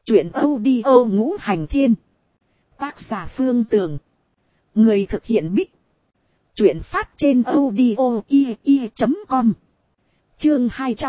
Chuyện audio ngũ hành thiên. Tác giả Phương Tường. Người thực hiện Bích. Chuyện phát trên audio.com. Chương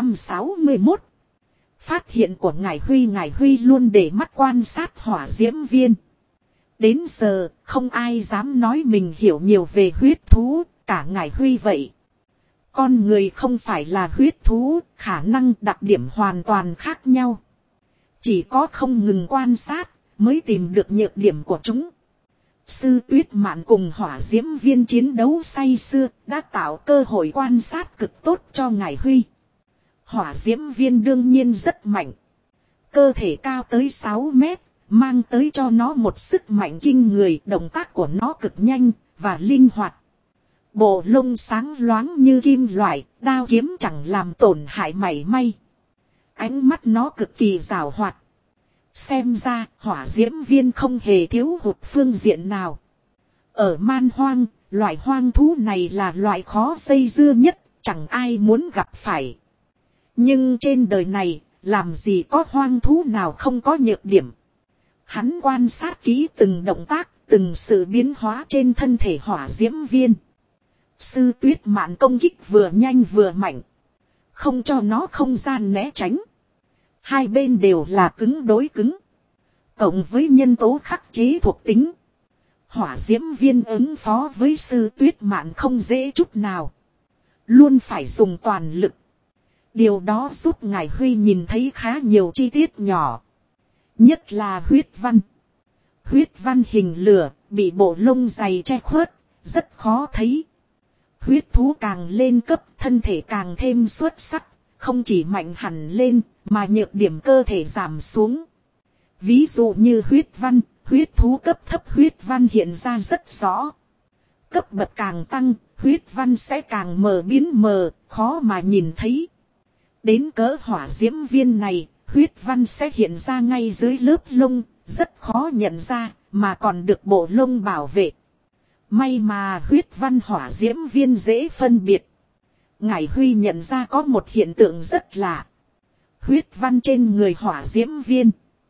261. Phát hiện của Ngải Huy luôn để mắt quan sát hỏa diễm viên. Đến giờ không ai dám nói mình hiểu nhiều về huyết thú, cả Ngải Huy vậy. Con người không phải là huyết thú, khả năng đặc điểm hoàn toàn khác nhau. Chỉ có không ngừng quan sát mới tìm được nhược điểm của chúng. Sư Tuyết Mạn cùng hỏa diễm viên chiến đấu say sưa đã tạo cơ hội quan sát cực tốt cho Ngải Huy. Hỏa diễm viên đương nhiên rất mạnh. Cơ thể cao tới 6 mét, mang tới cho nó một sức mạnh kinh người. Động tác của nó cực nhanh và linh hoạt. Bộ lông sáng loáng như kim loại, đao kiếm chẳng làm tổn hại mảy may. Ánh mắt nó cực kỳ giàu hoạt. Xem ra hỏa diễm viên không hề thiếu hụt phương diện nào. Ở man hoang, loại hoang thú này là loại khó dây dưa nhất, chẳng ai muốn gặp phải. Nhưng trên đời này, làm gì có hoang thú nào không có nhược điểm. Hắn quan sát kỹ từng động tác, từng sự biến hóa trên thân thể hỏa diễm viên. Sư Tuyết Mạn công kích vừa nhanh vừa mạnh. Không cho nó không gian né tránh. Hai bên đều là cứng đối cứng. Cộng với nhân tố khắc chế thuộc tính. Hỏa diễm viên ứng phó với Sư Tuyết Mạn không dễ chút nào. Luôn phải dùng toàn lực. Điều đó giúp Ngải Huy nhìn thấy khá nhiều chi tiết nhỏ. Nhất là huyết văn. Huyết văn hình lửa bị bộ lông dày che khuất, rất khó thấy. Huyết thú càng lên cấp, thân thể càng thêm xuất sắc. Không chỉ mạnh hẳn lên, mà nhược điểm cơ thể giảm xuống. Ví dụ như huyết thú cấp thấp huyết văn hiện ra rất rõ. Cấp bậc càng tăng, huyết văn sẽ càng mờ biến mờ, khó mà nhìn thấy. Đến cỡ hỏa diễm viên này, huyết văn sẽ hiện ra ngay dưới lớp lông, rất khó nhận ra, mà còn được bộ lông bảo vệ. May mà huyết văn hỏa diễm viên dễ phân biệt. Ngải Huy nhận ra có một hiện tượng rất lạ. Huyết văn trên người hỏa diễm viên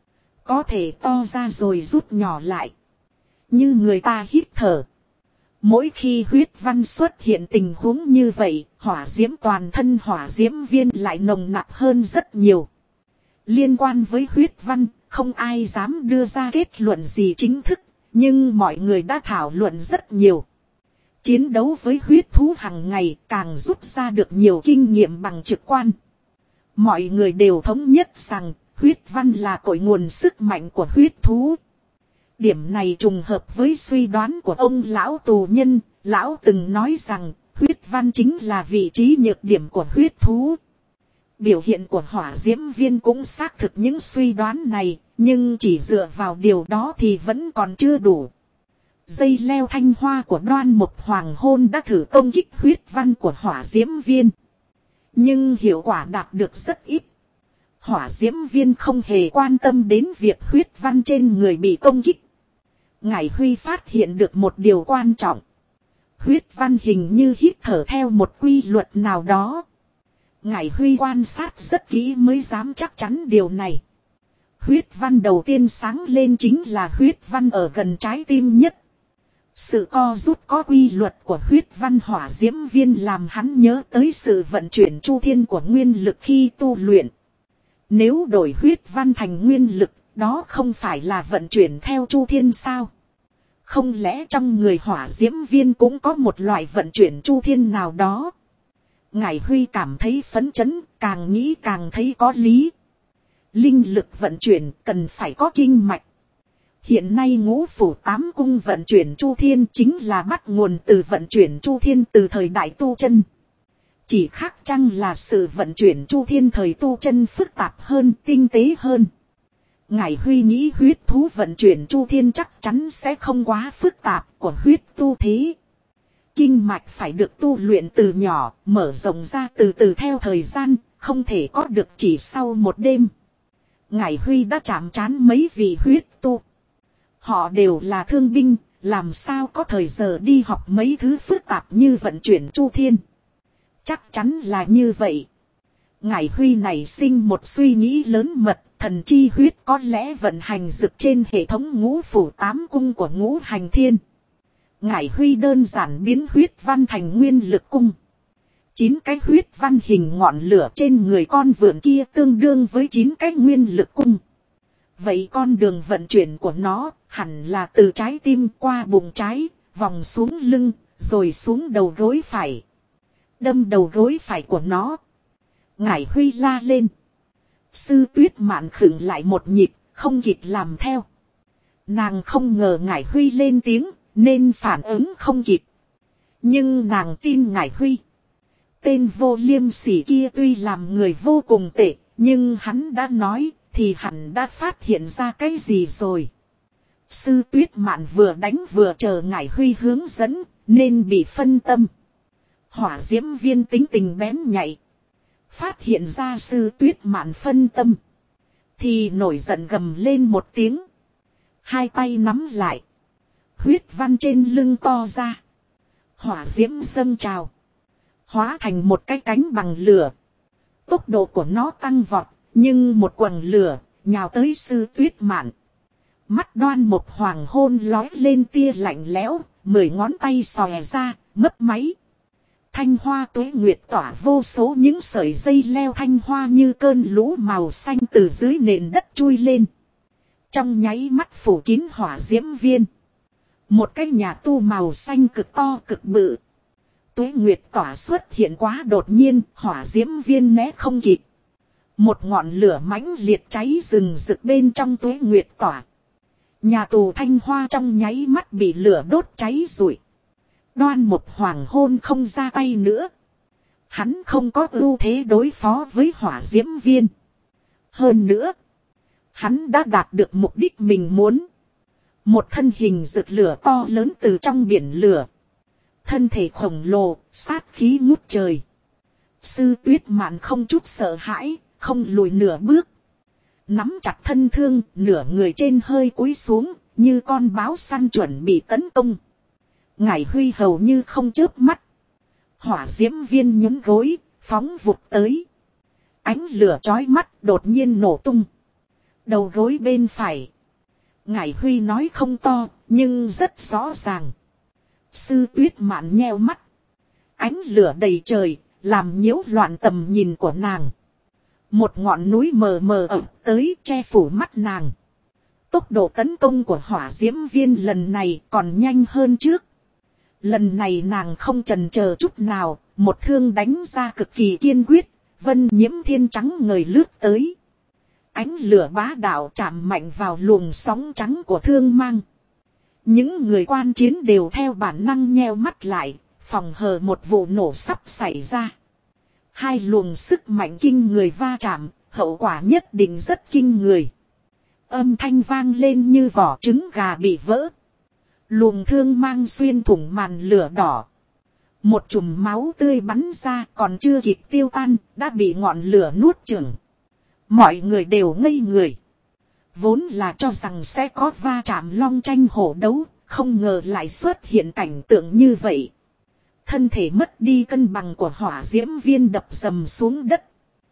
có thể to ra rồi rút nhỏ lại. Như người ta hít thở. Mỗi khi huyết văn xuất hiện tình huống như vậy, hỏa diễm toàn thân hỏa diễm viên lại nồng nặc hơn rất nhiều. Liên quan với huyết văn, không ai dám đưa ra kết luận gì chính thức, nhưng mọi người đã thảo luận rất nhiều. Chiến đấu với huyết thú hàng ngày càng rút ra được nhiều kinh nghiệm bằng trực quan. Mọi người đều thống nhất rằng huyết văn là cội nguồn sức mạnh của huyết thú. Điểm này trùng hợp với suy đoán của ông lão tù nhân. Lão từng nói rằng huyết văn chính là vị trí nhược điểm của huyết thú. Biểu hiện của hỏa diễm viên cũng xác thực những suy đoán này, nhưng chỉ dựa vào điều đó thì vẫn còn chưa đủ. Dây leo thanh hoa của Đoan Mộc Hoàng Hôn đã thử công kích huyết văn của hỏa diễm viên. Nhưng hiệu quả đạt được rất ít. Hỏa diễm viên không hề quan tâm đến việc huyết văn trên người bị công kích. Ngải Huy phát hiện được một điều quan trọng. Huyết văn hình như hít thở theo một quy luật nào đó. Ngải Huy quan sát rất kỹ mới dám chắc chắn điều này. Huyết văn đầu tiên sáng lên chính là huyết văn ở gần trái tim nhất. Sự co rút có quy luật của huyết văn hỏa diễm viên làm hắn nhớ tới sự vận chuyển chu thiên của nguyên lực khi tu luyện. Nếu đổi huyết văn thành nguyên lực, đó không phải là vận chuyển theo chu thiên sao? Không lẽ trong người hỏa diễm viên cũng có một loại vận chuyển chu thiên nào đó? Ngải Huy cảm thấy phấn chấn, càng nghĩ càng thấy có lý. Linh lực vận chuyển cần phải có kinh mạch. Hiện nay ngũ phủ tám cung vận chuyển chu thiên chính là bắt nguồn từ vận chuyển chu thiên từ thời đại tu chân. Chỉ khác chăng là sự vận chuyển chu thiên thời tu chân phức tạp hơn, tinh tế hơn. Ngải Huy nghĩ huyết thú vận chuyển chu thiên chắc chắn sẽ không quá phức tạp của huyết tu thế. Kinh mạch phải được tu luyện từ nhỏ, mở rộng ra từ từ theo thời gian, không thể có được chỉ sau một đêm. Ngải Huy đã chạm trán mấy vị huyết tu. Họ đều là thương binh, làm sao có thời giờ đi học mấy thứ phức tạp như vận chuyển chu thiên. Chắc chắn là như vậy. Ngải Huy nảy sinh một suy nghĩ lớn mật, thần chi huyết có lẽ vận hành dực trên hệ thống ngũ phủ tám cung của ngũ hành thiên. Ngải Huy đơn giản biến huyết văn thành nguyên lực cung. 9 cái huyết văn hình ngọn lửa trên người con vượn kia tương đương với 9 cái nguyên lực cung. Vậy con đường vận chuyển của nó hẳn là từ trái tim qua bụng trái, vòng xuống lưng, rồi xuống đầu gối phải. Đâm đầu gối phải của nó. Ngải Huy la lên. Sư Tuyết Mạn khựng lại một nhịp, không kịp làm theo. Nàng không ngờ Ngải Huy lên tiếng, nên phản ứng không kịp. Nhưng nàng tin Ngải Huy. Tên vô liêm sỉ kia tuy làm người vô cùng tệ, nhưng hắn đã nói, thì hẳn đã phát hiện ra cái gì rồi. Sư Tuyết Mạn vừa đánh vừa chờ Ngải Huy hướng dẫn, nên bị phân tâm. Hỏa diễm viên tính tình bén nhạy. Phát hiện ra Sư Tuyết Mạn phân tâm. Thì nổi giận gầm lên một tiếng. Hai tay nắm lại. Huyết văn trên lưng to ra. Hỏa diễm dâng trào. Hóa thành một cái cánh bằng lửa. Tốc độ của nó tăng vọt. Nhưng một quầng lửa nhào tới Sư Tuyết Mạn. Mắt Đoan Mục Hoàng Hôn lói lên tia lạnh lẽo. 10 ngón tay xòe ra, mấp máy. Thanh hoa tuế nguyệt tỏa vô số những sợi dây leo thanh hoa như cơn lũ màu xanh từ dưới nền đất chui lên. Trong nháy mắt phủ kín hỏa diễm viên. Một cái nhà tu màu xanh cực to cực bự. Tuế nguyệt tỏa xuất hiện quá đột nhiên, hỏa diễm viên né không kịp. Một ngọn lửa mãnh liệt cháy rừng rực bên trong tuế nguyệt tỏa. Nhà tù thanh hoa trong nháy mắt bị lửa đốt cháy rụi. Đoan Mục Hoàng Hôn không ra tay nữa. Hắn không có ưu thế đối phó với hỏa diễm viên. Hơn nữa, hắn đã đạt được mục đích mình muốn. Một thân hình rực lửa to lớn từ trong biển lửa. Thân thể khổng lồ, sát khí ngút trời. Sư Tuyết Mạn không chút sợ hãi, không lùi nửa bước. Nắm chặt thân thương, nửa người trên hơi cúi xuống, như con báo săn chuẩn bị tấn công. Ngải Huy hầu như không chớp mắt. Hỏa diễm viên nhún gối, phóng vụt tới. Ánh lửa chói mắt đột nhiên nổ tung. Đầu gối bên phải. Ngải Huy nói không to, nhưng rất rõ ràng. Sư Tuyết Mạn nheo mắt. Ánh lửa đầy trời, làm nhiễu loạn tầm nhìn của nàng. Một ngọn núi mờ mờ ập tới che phủ mắt nàng. Tốc độ tấn công của hỏa diễm viên lần này còn nhanh hơn trước. Lần này nàng không chần chờ chút nào, một thương đánh ra cực kỳ kiên quyết, vân nhiễm thiên trắng ngời lướt tới. Ánh lửa bá đạo chạm mạnh vào luồng sóng trắng của thương mang. Những người quan chiến đều theo bản năng nheo mắt lại, phòng hờ một vụ nổ sắp xảy ra. Hai luồng sức mạnh kinh người va chạm, hậu quả nhất định rất kinh người. Âm thanh vang lên như vỏ trứng gà bị vỡ. Luồng thương mang xuyên thủng màn lửa đỏ. Một chùm máu tươi bắn ra còn chưa kịp tiêu tan, đã bị ngọn lửa nuốt chửng. Mọi người đều ngây người. Vốn là cho rằng sẽ có va chạm long tranh hổ đấu, không ngờ lại xuất hiện cảnh tượng như vậy. Thân thể mất đi cân bằng của hỏa diễm viên đập dầm xuống đất.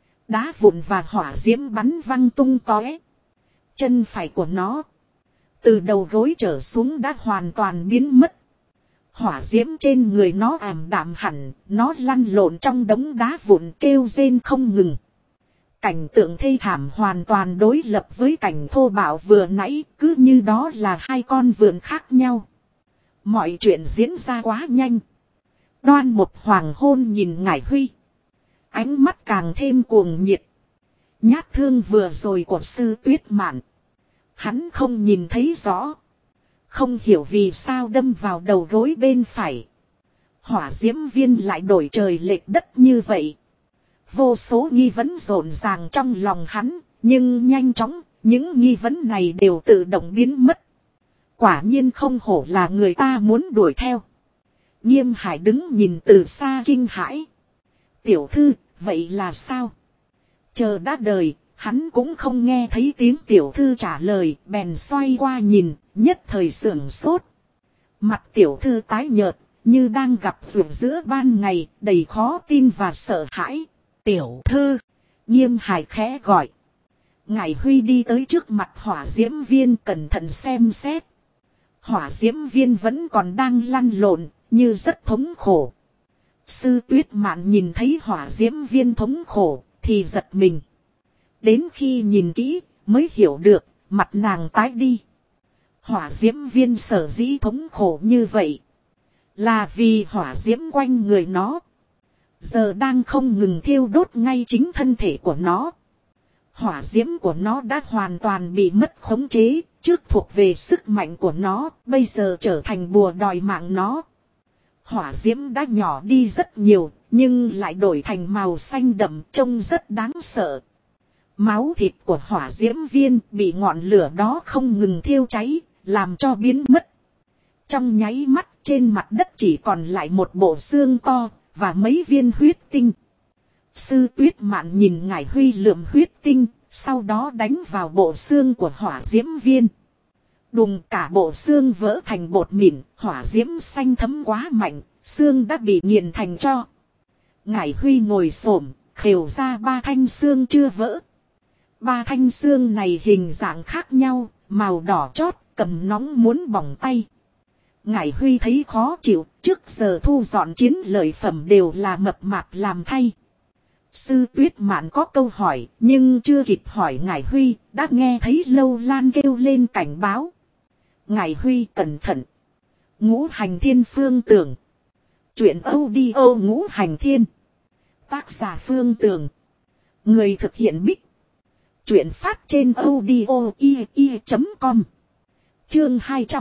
Đá vụn và hỏa diễm bắn văng tung tóe. Chân phải của nó, từ đầu gối trở xuống đã hoàn toàn biến mất. Hỏa diễm trên người nó ảm đạm hẳn, nó lăn lộn trong đống đá vụn kêu rên không ngừng. Cảnh tượng thê thảm hoàn toàn đối lập với cảnh thô bạo vừa nãy, cứ như đó là hai con vượn khác nhau. Mọi chuyện diễn ra quá nhanh. Đoan Mục Hoàng Hôn nhìn Ngải Huy. Ánh mắt càng thêm cuồng nhiệt. Nhát thương vừa rồi của Sư Tuyết Mạn, hắn không nhìn thấy rõ. Không hiểu vì sao đâm vào đầu gối bên phải. Hỏa diễm viên lại đổi trời lệch đất như vậy. Vô số nghi vấn rộn ràng trong lòng hắn, nhưng nhanh chóng, những nghi vấn này đều tự động biến mất. Quả nhiên không hổ là người ta muốn đuổi theo. Nghiêm Hải đứng nhìn từ xa kinh hãi. Tiểu thư, vậy là sao? Chờ đã đời, hắn cũng không nghe thấy tiếng tiểu thư trả lời, bèn xoay qua nhìn, nhất thời sưởng sốt. Mặt tiểu thư tái nhợt, như đang gặp rượu giữa ban ngày, đầy khó tin và sợ hãi. Tiểu thư, Nghiêm Hải khẽ gọi. Ngải Huy đi tới trước mặt hỏa diễm viên cẩn thận xem xét. Hỏa diễm viên vẫn còn đang lăn lộn, như rất thống khổ. Sư Tuyết Mạn nhìn thấy hỏa diễm viên thống khổ, thì giật mình. Đến khi nhìn kỹ, mới hiểu được, mặt nàng tái đi. Hỏa diễm viên sở dĩ thống khổ như vậy, là vì hỏa diễm quanh người nó giờ đang không ngừng thiêu đốt ngay chính thân thể của nó. Hỏa diễm của nó đã hoàn toàn bị mất khống chế, trước thuộc về sức mạnh của nó, bây giờ trở thành bùa đòi mạng nó. Hỏa diễm đã nhỏ đi rất nhiều, nhưng lại đổi thành màu xanh đậm, trông rất đáng sợ. Máu thịt của hỏa diễm viên bị ngọn lửa đó không ngừng thiêu cháy, làm cho biến mất. Trong nháy mắt trên mặt đất chỉ còn lại một bộ xương to và mấy viên huyết tinh. Sư Tuyết Mạn nhìn Ngải Huy lượm huyết tinh, sau đó đánh vào bộ xương của hỏa diễm viên. Đùng, cả bộ xương vỡ thành bột mịn, hỏa diễm xanh thấm quá mạnh, xương đã bị nghiền thành tro. Ngải Huy ngồi xổm, khều ra 3 thanh xương chưa vỡ. 3 thanh xương này hình dạng khác nhau, màu đỏ chót, cầm nóng muốn bỏng tay. Ngải Huy thấy khó chịu, trước giờ thu dọn chiến lợi phẩm đều là mập mạp làm thay. Sư Tuyết Mạn có câu hỏi, nhưng chưa kịp hỏi Ngải Huy, đã nghe thấy Lâu Lan kêu lên cảnh báo. Ngải Huy cẩn thận. Ngũ Hành Thiên Phương Tưởng. Chuyện audio Ngũ Hành Thiên. Tác giả Phương Tưởng. Người thực hiện Bích. Chuyện phát trên audio.com. Chương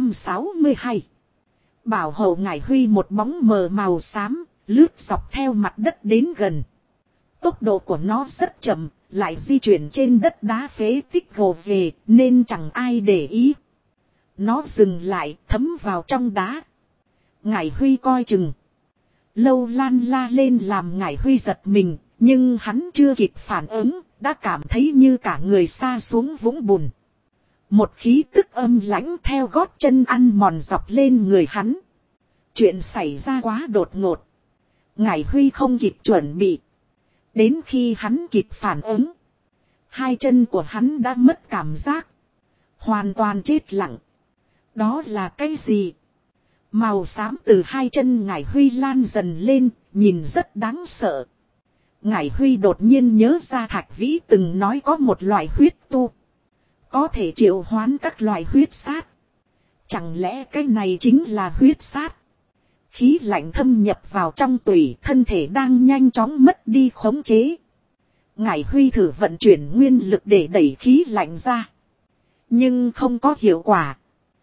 262. Bảo hộ Ngải Huy một bóng mờ màu xám, lướt dọc theo mặt đất đến gần. Tốc độ của nó rất chậm, lại di chuyển trên đất đá phế tích gồ về, nên chẳng ai để ý. Nó dừng lại, thấm vào trong đá. Ngải Huy coi chừng. Lâu Lan la lên làm Ngải Huy giật mình, nhưng hắn chưa kịp phản ứng, đã cảm thấy như cả người sa xuống vũng bùn. Một khí tức âm lãnh theo gót chân ăn mòn dọc lên người hắn. Chuyện xảy ra quá đột ngột. Ngải Huy không kịp chuẩn bị. Đến khi hắn kịp phản ứng, 2 chân của hắn đã mất cảm giác. Hoàn toàn chết lặng. Đó là cái gì? Màu xám từ 2 chân Ngải Huy lan dần lên, nhìn rất đáng sợ. Ngải Huy đột nhiên nhớ ra Thạch Vĩ từng nói có một loại huyết tu, có thể triệu hoán các loại huyết sát. Chẳng lẽ cái này chính là huyết sát? Khí lạnh thâm nhập vào trong tủy, thân thể đang nhanh chóng mất đi khống chế. Ngải Huy thử vận chuyển nguyên lực để đẩy khí lạnh ra. Nhưng không có hiệu quả.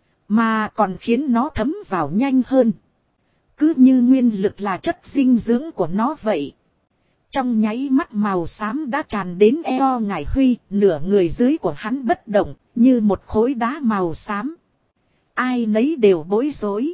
Mà còn khiến nó thấm vào nhanh hơn. Cứ như nguyên lực là chất dinh dưỡng của nó vậy. Trong nháy mắt màu xám đã tràn đến eo Ngải Huy, nửa người dưới của hắn bất động, như một khối đá màu xám. Ai nấy đều bối rối.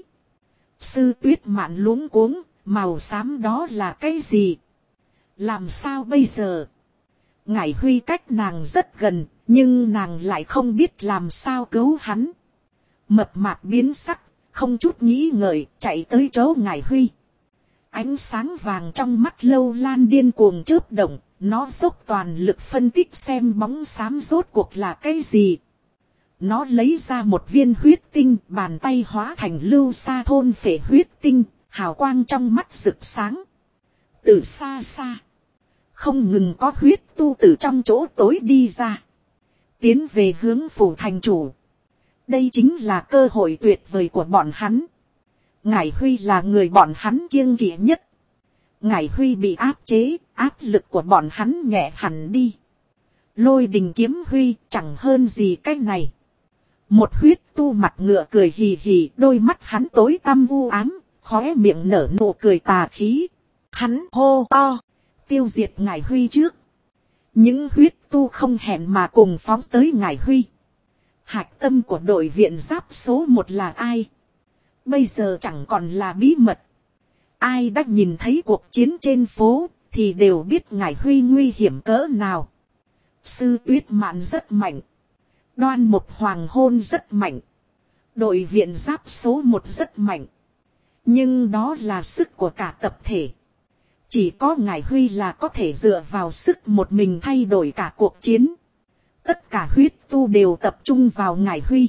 Sư Tuyết Mạn luống cuống, màu xám đó là cái gì? Làm sao bây giờ? Ngải Huy cách nàng rất gần, nhưng nàng lại không biết làm sao cứu hắn. Mập mạp biến sắc, không chút nghĩ ngợi, chạy tới chỗ Ngải Huy. Ánh sáng vàng trong mắt Lâu Lan điên cuồng chớp động, nó dốc toàn lực phân tích xem bóng xám rốt cuộc là cái gì. Nó lấy ra một viên huyết tinh, bàn tay hóa thành lưu sa thôn phệ huyết tinh, hào quang trong mắt rực sáng. Từ xa xa, không ngừng có huyết tu từ trong chỗ tối đi ra, tiến về hướng phủ thành chủ. Đây chính là cơ hội tuyệt vời của bọn hắn. Ngải Huy là người bọn hắn kiêng kỵ nhất. Ngải Huy bị áp chế, áp lực của bọn hắn nhẹ hẳn đi. Lôi Đình Kiếm Huy chẳng hơn gì cái này. Một huyết tu mặt ngựa cười hì hì, đôi mắt hắn tối tăm u ám, khóe miệng nở nụ cười tà khí. Hắn hô to, tiêu diệt Ngải Huy trước. Những huyết tu không hẹn mà cùng phóng tới Ngải Huy. Hạch tâm của đội viện giáp số 1 là ai? Bây giờ chẳng còn là bí mật. Ai đã nhìn thấy cuộc chiến trên phố thì đều biết Ngải Huy nguy hiểm cỡ nào. Sư Tuyết Mạn rất mạnh. Đoan Một Hoàng Hôn rất mạnh. Đội viện giáp số 1 rất mạnh. Nhưng đó là sức của cả tập thể. Chỉ có Ngải Huy là có thể dựa vào sức một mình thay đổi cả cuộc chiến. Tất cả huyết tu đều tập trung vào Ngải Huy.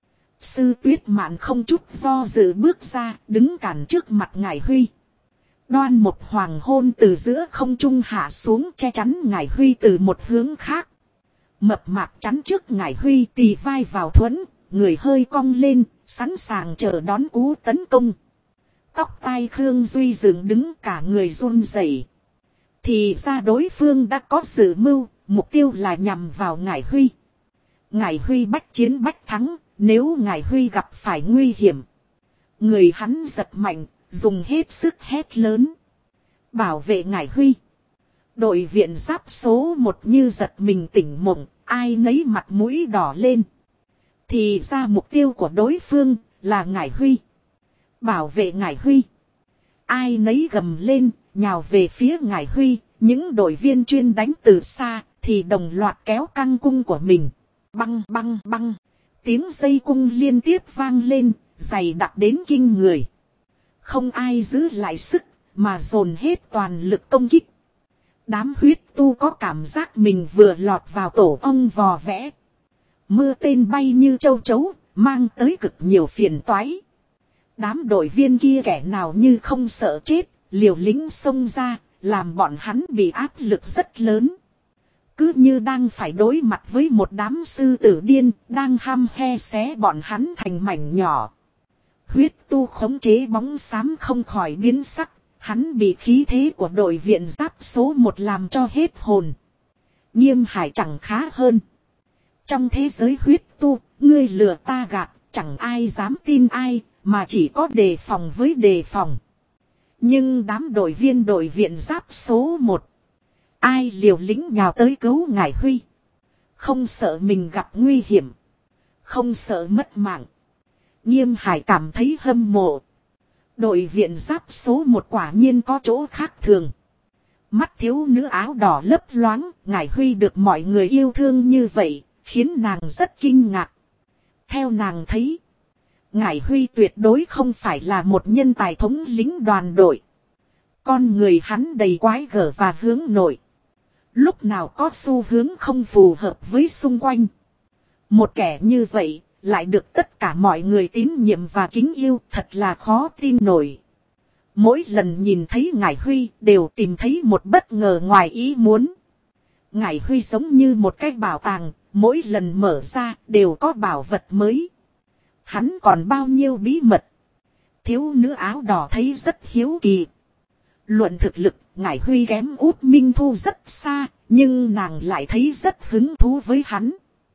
Sư Tuyết Mạn không chút do dự bước ra, đứng cản trước mặt Ngải Huy. Đoan một hoàng hôn từ giữa không trung hạ xuống, che chắn Ngải Huy từ một hướng khác. Mập mạp chắn trước Ngải Huy, tì vai vào thuẫn, người hơi cong lên, sẵn sàng chờ đón cú tấn công. Tóc tai Khương Duy dựng đứng, cả người run rẩy. Thì ra đối phương đã có dự mưu, mục tiêu là nhằm vào Ngải Huy. Ngải Huy bách chiến bách thắng, nếu Ngải Huy gặp phải nguy hiểm, người hắn giật mạnh, dùng hết sức hét lớn. Bảo vệ Ngải Huy. Đội viện giáp số 1 như giật mình tỉnh mộng, ai nấy mặt mũi đỏ lên. Thì ra mục tiêu của đối phương là Ngải Huy. Bảo vệ Ngải Huy. Ai nấy gầm lên, nhào về phía Ngải Huy. Những đội viên chuyên đánh từ xa thì đồng loạt kéo căng cung của mình. Băng băng băng. Tiếng dây cung liên tiếp vang lên, dày đặc đến kinh người. Không ai giữ lại sức, mà dồn hết toàn lực công kích. Đám huyết tu có cảm giác mình vừa lọt vào tổ ong vò vẽ. Mưa tên bay như châu chấu, mang tới cực nhiều phiền toái. Đám đội viên kia kẻ nào như không sợ chết, liều lĩnh xông ra, làm bọn hắn bị áp lực rất lớn. Cứ như đang phải đối mặt với một đám sư tử điên, đang hăm he xé bọn hắn thành mảnh nhỏ. Huyết tu khống chế bóng xám không khỏi biến sắc, hắn bị khí thế của đội viện giáp số 1 làm cho hết hồn. Nghiêm Hải chẳng khá hơn. Trong thế giới huyết tu, ngươi lừa ta gạt, chẳng ai dám tin ai, mà chỉ có đề phòng với đề phòng. Nhưng đám đội viên đội viện giáp số 1, ai liều lĩnh nhào tới cứu Ngải Huy. Không sợ mình gặp nguy hiểm, không sợ mất mạng. Nghiêm Hải cảm thấy hâm mộ. Đội viện giáp số 1 quả nhiên có chỗ khác thường. Mắt thiếu nữ áo đỏ lấp loáng, Ngải Huy được mọi người yêu thương như vậy, khiến nàng rất kinh ngạc. Theo nàng thấy, Ngải Huy tuyệt đối không phải là một nhân tài thống lĩnh đoàn đội. Con người hắn đầy quái gở và hướng nội. Lúc nào có xu hướng không phù hợp với xung quanh. Một kẻ như vậy, lại được tất cả mọi người tín nhiệm và kính yêu, thật là khó tin nổi. Mỗi lần nhìn thấy Ngải Huy đều tìm thấy một bất ngờ ngoài ý muốn. Ngải Huy giống như một cái bảo tàng, mỗi lần mở ra đều có bảo vật mới. Hắn còn bao nhiêu bí mật. Thiếu nữ áo đỏ thấy rất hiếu kỳ. Luận thực lực, Ngải Huy kém Út Minh Thu rất xa, nhưng nàng lại thấy rất hứng thú với hắn.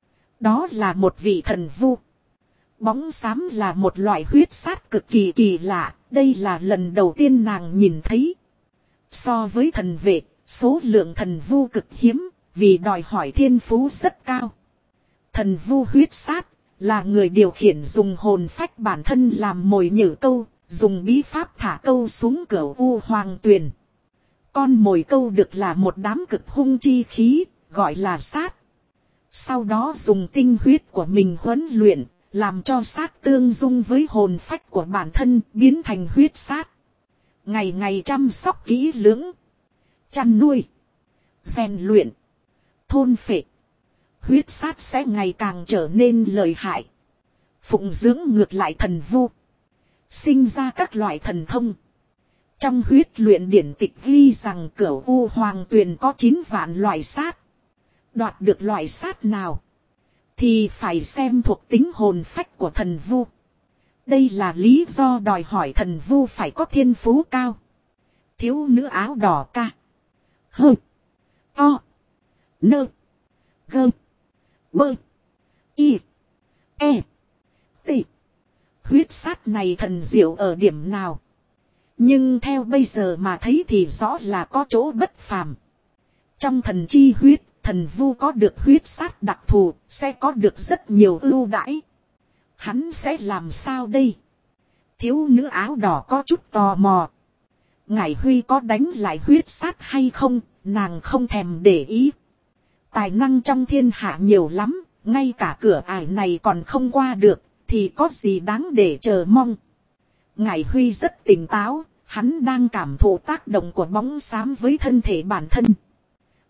Đó là một vị thần vu. Bóng xám là một loại huyết sát cực kỳ kỳ lạ, đây là lần đầu tiên nàng nhìn thấy. So với thần vệ, số lượng thần vu cực hiếm, vì đòi hỏi thiên phú rất cao. Thần vu huyết sát là người điều khiển dùng hồn phách bản thân làm mồi nhử câu, dùng bí pháp thả câu xuống cửu u hoàng tuyền. Con mồi câu được là một đám cực hung chi khí, gọi là sát. Sau đó dùng tinh huyết của mình huấn luyện, làm cho sát tương dung với hồn phách của bản thân, biến thành huyết sát. Ngày ngày chăm sóc kỹ lưỡng, chăn nuôi, rèn luyện, thôn phệ. Huyết sát sẽ ngày càng trở nên lợi hại. Phụng dưỡng ngược lại thần vu, sinh ra các loại thần thông. Trong huyết luyện điển tịch ghi rằng cửu u hoàng tuyền có 9 vạn loại sát. Đoạt được loại sát nào thì phải xem thuộc tính hồn phách của thần vu. Đây là lý do đòi hỏi thần vu phải có thiên phú cao. Thiếu nữ áo đỏ ca. Hơ. To. Nơ. Gơ. Bơ. Y. E. T. Huyết sát này thần diệu ở điểm nào? Nhưng theo bây giờ mà thấy thì rõ là có chỗ bất phàm. Trong thần chi huyết, thần vu có được huyết sát đặc thù, sẽ có được rất nhiều ưu đãi. Hắn sẽ làm sao đây? Thiếu nữ áo đỏ có chút tò mò. Ngải Huy có đánh lại huyết sát hay không, nàng không thèm để ý. Tài năng trong thiên hạ nhiều lắm, ngay cả cửa ải này còn không qua được, thì có gì đáng để chờ mong. Ngải Huy rất tỉnh táo, hắn đang cảm thụ tác động của bóng xám với thân thể bản thân.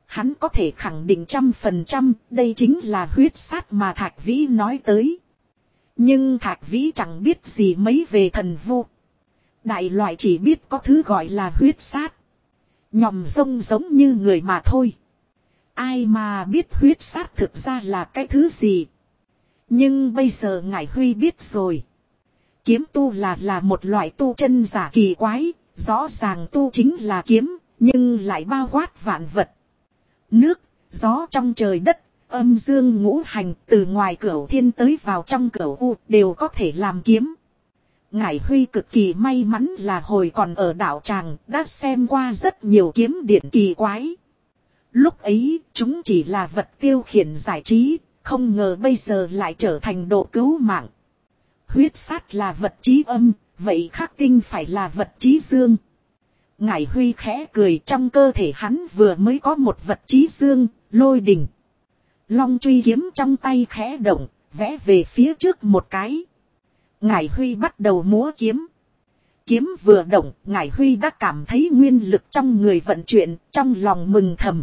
hắn có thể khẳng định 100%, đây chính là huyết sát mà Thạch Vĩ nói tới. Nhưng Thạch Vĩ chẳng biết gì mấy về thần vu. Đại loại chỉ biết có thứ gọi là huyết sát. Nhòm rông giống như người mà thôi. Ai mà biết huyết sát thực ra là cái thứ gì. Nhưng bây giờ Ngải Huy biết rồi. Kiếm tu là một loại tu chân giả kỳ quái. Rõ ràng tu chính là kiếm, nhưng lại bao quát vạn vật. Nước, gió trong trời đất, âm dương ngũ hành, từ ngoài cửu thiên tới vào trong cửu u đều có thể làm kiếm. Ngải Huy cực kỳ may mắn là hồi còn ở đảo Tràng đã xem qua rất nhiều kiếm điện kỳ quái. Lúc ấy chúng chỉ là vật tiêu khiển giải trí, không ngờ bây giờ lại trở thành độ cứu mạng. Huyết sát là vật trí âm, vậy khắc tinh phải là vật trí dương. Ngải Huy khẽ cười, trong cơ thể hắn vừa mới có một vật trí dương, lôi đình. Long truy kiếm trong tay khẽ động, vẽ về phía trước một cái. Ngải Huy bắt đầu múa kiếm. Kiếm vừa động, Ngải Huy đã cảm thấy nguyên lực trong người vận chuyển, trong lòng mừng thầm.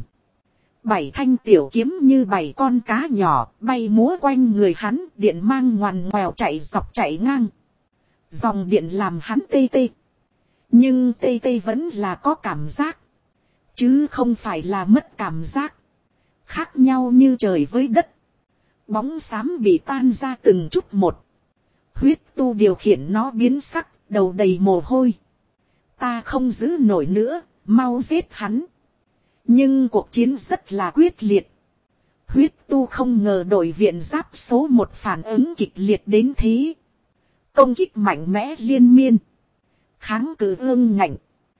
7 thanh tiểu kiếm như 7 con cá nhỏ, bay múa quanh người hắn, điện mang ngoằn ngoèo chạy dọc chạy ngang. Dòng điện làm hắn tê tê. Nhưng tê tê vẫn là có cảm giác. Chứ không phải là mất cảm giác. Khác nhau như trời với đất. Bóng xám bị tan ra từng chút một. Huyết tu điều khiển nó biến sắc, đầu đầy mồ hôi. Ta không giữ nổi nữa, mau giết hắn. Nhưng cuộc chiến rất là quyết liệt. Huyết tu không ngờ đội viện giáp số 1 phản ứng kịch liệt đến thế. Công kích mạnh mẽ liên miên. Kháng cự ương ngạnh.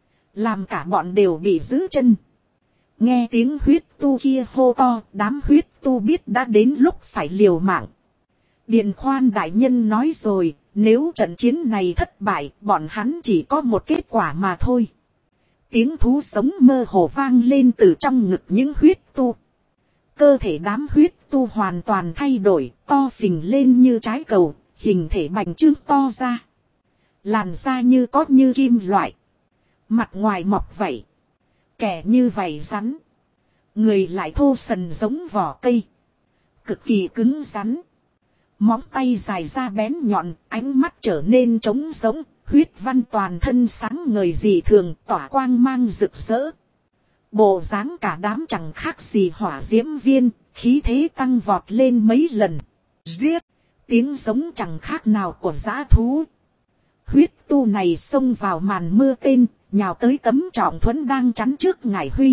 Làm cả bọn đều bị giữ chân. Nghe tiếng huyết tu kia hô to, đám huyết tu biết đã đến lúc phải liều mạng. Điền Khoan đại nhân nói rồi, nếu trận chiến này thất bại, bọn hắn chỉ có một kết quả mà thôi. Tiếng thú sống mơ hồ vang lên từ trong ngực những huyết tu. Cơ thể đám huyết tu hoàn toàn thay đổi, to phình lên như trái cầu, hình thể bành trướng to ra. Làn da như có như kim loại. Mặt ngoài mọc vảy. Kẻ như vảy rắn. Người lại thô sần giống vỏ cây. Cực kỳ cứng rắn. Móng tay dài ra bén nhọn, ánh mắt trở nên trống giống. Huyết văn toàn thân sáng ngời dị thường, tỏa quang mang rực rỡ. Bộ dáng cả đám chẳng khác gì hỏa diễm viên, khí thế tăng vọt lên mấy lần. Giết! Tiếng giống chẳng khác nào của dã thú. Huyết tu này xông vào màn mưa tên, nhào tới tấm trọng thuẫn đang chắn trước Ngải Huy.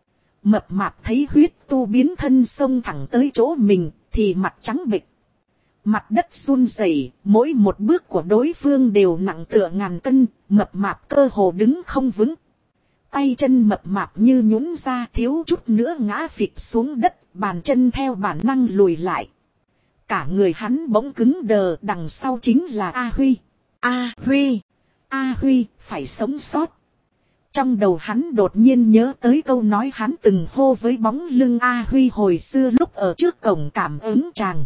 Mập mạp thấy huyết tu biến thân xông thẳng tới chỗ mình, thì mặt trắng bệch. Mặt đất run rẩy, mỗi một bước của đối phương đều nặng tựa ngàn cân, mập mạp cơ hồ đứng không vững. Tay chân mập mạp như nhũn ra, thiếu chút nữa ngã phịch xuống đất, bàn chân theo bản năng lùi lại. Cả người hắn bỗng cứng đờ, đằng sau chính là A Huy. A Huy! A Huy, phải sống sót. Trong đầu hắn đột nhiên nhớ tới câu nói hắn từng hô với bóng lưng A Huy hồi xưa lúc ở trước cổng cảm ứng tràng.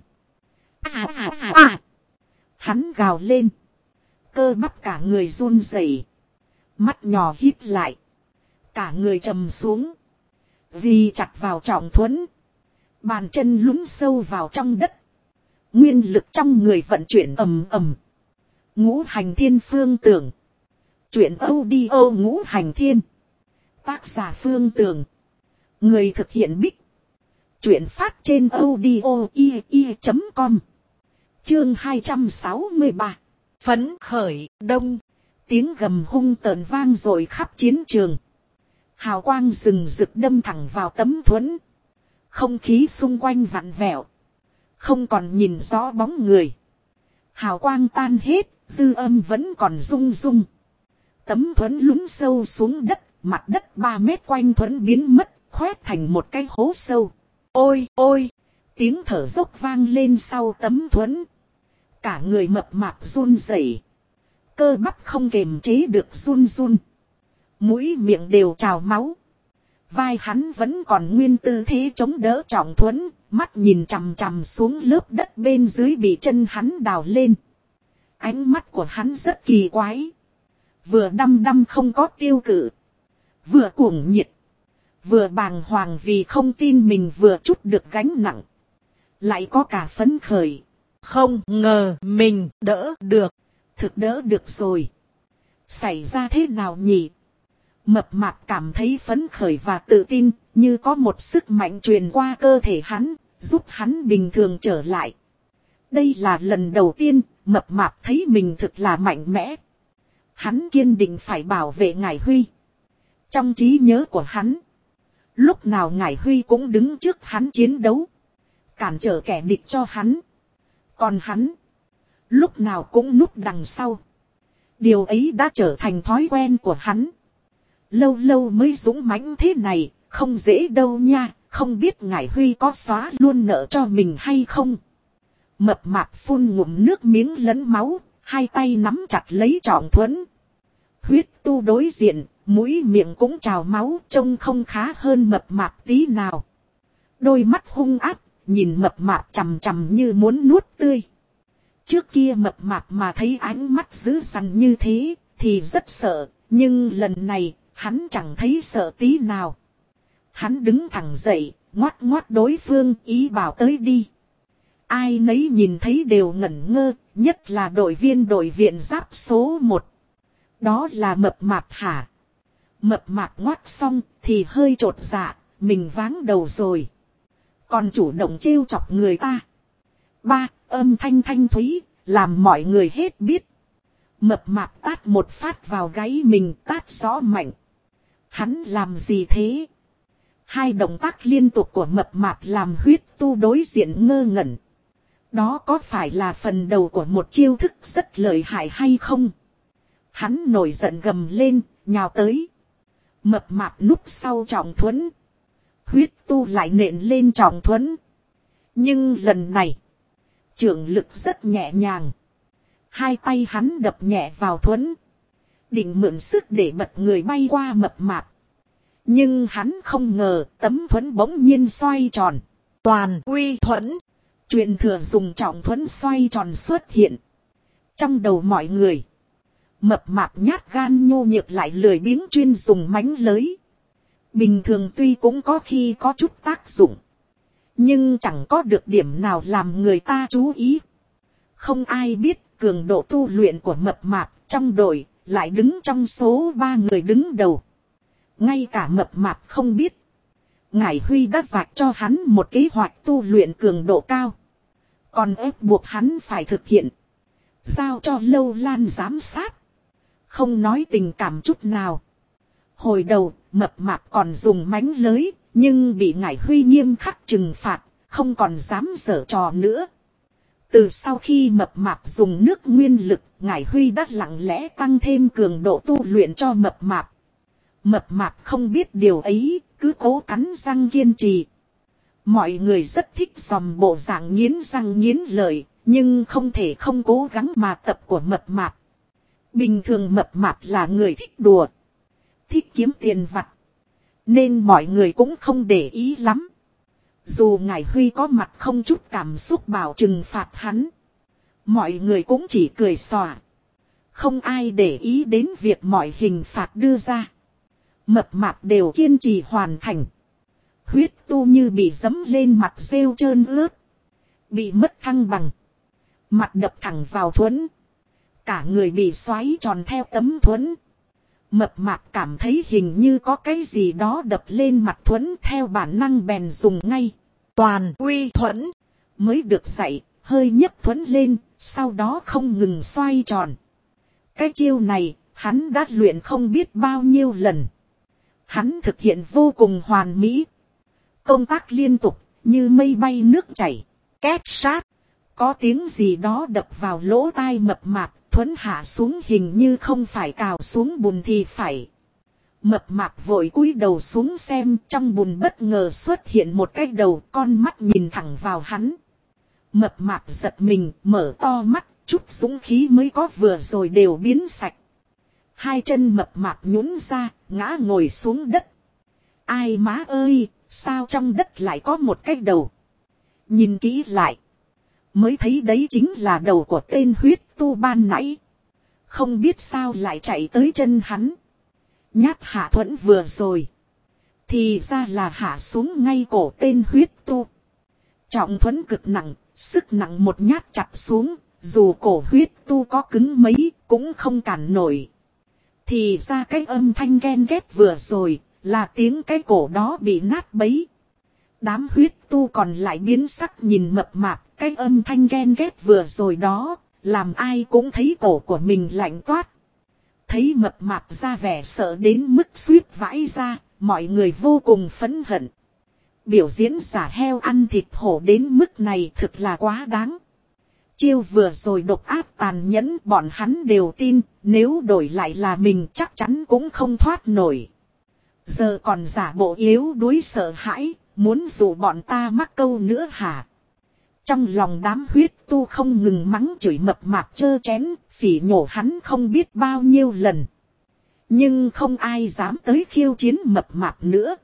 Hắn gào lên. Cơ bắp cả người run rẩy, mắt nhỏ híp lại. Cả người trầm xuống. Vì chặt vào trọng thuẫn. Bàn chân lún sâu vào trong đất. Nguyên lực trong người vận chuyển ầm ầm. Ngũ hành thiên phương tưởng. Chuyện audio ngũ hành thiên. Tác giả Phương Tường. Người thực hiện Bích. Chuyện phát trên audio.com. Chương 263. Phấn khởi đông. Tiếng gầm hung tợn vang dội khắp chiến trường. Hào quang rừng rực đâm thẳng vào tấm thuẫn. Không khí xung quanh vặn vẹo. Không còn nhìn rõ bóng người. Hào quang tan hết, dư âm vẫn còn rung rung. Tấm thuẫn lún sâu xuống đất, mặt đất 3 mét quanh thuẫn biến mất, khoét thành một cái hố sâu. Ôi, ôi! Tiếng thở dốc vang lên sau tấm thuẫn. Cả người mập mạp run rẩy, cơ bắp không kềm chế được run run. Mũi miệng đều trào máu. Vai hắn vẫn còn nguyên tư thế chống đỡ trọng thuẫn, mắt nhìn chằm chằm xuống lớp đất bên dưới bị chân hắn đào lên. Ánh mắt của hắn rất kỳ quái. Vừa đăm đăm không có tiêu cự. Vừa cuồng nhiệt. Vừa bàng hoàng vì không tin mình vừa chút được gánh nặng. Lại có cả phấn khởi. Không ngờ mình đỡ được. Thực đỡ được rồi. Xảy ra thế nào nhỉ? Mập mạp cảm thấy phấn khởi và tự tin, như có một sức mạnh truyền qua cơ thể hắn, giúp hắn bình thường trở lại. Đây là lần đầu tiên, mập mạp thấy mình thực là mạnh mẽ. Hắn kiên định phải bảo vệ Ngải Huy. Trong trí nhớ của hắn, lúc nào Ngải Huy cũng đứng trước hắn chiến đấu, cản trở kẻ địch cho hắn. Còn hắn, lúc nào cũng núp đằng sau. Điều ấy đã trở thành thói quen của hắn. Lâu lâu mới dũng mãnh thế này, không dễ đâu nha, không biết Ngải Huy có xóa luôn nợ cho mình hay không. Mập mạp phun ngụm nước miếng lẫn máu, hai tay nắm chặt lấy Trọng Thuẫn. Huyết tu đối diện, mũi miệng cũng trào máu, trông không khá hơn mập mạp tí nào. Đôi mắt hung ác, nhìn mập mạp chằm chằm như muốn nuốt tươi. Trước kia mập mạp mà thấy ánh mắt dữ dằn như thế, thì rất sợ, nhưng lần này, hắn chẳng thấy sợ tí nào. Hắn đứng thẳng dậy, ngoắt ngoắt đối phương, ý bảo tới đi. Ai nấy nhìn thấy đều ngẩn ngơ, nhất là đội viên đội viện giáp số 1. Đó là mập mạp hả? Mập mạp ngoắt xong thì hơi trột dạ, mình váng đầu rồi. Còn chủ động trêu chọc người ta. Ba, âm thanh thanh thúy, làm mọi người hết biết. Mập mạp tát một phát vào gáy mình, tát rõ mạnh. Hắn làm gì thế? Hai động tác liên tục của mập mạp làm huyết tu đối diện ngơ ngẩn. Đó có phải là phần đầu của một chiêu thức rất lợi hại hay không? Hắn nổi giận gầm lên, nhào tới. Mập mạp núp sau Trọng Thuẫn. Huyết tu lại nện lên Trọng Thuẫn. Nhưng lần này, chưởng lực rất nhẹ nhàng. Hai tay hắn đập nhẹ vào Thuẫn. Định mượn sức để bật người bay qua mập mạp. Nhưng hắn không ngờ tấm Thuẫn bỗng nhiên xoay tròn. Toàn uy Thuẫn. Truyền thừa dùng Trọng Thuẫn xoay tròn xuất hiện. Trong đầu mọi người, mập mạp nhát gan nhô nhược lại lười biếng chuyên dùng mánh lới. Bình thường tuy cũng có khi có chút tác dụng, nhưng chẳng có được điểm nào làm người ta chú ý. Không ai biết cường độ tu luyện của mập mạp trong đội lại đứng trong số 3 người đứng đầu. Ngay cả mập mạp không biết. Ngải Huy đã vạch cho hắn một kế hoạch tu luyện cường độ cao. Còn ép buộc hắn phải thực hiện. Giao cho Lâu Lan giám sát. Không nói tình cảm chút nào. Hồi đầu, mập mạp còn dùng mánh lới, nhưng bị Ngải Huy nghiêm khắc trừng phạt, không còn dám giở trò nữa. Từ sau khi mập mạp dùng nước nguyên lực, Ngải Huy đã lặng lẽ tăng thêm cường độ tu luyện cho mập mạp. Mập mạp không biết điều ấy, cứ cố cắn răng kiên trì. Mọi người rất thích dòm bộ dạng nghiến răng nghiến lợi, nhưng không thể không cố gắng mà tập của mập mạp. Bình thường mập mạp là người thích đùa, thích kiếm tiền vặt, nên mọi người cũng không để ý lắm. Dù Ngải Huy có mặt không chút cảm xúc bảo trừng phạt hắn, mọi người cũng chỉ cười xòa. Không ai để ý đến việc mọi hình phạt đưa ra. Mập mạp đều kiên trì hoàn thành. Huyết tu như bị dẫm lên mặt rêu trơn ướt. Bị mất thăng bằng. Mặt đập thẳng vào Thuẫn. Cả người bị xoáy tròn theo tấm Thuẫn. Mập mạp cảm thấy hình như có cái gì đó đập lên mặt Thuẫn, theo bản năng bèn dùng ngay. Toàn uy Thuẫn. Mới được dạy, hơi nhấc Thuẫn lên, sau đó không ngừng xoay tròn. Cái chiêu này, hắn đã luyện không biết bao nhiêu lần. Hắn thực hiện vô cùng hoàn mỹ. Công tác liên tục, như mây bay nước chảy. Két sát. Có tiếng gì đó đập vào lỗ tai mập mạp. Thuẫn hạ xuống hình như không phải cào xuống bùn thì phải. Mập mạp vội cúi đầu xuống xem, trong bùn bất ngờ xuất hiện một cái đầu, con mắt nhìn thẳng vào hắn. Mập mạp giật mình, mở to mắt, chút dũng khí mới có vừa rồi đều biến sạch. Hai chân mập mạp nhũn ra, ngã ngồi xuống đất. Ai má ơi, sao trong đất lại có một cái đầu? Nhìn kỹ lại, mới thấy đấy chính là đầu của tên huyết tu ban nãy. Không biết sao lại chạy tới chân hắn. Nhát hạ Thuẫn vừa rồi, Thì ra là hạ xuống ngay cổ tên huyết tu. Trọng thuẫn cực nặng, sức nặng một nhát chặt xuống, dù cổ huyết tu có cứng mấy cũng không cản nổi. Thì ra cái âm thanh ghen ghét vừa rồi là tiếng cái cổ đó bị nát bấy. Đám huyết tu còn lại biến sắc nhìn mập mạp, cái âm thanh ghen ghét vừa rồi đó, làm ai cũng thấy cổ của mình lạnh toát. Thấy mập mạp ra vẻ sợ đến mức suýt vãi ra, mọi người vô cùng phẫn hận. Biểu diễn giả heo ăn thịt hổ đến mức này thực là quá đáng. Chiêu vừa rồi độc ác tàn nhẫn bọn hắn đều tin, nếu đổi lại là mình chắc chắn cũng không thoát nổi. Giờ còn giả bộ yếu đuối sợ hãi, muốn dụ bọn ta mắc câu nữa hả? Trong lòng đám huyết tu không ngừng mắng chửi mập mạp trơ chén, phỉ nhổ hắn không biết bao nhiêu lần. Nhưng không ai dám tới khiêu chiến mập mạp nữa,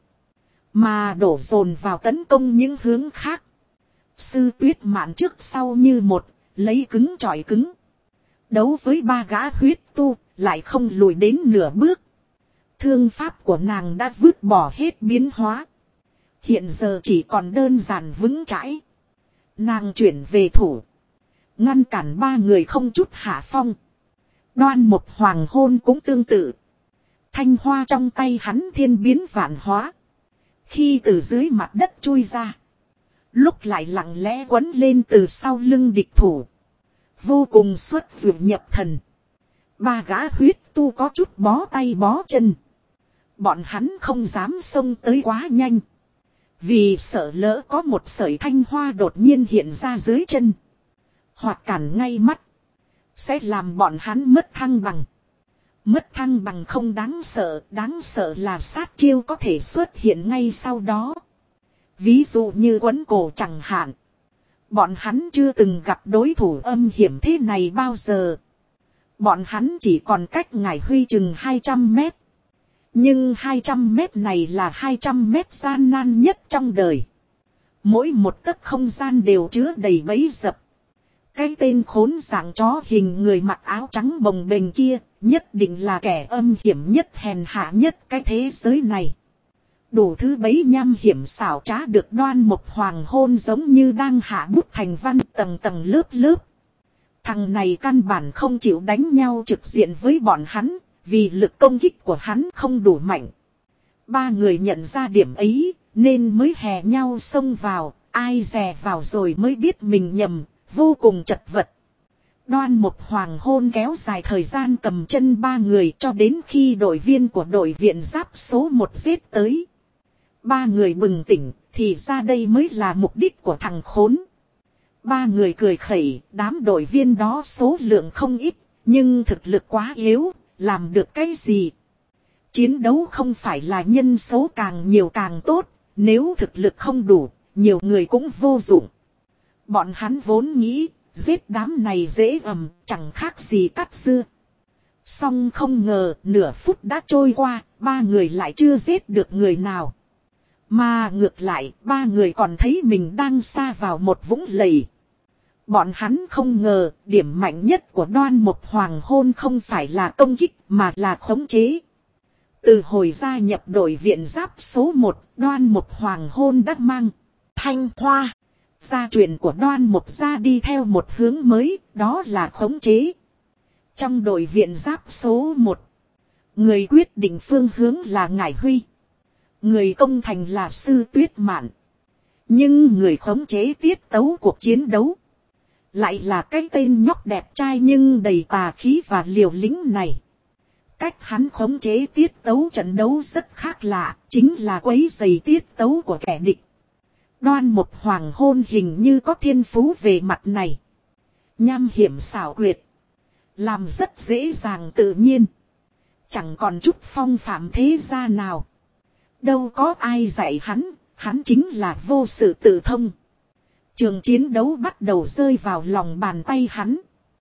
mà đổ dồn vào tấn công những hướng khác. Sư Tuyết Mạn trước sau như một, lấy cứng chọi cứng. Đấu với ba gã huyết tu, lại không lùi đến nửa bước. Thương pháp của nàng đã vứt bỏ hết biến hóa. Hiện giờ chỉ còn đơn giản vững chãi. Nàng chuyển về thủ, ngăn cản ba người không chút hạ phong. Đoan Một Hoàng Hôn cũng tương tự. Thanh hoa trong tay hắn thiên biến vạn hóa. Khi từ dưới mặt đất chui ra, lúc lại lặng lẽ quấn lên từ sau lưng địch thủ. Vô cùng xuất dược nhập thần. Ba gã huyết tu có chút bó tay bó chân. Bọn hắn không dám xông tới quá nhanh, vì sợ lỡ có một sợi thanh hoa đột nhiên hiện ra dưới chân, hoặc cản ngay mắt, sẽ làm bọn hắn mất thăng bằng. Mất thăng bằng không đáng sợ là sát chiêu có thể xuất hiện ngay sau đó. Ví dụ như quấn cổ chẳng hạn. Bọn hắn chưa từng gặp đối thủ âm hiểm thế này bao giờ. Bọn hắn chỉ còn cách Ngải Huy chừng 200 mét. Nhưng 200 mét này là 200 mét gian nan nhất trong đời. Mỗi một tấc không gian đều chứa đầy bẫy dập. Cái tên khốn dạng chó hình người mặc áo trắng bồng bềnh kia nhất định là kẻ âm hiểm nhất hèn hạ nhất cái thế giới này. Đủ thứ bấy nham hiểm xảo trá được Đoan Một Hoàng Hôn giống như đang hạ bút thành văn tầng tầng lớp lớp. Thằng này căn bản không chịu đánh nhau trực diện với bọn hắn, vì lực công kích của hắn không đủ mạnh. Ba người nhận ra điểm ấy, nên mới hè nhau xông vào, ai dè vào rồi mới biết mình nhầm, vô cùng chật vật. Đoan Một Hoàng Hôn kéo dài thời gian cầm chân ba người cho đến khi đội viên của đội viện giáp số 1 giết tới. Ba người bừng tỉnh, thì ra đây mới là mục đích của thằng khốn. Ba người cười khẩy, đám đội viên đó số lượng không ít, nhưng thực lực quá yếu, làm được cái gì? Chiến đấu không phải là nhân số càng nhiều càng tốt, nếu thực lực không đủ, nhiều người cũng vô dụng. Bọn hắn vốn nghĩ, giết đám này dễ chẳng khác gì cắt dưa. Song không ngờ, nửa phút đã trôi qua, ba người lại chưa giết được người nào. Mà ngược lại, ba người còn thấy mình đang sa vào một vũng lầy. Bọn hắn không ngờ, điểm mạnh nhất của Đoan Một Hoàng Hôn không phải là công kích, mà là khống chế. Từ hồi gia nhập đội viện giáp số 1, Đoan Một Hoàng Hôn đã mang thanh hoa. Gia truyền của Đoan Một gia đi theo một hướng mới, đó là khống chế. Trong đội viện giáp số 1, người quyết định phương hướng là Ngải Huy. Người công thành là Sư Tuyết Mạn. Nhưng người khống chế tiết tấu cuộc chiến đấu lại là cái tên nhóc đẹp trai nhưng đầy tà khí và liều lĩnh này. Cách hắn khống chế tiết tấu trận đấu rất khác lạ, chính là quấy rầy tiết tấu của kẻ địch. Đoan Một Hoàng Hôn hình như có thiên phú về mặt này. Nham hiểm xảo quyệt, làm rất dễ dàng tự nhiên, chẳng còn chút phong phạm thế gia nào. Đâu có ai dạy hắn chính là vô sự tự thông. Trường chiến đấu bắt đầu rơi vào lòng bàn tay hắn.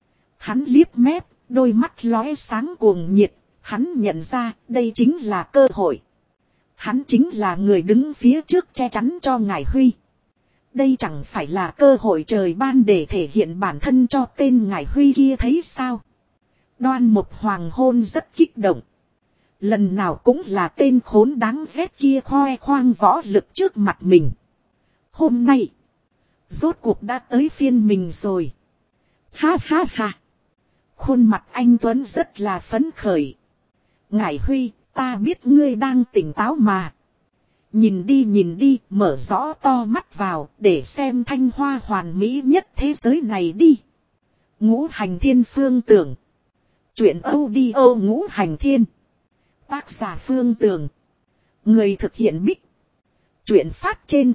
Hắn liếc mép, đôi mắt lóe sáng cuồng nhiệt, hắn nhận ra đây chính là cơ hội. Hắn chính là người đứng phía trước che chắn cho Ngải Huy. Đây chẳng phải là cơ hội trời ban để thể hiện bản thân cho tên Ngải Huy kia thấy sao? Đoan Một Hoàng Hôn rất kích động. Lần nào cũng là tên khốn đáng ghét kia khoe khoang võ lực trước mặt mình. Hôm nay, rốt cuộc đã tới phiên mình rồi. Ha ha ha. Khuôn mặt anh Tuấn rất là phấn khởi. Ngải Huy, ta biết ngươi đang tỉnh táo mà. Nhìn đi, mở rõ to mắt vào để xem Thanh Hoa hoàn mỹ nhất thế giới này đi. Ngũ Hành Thiên Phương Tưởng. Chuyện audio Ngũ Hành Thiên. Tác giả Phương Tưởng. Người thực hiện Bích. Chuyện phát trên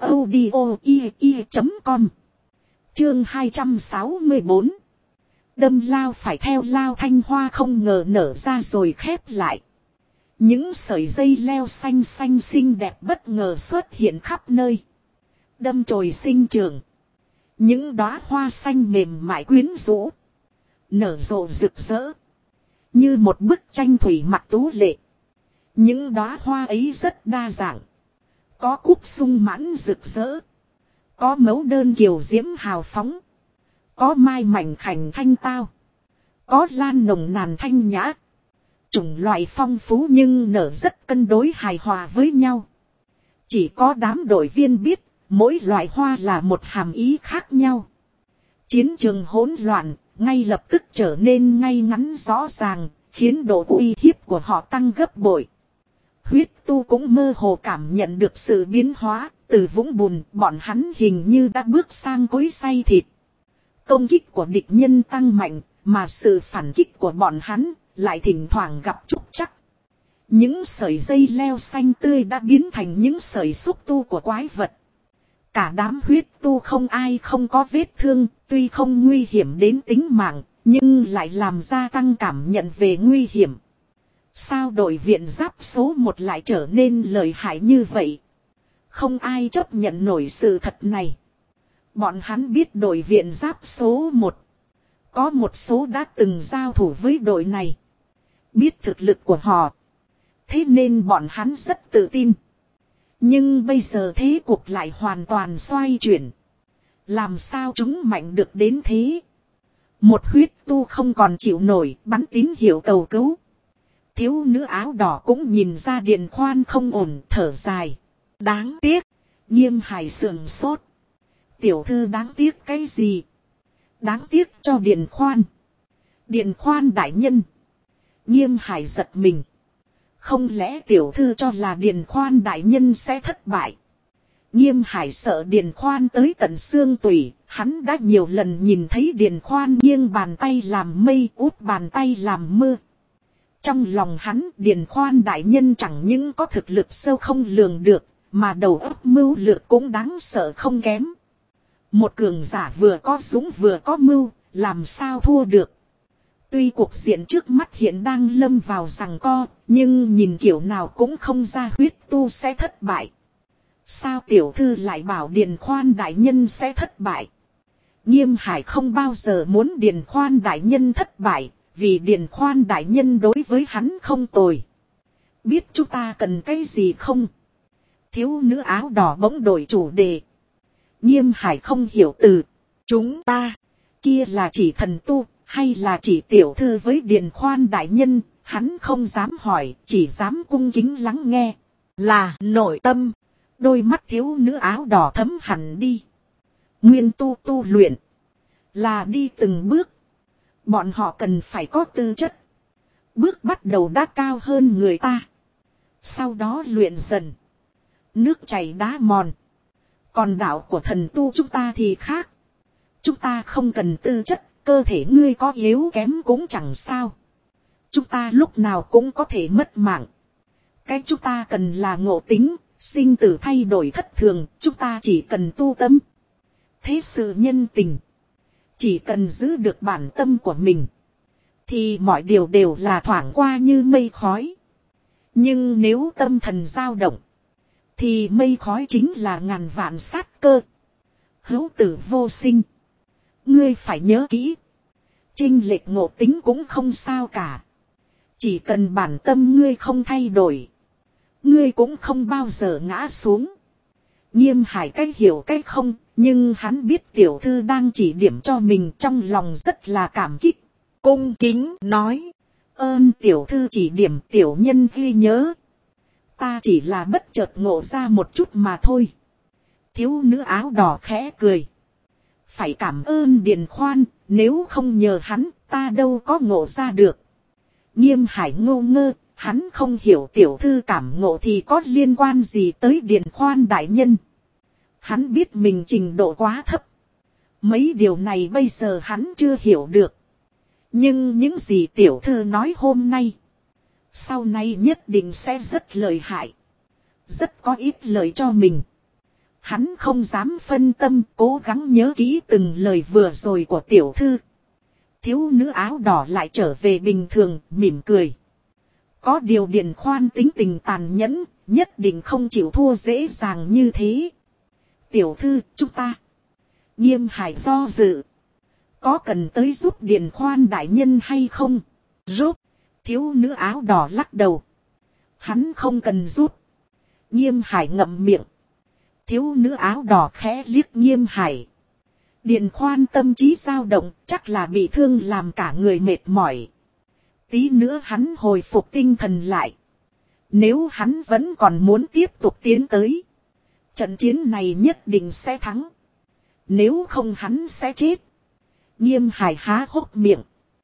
audio.com. Chương 264. Đâm lao phải theo lao. Thanh Hoa không ngờ nở ra rồi khép lại. Những sợi dây leo xanh xanh xinh đẹp bất ngờ xuất hiện khắp nơi. Đâm chồi sinh trưởng. Những đóa hoa xanh mềm mại quyến rũ. Nở rộ rực rỡ. Như một bức tranh thủy mặc tú lệ. Những đóa hoa ấy rất đa dạng. Có cúc sung mãn rực rỡ. Có mấu đơn kiều diễm hào phóng. Có mai mảnh khảnh thanh tao. Có lan nồng nàn thanh nhã. Chủng loại phong phú nhưng nở rất cân đối hài hòa với nhau. Chỉ có đám đội viên biết, mỗi loại hoa là một hàm ý khác nhau. Chiến trường hỗn loạn, ngay lập tức trở nên ngay ngắn rõ ràng, khiến độ uy hiếp của họ tăng gấp bội. Huyết tu cũng mơ hồ cảm nhận được sự biến hóa, từ vũng bùn bọn hắn hình như đã bước sang cối xay thịt. Công kích của địch nhân tăng mạnh, mà sự phản kích của bọn hắn lại thỉnh thoảng gặp trục trặc. Những sợi dây leo xanh tươi đã biến thành những sợi xúc tu của quái vật. Cả đám huyết tu không ai không có vết thương, tuy không nguy hiểm đến tính mạng, nhưng lại làm gia tăng cảm nhận về nguy hiểm. Sao đội viện giáp số 1 lại trở nên lợi hại như vậy? Không ai chấp nhận nổi sự thật này. Bọn hắn biết đội viện giáp số 1. Có một số đã từng giao thủ với đội này. Biết thực lực của họ. Thế nên bọn hắn rất tự tin. Nhưng bây giờ thế cuộc lại hoàn toàn xoay chuyển. Làm sao chúng mạnh được đến thế? Một huyết tu không còn chịu nổi, bắn tín hiệu cầu cứu. Thiếu nữ áo đỏ cũng nhìn ra Điền Khoan không ổn, thở dài. Đáng tiếc. Nghiêm Hải sườn sốt. Tiểu thư đáng tiếc cái gì? Đáng tiếc cho Điền Khoan. Điền Khoan đại nhân. Nghiêm Hải giật mình. Không lẽ tiểu thư cho là Điền Khoan đại nhân sẽ thất bại? Nghiêm Hải sợ Điền Khoan tới tận xương tủy. Hắn đã nhiều lần nhìn thấy Điền Khoan nghiêng bàn tay làm mây, út bàn tay làm mưa. Trong lòng hắn, Điền Khoan đại nhân chẳng những có thực lực sâu không lường được, mà đầu óc mưu lược cũng đáng sợ không kém. Một cường giả vừa có dũng vừa có mưu, làm sao thua được. Tuy cuộc diện trước mắt hiện đang lâm vào giằng co, nhưng nhìn kiểu nào cũng không ra huyết tu sẽ thất bại. Sao tiểu thư lại bảo Điền Khoan đại nhân sẽ thất bại? Nghiêm Hải không bao giờ muốn Điền Khoan đại nhân thất bại, vì Điền Khoan đại nhân đối với hắn không tồi. Biết chúng ta cần cái gì không? Thiếu nữ áo đỏ bỗng đổi chủ đề. Nghiêm Hải không hiểu từ chúng ta kia là chỉ thần tu hay là chỉ tiểu thư với Điền Khoan đại nhân. Hắn không dám hỏi, chỉ dám cung kính lắng nghe. Là nội tâm. Đôi mắt thiếu nữ áo đỏ thấm hẳn đi. Nguyên tu luyện là đi từng bước. Bọn họ cần phải có tư chất. Bước bắt đầu đã cao hơn người ta. Sau đó luyện dần. Nước chảy đá mòn. Còn đạo của thần tu chúng ta thì khác. Chúng ta không cần tư chất. Cơ thể ngươi có yếu kém cũng chẳng sao. Chúng ta lúc nào cũng có thể mất mạng. Cái chúng ta cần là ngộ tính. Sinh tử thay đổi thất thường. Chúng ta chỉ cần tu tâm. Thế sự nhân tình. Chỉ cần giữ được bản tâm của mình. Thì mọi điều đều là thoảng qua như mây khói. Nhưng nếu tâm thần dao động. Thì mây khói chính là ngàn vạn sát cơ. Hữu tử vô sinh. Ngươi phải nhớ kỹ. Chênh lệch ngộ tính cũng không sao cả. Chỉ cần bản tâm ngươi không thay đổi. Ngươi cũng không bao giờ ngã xuống. Nghiêm Hải cách hiểu cách không. Nhưng hắn biết tiểu thư đang chỉ điểm cho mình, trong lòng rất là cảm kích. Cung kính nói. Ơn tiểu thư chỉ điểm, tiểu nhân ghi nhớ. Ta chỉ là bất chợt ngộ ra một chút mà thôi. Thiếu nữ áo đỏ khẽ cười. Phải cảm ơn Điền Khoan, nếu không nhờ hắn, ta đâu có ngộ ra được. Nghiêm Hải ngô ngơ, hắn không hiểu tiểu thư cảm ngộ thì có liên quan gì tới Điền Khoan đại nhân. Hắn biết mình trình độ quá thấp. Mấy điều này bây giờ hắn chưa hiểu được. Nhưng những gì tiểu thư nói hôm nay, sau này nhất định sẽ rất lợi hại. Rất có ích lợi cho mình. Hắn không dám phân tâm, cố gắng nhớ kỹ từng lời vừa rồi của tiểu thư. Thiếu nữ áo đỏ lại trở về bình thường, mỉm cười. Có điều Điền Khoan tính tình tàn nhẫn, nhất định không chịu thua dễ dàng như thế. Tiểu thư, chúng ta. Nghiêm Hải do dự. Có cần tới giúp Điền Khoan đại nhân hay không? Giúp. Thiếu nữ áo đỏ lắc đầu. Hắn không cần giúp. Nghiêm Hải ngậm miệng. Thiếu nữ áo đỏ khẽ liếc Nghiêm Hải. Điền Khoan tâm trí dao động, chắc là bị thương làm cả người mệt mỏi. Tí nữa hắn hồi phục tinh thần lại. Nếu hắn vẫn còn muốn tiếp tục tiến tới, trận chiến này nhất định sẽ thắng. Nếu không hắn sẽ chết. Nghiêm Hải há hốc miệng.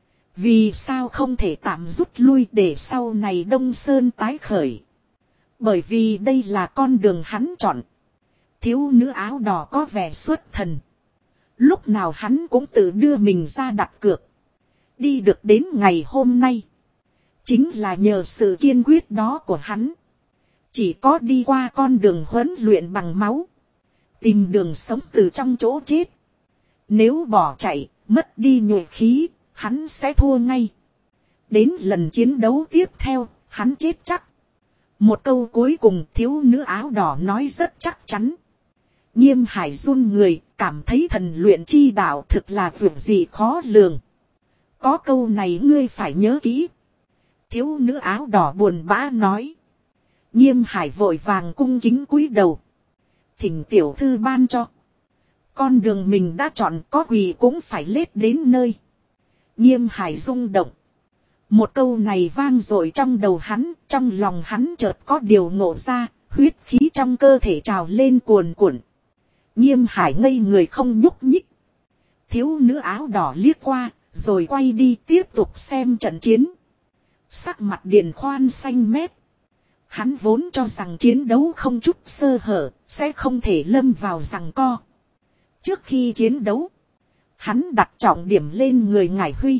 Vì sao không thể tạm rút lui để sau này Đông Sơn tái khởi? Bởi vì đây là con đường hắn chọn. Thiếu nữ áo đỏ có vẻ xuất thần. Lúc nào hắn cũng tự đưa mình ra đặt cược. Đi được đến ngày hôm nay, chính là nhờ sự kiên quyết đó của hắn. Chỉ có đi qua con đường huấn luyện bằng máu, tìm đường sống từ trong chỗ chết. Nếu bỏ chạy, mất đi nhuệ khí, hắn sẽ thua ngay. Đến lần chiến đấu tiếp theo, hắn chết chắc. Một câu cuối cùng thiếu nữ áo đỏ nói rất chắc chắn. Nghiêm Hải run người, cảm thấy thần luyện chi đạo thực là việc gì khó lường. Có câu này ngươi phải nhớ kỹ. Thiếu nữ áo đỏ buồn bã nói. Nghiêm Hải vội vàng cung kính cúi đầu. Thỉnh tiểu thư ban cho. Con đường mình đã chọn có quỳ cũng phải lết đến nơi. Nghiêm Hải rung động. Một câu này vang dội trong đầu hắn, trong lòng hắn chợt có điều ngộ ra, huyết khí trong cơ thể trào lên cuồn cuộn. Nghiêm Hải ngây người không nhúc nhích. Thiếu nữ áo đỏ liếc qua, rồi quay đi tiếp tục xem trận chiến. Sắc mặt Điền Khoan xanh mét. Hắn vốn cho rằng chiến đấu không chút sơ hở, sẽ không thể lâm vào giằng co. Trước khi chiến đấu, hắn đặt trọng điểm lên người Ngải Huy.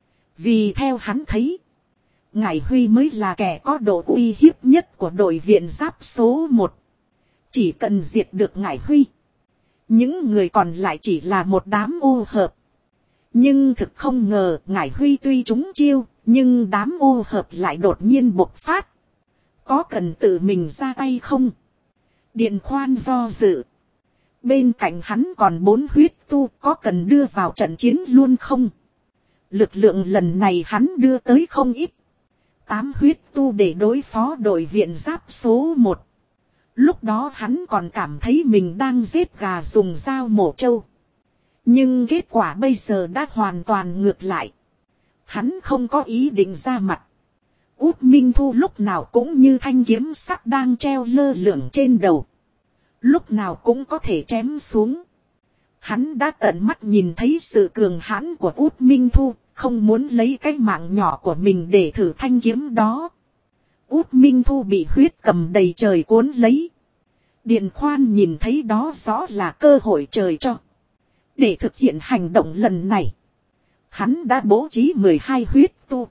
Vì theo hắn thấy, Ngải Huy mới là kẻ có độ uy hiếp nhất của đội viện giáp số 1. Chỉ cần diệt được Ngải Huy, những người còn lại chỉ là một đám ô hợp. Nhưng thực không ngờ Ngải Huy tuy trúng chiêu, nhưng đám ô hợp lại đột nhiên bộc phát. Có cần tự mình ra tay không? Điền Khoan do dự. Bên cạnh hắn còn 4 huyết tu, có cần đưa vào trận chiến luôn không? Lực lượng lần này hắn đưa tới không ít. 8 huyết tu để đối phó đội viện giáp số 1. Lúc đó hắn còn cảm thấy mình đang giết gà dùng dao mổ trâu. Nhưng kết quả bây giờ đã hoàn toàn ngược lại. Hắn không có ý định ra mặt. Út Minh Thu lúc nào cũng như thanh kiếm sắc đang treo lơ lửng trên đầu. Lúc nào cũng có thể chém xuống. Hắn đã tận mắt nhìn thấy sự cường hãn của Út Minh Thu, không muốn lấy cái mạng nhỏ của mình để thử thanh kiếm đó. Út Minh Thu bị huyết cầm đầy trời cuốn lấy. Điền Khoan nhìn thấy đó rõ là cơ hội trời cho. Để thực hiện hành động lần này, hắn đã bố trí 12 huyết tu.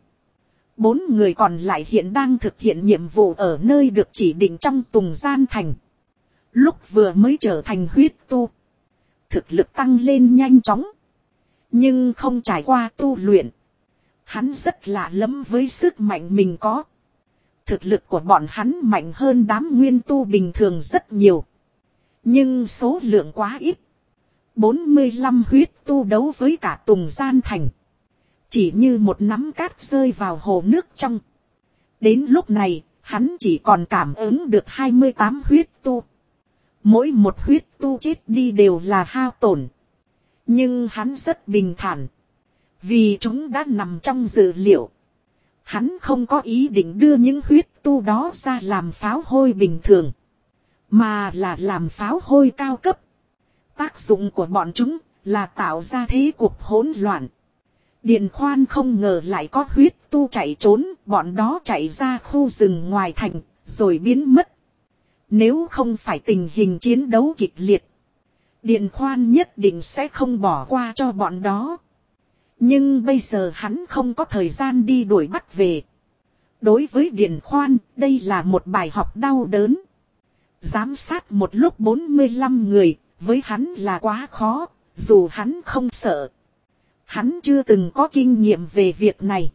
4 người còn lại hiện đang thực hiện nhiệm vụ ở nơi được chỉ định trong Tùng Gian Thành. Lúc vừa mới trở thành huyết tu, thực lực tăng lên nhanh chóng. Nhưng không trải qua tu luyện, hắn rất lạ lẫm với sức mạnh mình có. Thực lực của bọn hắn mạnh hơn đám nguyên tu bình thường rất nhiều. Nhưng số lượng quá ít. 45 huyết tu đấu với cả Tùng Gian Thành. Chỉ như một nắm cát rơi vào hồ nước trong. Đến lúc này, hắn chỉ còn cảm ứng được 28 huyết tu. Mỗi một huyết tu chết đi đều là hao tổn. Nhưng hắn rất bình thản. Vì chúng đã nằm trong dự liệu. Hắn không có ý định đưa những huyết tu đó ra làm pháo hôi bình thường. Mà là làm pháo hôi cao cấp. Tác dụng của bọn chúng là tạo ra thế cục hỗn loạn. Điền Khoan không ngờ lại có huyết tu chạy trốn. Bọn đó chạy ra khu rừng ngoài thành rồi biến mất. Nếu không phải tình hình chiến đấu kịch liệt, Điền Khoan nhất định sẽ không bỏ qua cho bọn đó. Nhưng bây giờ hắn không có thời gian đi đuổi bắt về. Đối với Điền Khoan, đây là một bài học đau đớn. Giám sát một lúc 45 người, với hắn là quá khó, dù hắn không sợ. Hắn chưa từng có kinh nghiệm về việc này.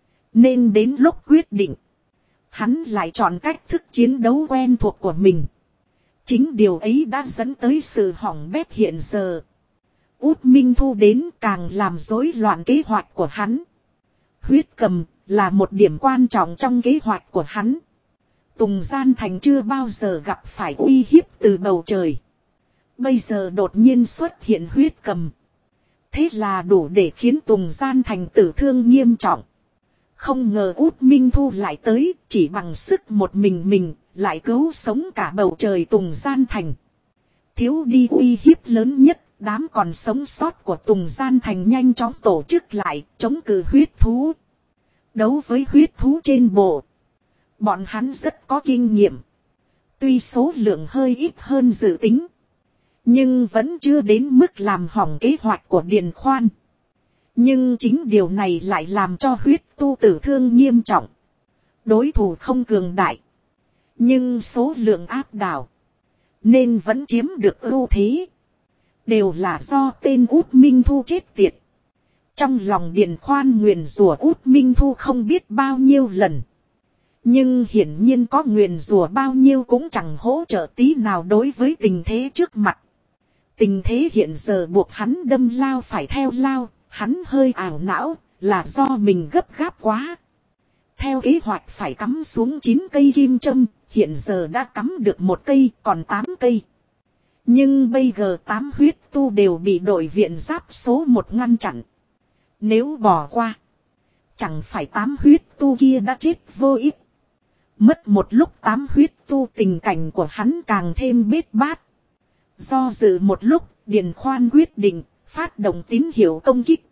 Nên đến lúc quyết định, hắn lại chọn cách thức chiến đấu quen thuộc của mình. Chính điều ấy đã dẫn tới sự hỏng bét hiện giờ. Út Minh Thu đến càng làm rối loạn kế hoạch của hắn. Huyết cầm là một điểm quan trọng trong kế hoạch của hắn. Tùng Gian Thành chưa bao giờ gặp phải uy hiếp từ bầu trời. Bây giờ đột nhiên xuất hiện huyết cầm. Thế là đủ để khiến Tùng Gian Thành tử thương nghiêm trọng. Không ngờ Út Minh Thu lại tới, chỉ bằng sức một mình lại cứu sống cả bầu trời Tùng Gian Thành. Thiếu đi uy hiếp lớn nhất, đám còn sống sót của Tùng Gian Thành nhanh chóng tổ chức lại, chống cự huyết thú. Đấu với huyết thú trên bộ. Bọn hắn rất có kinh nghiệm. Tuy số lượng hơi ít hơn dự tính, nhưng vẫn chưa đến mức làm hỏng kế hoạch của Điền Khoan. Nhưng chính điều này lại làm cho huyết tu tử thương nghiêm trọng. Đối thủ không cường đại, nhưng số lượng áp đảo, nên vẫn chiếm được ưu thế. Đều là do tên Út Minh Thu chết tiệt. Trong lòng Điền Khoan nguyền rủa Út Minh Thu không biết bao nhiêu lần. Nhưng hiển nhiên có nguyền rủa bao nhiêu cũng chẳng hỗ trợ tí nào đối với tình thế trước mặt. Tình thế hiện giờ buộc hắn đâm lao phải theo lao. Hắn hơi ảo não là do mình gấp gáp quá. Theo kế hoạch phải cắm xuống 9 cây kim châm, hiện giờ đã cắm được 1 cây, còn 8 cây. Nhưng bây giờ 8 huyết tu đều bị đội viện giáp số 1 ngăn chặn. Nếu bỏ qua, chẳng phải 8 huyết tu kia đã chết vô ích. Mất một lúc 8 huyết tu, tình cảnh của hắn càng thêm bết bát. Do dự một lúc, Điền Khoan quyết định phát động tín hiệu công kích.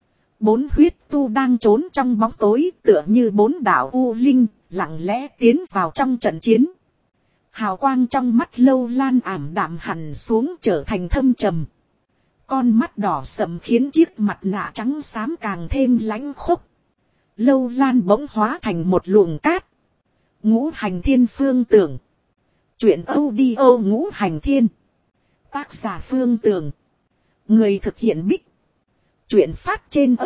4 huyết tu đang trốn trong bóng tối tựa như 4 đạo u linh, lặng lẽ tiến vào trong trận chiến. Hào quang trong mắt Lâu Lan ảm đạm hẳn xuống trở thành thâm trầm. Con mắt đỏ sậm khiến chiếc mặt nạ trắng xám càng thêm lãnh khốc. Lâu Lan bỗng hóa thành một luồng cát. Ngũ Hành Thiên Phương Tưởng. Chuyện audio Ngũ Hành Thiên. Tác giả Phương Tưởng. Người thực hiện Bích. Chuyện phát trên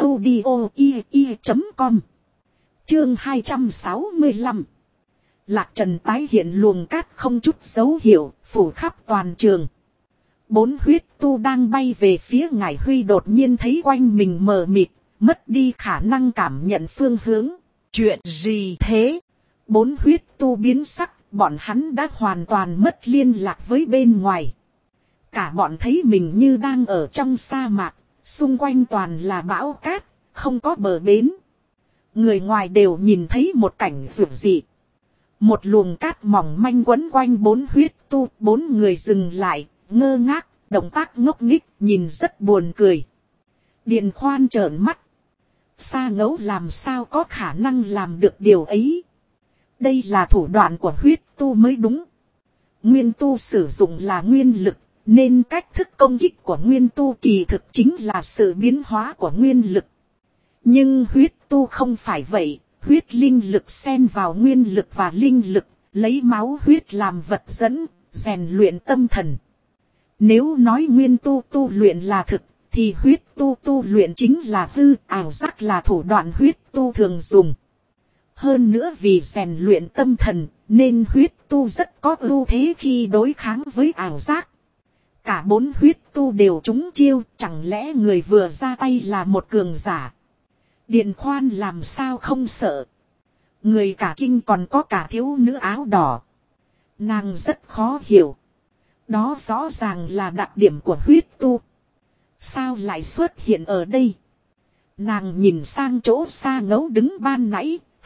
audio.com. Chương 265. Lạc Trần tái hiện luồng cát không chút dấu hiệu, phủ khắp toàn trường. 4 huyết tu đang bay về phía Ngải Huy đột nhiên thấy quanh mình mờ mịt, mất đi khả năng cảm nhận phương hướng. Chuyện gì thế? 4 huyết tu biến sắc, bọn hắn đã hoàn toàn mất liên lạc với bên ngoài. Cả bọn thấy mình như đang ở trong sa mạc, xung quanh toàn là bão cát, không có bờ bến. Người ngoài đều nhìn thấy một cảnh rủi dị. Một luồng cát mỏng manh quấn quanh 4 huyết tu, 4 người dừng lại, ngơ ngác, động tác ngốc nghích, nhìn rất buồn cười. Điền Khoan trợn mắt. Sa Ngẫu làm sao có khả năng làm được điều ấy? Đây là thủ đoạn của huyết tu mới đúng. Nguyên tu sử dụng là nguyên lực, nên cách thức công kích của nguyên tu kỳ thực chính là sự biến hóa của nguyên lực. Nhưng huyết tu không phải vậy, huyết linh lực xen vào nguyên lực và linh lực, lấy máu huyết làm vật dẫn, rèn luyện tâm thần. Nếu nói nguyên tu tu luyện là thực, thì huyết tu tu luyện chính là hư, ảo giác là thủ đoạn huyết tu thường dùng. Hơn nữa vì rèn luyện tâm thần, nên huyết tu rất có ưu thế khi đối kháng với ảo giác. Cả 4 huyết tu đều trúng chiêu, chẳng lẽ người vừa ra tay là một cường giả? Điền Khoan làm sao không sợ? Người cả kinh còn có cả thiếu nữ áo đỏ. Nàng rất khó hiểu. Đó rõ ràng là đặc điểm của huyết tu. Sao lại xuất hiện ở đây? Nàng nhìn sang chỗ Sa Ngẫu đứng ban nãy,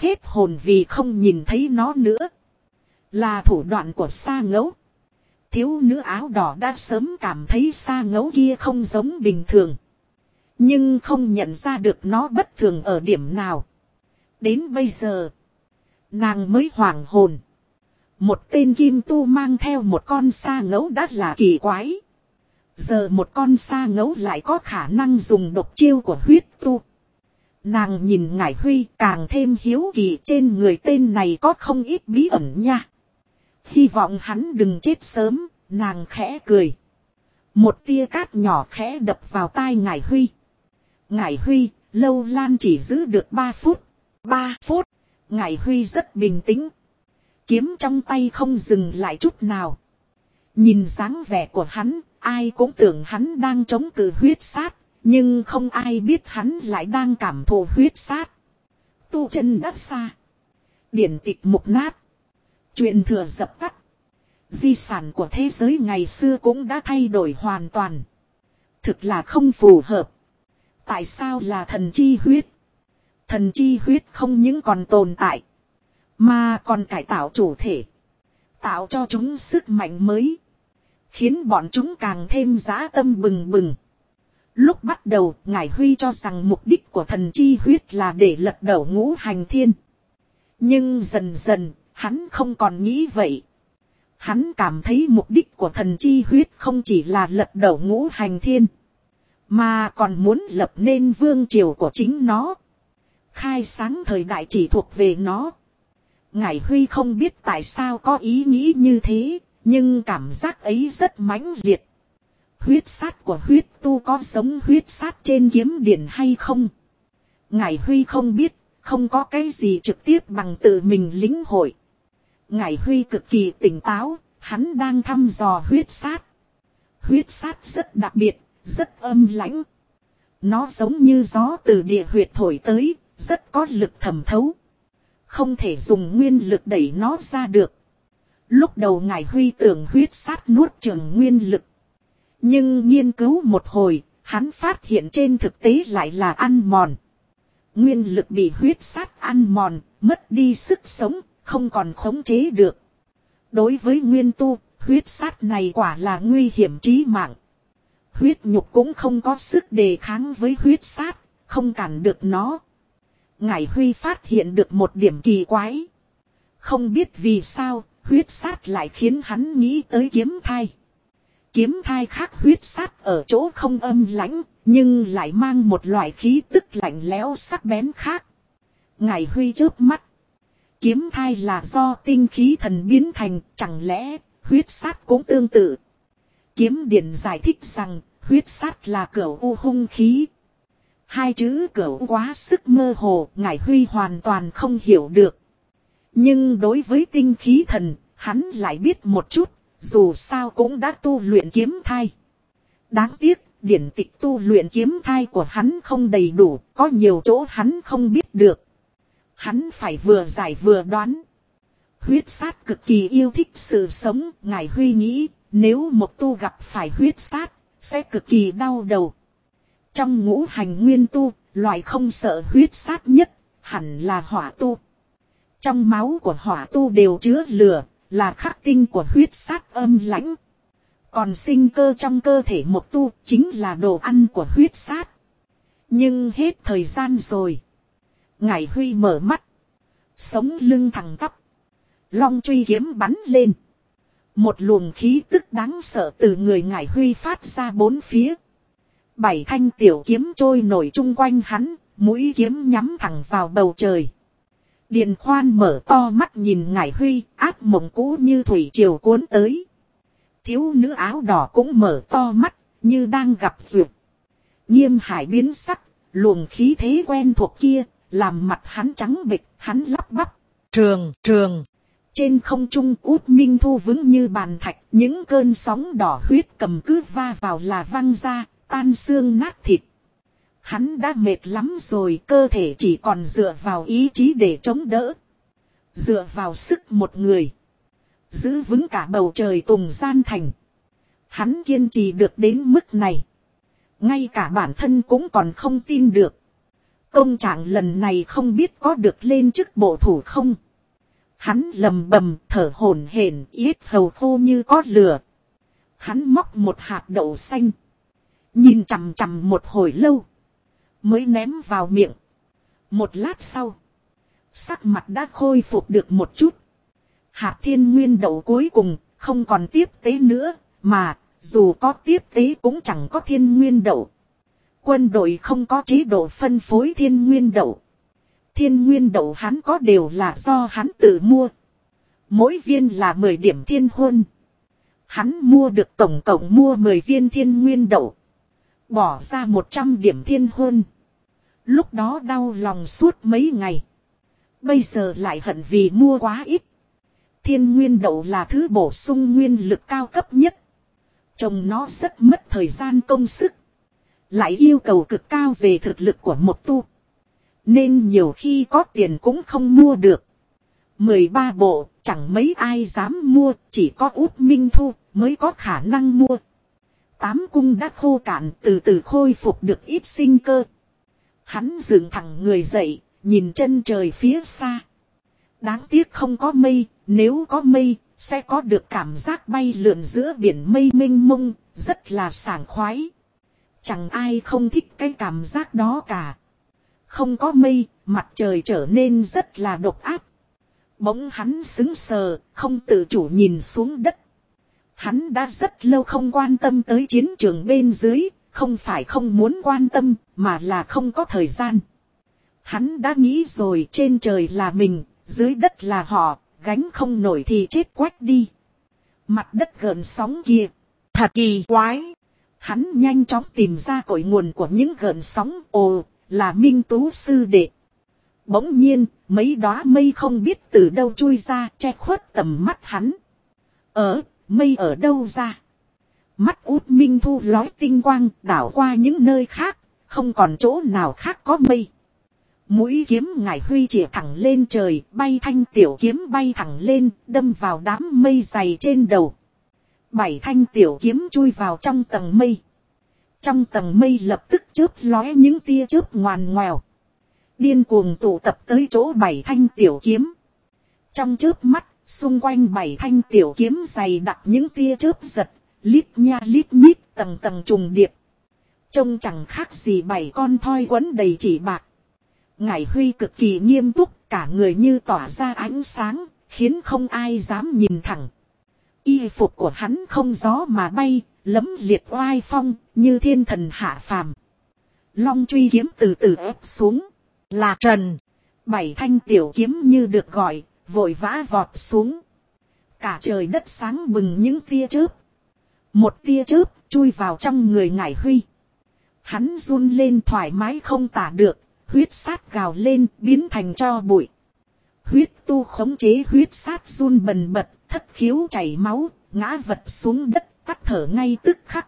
hết hồn vì không nhìn thấy nó nữa. Là thủ đoạn của Sa Ngẫu. Thiếu nữ áo đỏ đã sớm cảm thấy Sa Ngẫu kia không giống bình thường. Nhưng không nhận ra được nó bất thường ở điểm nào. Đến bây giờ, nàng mới hoảng hồn. Một tên kim tu mang theo một con Sa Ngẫu đã là kỳ quái. Giờ một con Sa Ngẫu lại có khả năng dùng độc chiêu của huyết tu. Nàng nhìn Ngải Huy càng thêm hiếu kỳ, trên người tên này có không ít bí ẩn nha. Hy vọng hắn đừng chết sớm, nàng khẽ cười. Một tia cát nhỏ khẽ đập vào tai Ngải Huy. Ngải Huy, Lâu Lan chỉ giữ được 3 phút. 3 phút, Ngải Huy rất bình tĩnh. Kiếm trong tay không dừng lại chút nào. Nhìn dáng vẻ của hắn, ai cũng tưởng hắn đang chống cự huyết sát. Nhưng không ai biết hắn lại đang cảm thụ huyết sát. Tu chân đắc xa. Điển tịch mục nát. Truyền thừa dập tắt. Di sản của thế giới ngày xưa cũng đã thay đổi hoàn toàn. Thực là không phù hợp. Tại sao là thần chi huyết? Thần chi huyết không những còn tồn tại, mà còn cải tạo chủ thể. Tạo cho chúng sức mạnh mới. Khiến bọn chúng càng thêm dã tâm bừng bừng. Lúc bắt đầu, Ngải Huy cho rằng mục đích của thần chi huyết là để lật đổ ngũ hành thiên. Nhưng dần dần, hắn không còn nghĩ vậy. Hắn cảm thấy mục đích của thần chi huyết không chỉ là lật đổ ngũ hành thiên, mà còn muốn lập nên vương triều của chính nó. Khai sáng thời đại chỉ thuộc về nó. Ngải Huy không biết tại sao có ý nghĩ như thế, nhưng cảm giác ấy rất mãnh liệt. Huyết sát của huyết tu có giống huyết sát trên kiếm điển hay không? Ngải Huy không biết, không có cái gì trực tiếp bằng tự mình lĩnh hội. Ngải Huy cực kỳ tỉnh táo, hắn đang thăm dò huyết sát. Huyết sát rất đặc biệt, rất âm lãnh. Nó giống như gió từ địa huyệt thổi tới, rất có lực thẩm thấu. Không thể dùng nguyên lực đẩy nó ra được. Lúc đầu Ngải Huy tưởng huyết sát nuốt chửng nguyên lực. Nhưng nghiên cứu một hồi, hắn phát hiện trên thực tế lại là ăn mòn. Nguyên lực bị huyết sát ăn mòn, mất đi sức sống, không còn khống chế được. Đối với nguyên tu, huyết sát này quả là nguy hiểm chí mạng. Huyết nhục cũng không có sức đề kháng với huyết sát, không cản được nó. Ngải Huy phát hiện được một điểm kỳ quái. Không biết vì sao, huyết sát lại khiến hắn nghĩ tới kiếm thai. Kiếm thai khác huyết sát ở chỗ không âm lãnh, nhưng lại mang một loại khí tức lạnh lẽo sắc bén khác. Ngải Huy chớp mắt. Kiếm thai là do tinh khí thần biến thành, chẳng lẽ huyết sát cũng tương tự. Kiếm điển giải thích rằng huyết sát là cửu u hung khí. Hai chữ cửu quá sức mơ hồ, Ngải Huy hoàn toàn không hiểu được. Nhưng đối với tinh khí thần, hắn lại biết một chút. Dù sao cũng đã tu luyện kiếm thai. Đáng tiếc, điển tịch tu luyện kiếm thai của hắn không đầy đủ, có nhiều chỗ hắn không biết được. Hắn phải vừa giải vừa đoán. Huyết sát cực kỳ yêu thích sự sống, Ngải Huy nghĩ, nếu một tu gặp phải huyết sát, sẽ cực kỳ đau đầu. Trong ngũ hành nguyên tu, loại không sợ huyết sát nhất, hẳn là hỏa tu. Trong máu của hỏa tu đều chứa lửa. Là khắc tinh của huyết sát âm lãnh. Còn sinh cơ trong cơ thể một tu chính là đồ ăn của huyết sát. Nhưng hết thời gian rồi. Ngải Huy mở mắt. Sống lưng thẳng tắp. Long truy kiếm bắn lên. Một luồng khí tức đáng sợ từ người Ngải Huy phát ra bốn phía. 7 thanh tiểu kiếm trôi nổi chung quanh hắn. Mũi kiếm nhắm thẳng vào bầu trời. Điền Khoan mở to mắt nhìn Ngải Huy, ác mộng cũ như thủy triều cuốn tới. Thiếu nữ áo đỏ cũng mở to mắt, như đang gặp duyệt. Nghiêm Hải biến sắc, luồng khí thế quen thuộc kia, làm mặt hắn trắng bệch, hắn lắp bắp. Trường. Trên không trung Út Minh Thu vững như bàn thạch, những cơn sóng đỏ huyết cầm cứ va vào là văng ra, tan xương nát thịt. Hắn đã mệt lắm rồi, cơ thể chỉ còn dựa vào ý chí để chống đỡ. Dựa vào sức một người. Giữ vững cả bầu trời Tùng Gian Thành. Hắn kiên trì được đến mức này. Ngay cả bản thân cũng còn không tin được. Công trạng lần này không biết có được lên chức bộ thủ không. Hắn lầm bầm thở hổn hển, yết hầu khô như có lửa. Hắn móc một hạt đậu xanh. Nhìn chằm chằm một hồi lâu. Mới ném vào miệng. Một lát sau. Sắc mặt đã khôi phục được một chút. Hạt thiên nguyên đậu cuối cùng không còn tiếp tế nữa. Mà dù có tiếp tế cũng chẳng có thiên nguyên đậu. Quân đội không có chế độ phân phối thiên nguyên đậu. Thiên nguyên đậu hắn có đều là do hắn tự mua. Mỗi viên là 10 điểm thiên huân. Hắn mua được tổng cộng mua 10 viên thiên nguyên đậu. Bỏ ra 100 điểm thiên huân. Lúc đó đau lòng suốt mấy ngày. Bây giờ lại hận vì mua quá ít. Thiên nguyên đậu là thứ bổ sung nguyên lực cao cấp nhất. Trồng nó rất mất thời gian công sức. Lại yêu cầu cực cao về thực lực của một tu. Nên nhiều khi có tiền cũng không mua được. 13 bộ chẳng mấy ai dám mua. Chỉ có Út Minh Thu mới có khả năng mua. 8 cung đã khô cạn, từ từ khôi phục được ít sinh cơ. Hắn dựng thẳng người dậy, nhìn chân trời phía xa. Đáng tiếc không có mây, nếu có mây, sẽ có được cảm giác bay lượn giữa biển mây mênh mông, rất là sảng khoái. Chẳng ai không thích cái cảm giác đó cả. Không có mây, mặt trời trở nên rất là độc áp. Bỗng hắn sững sờ, không tự chủ nhìn xuống đất. Hắn đã rất lâu không quan tâm tới chiến trường bên dưới, không phải không muốn quan tâm, mà là không có thời gian. Hắn đã nghĩ rồi, trên trời là mình, dưới đất là họ, gánh không nổi thì chết quách đi. Mặt đất gợn sóng kia, thật kỳ quái. Hắn nhanh chóng tìm ra cội nguồn của những gợn sóng, ồ, là Minh Tú sư đệ. Bỗng nhiên, mấy đóa mây không biết từ đâu chui ra, che khuất tầm mắt hắn. Mây ở đâu ra? Mắt Út Minh Thu lói tinh quang, đảo qua những nơi khác, không còn chỗ nào khác có mây. Mũi kiếm Ngải Huy chĩa thẳng lên trời, bay thanh tiểu kiếm bay thẳng lên, đâm vào đám mây dày trên đầu. 7 thanh tiểu kiếm chui vào trong tầng mây. Trong tầng mây lập tức chớp lóe những tia chớp ngoằn ngoèo. Điên cuồng tụ tập tới chỗ 7 thanh tiểu kiếm. Trong chớp mắt, xung quanh 7 thanh tiểu kiếm dày đặc những tia chớp giật, lít nha lít nhít, tầng tầng trùng điệp. Trông chẳng khác gì 7 con thoi quấn đầy chỉ bạc. Ngải Huy cực kỳ nghiêm túc, cả người như tỏa ra ánh sáng, khiến không ai dám nhìn thẳng. Y phục của hắn không gió mà bay, lấm liệt oai phong, như thiên thần hạ phàm. Long truy kiếm từ từ ép xuống. Là trần. 7 thanh tiểu kiếm như được gọi, vội vã vọt xuống. Cả trời đất sáng bừng những tia chớp. Một tia chớp chui vào trong người Ngải Huy. Hắn run lên thoải mái không tả được, huyết sát gào lên biến thành tro bụi. Huyết tu khống chế huyết sát run bần bật, thất khiếu chảy máu, ngã vật xuống đất, tắt thở ngay tức khắc.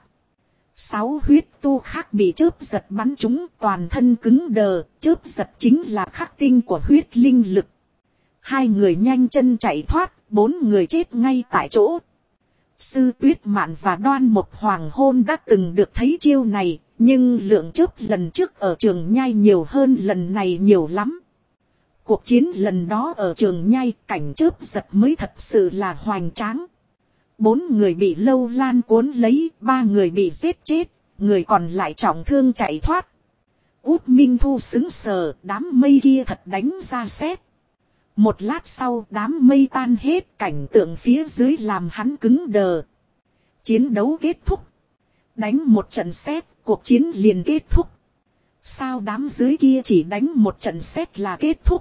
6 huyết tu khác bị chớp giật bắn trúng, toàn thân cứng đờ, chớp giật chính là khắc tinh của huyết linh lực. 2 người nhanh chân chạy thoát, 4 người chết ngay tại chỗ. Sư Tuyết Mạn và Đoan Mộc Hoàng Hôn đã từng được thấy chiêu này, nhưng lượng chớp lần trước ở Trường Nhai nhiều hơn lần này nhiều lắm. Cuộc chiến lần đó ở Trường Nhai, cảnh chớp giật mới thật sự là hoành tráng. 4 người bị Lâu Lan cuốn lấy, 3 người bị giết chết, người còn lại trọng thương chạy thoát. Út Minh Thu sững sờ, đám mây kia thật đánh ra sét. Một lát sau đám mây tan hết, cảnh tượng phía dưới làm hắn cứng đờ. Chiến đấu kết thúc. Đánh một trận sét, cuộc chiến liền kết thúc. Sao đám dưới kia chỉ đánh một trận sét là kết thúc?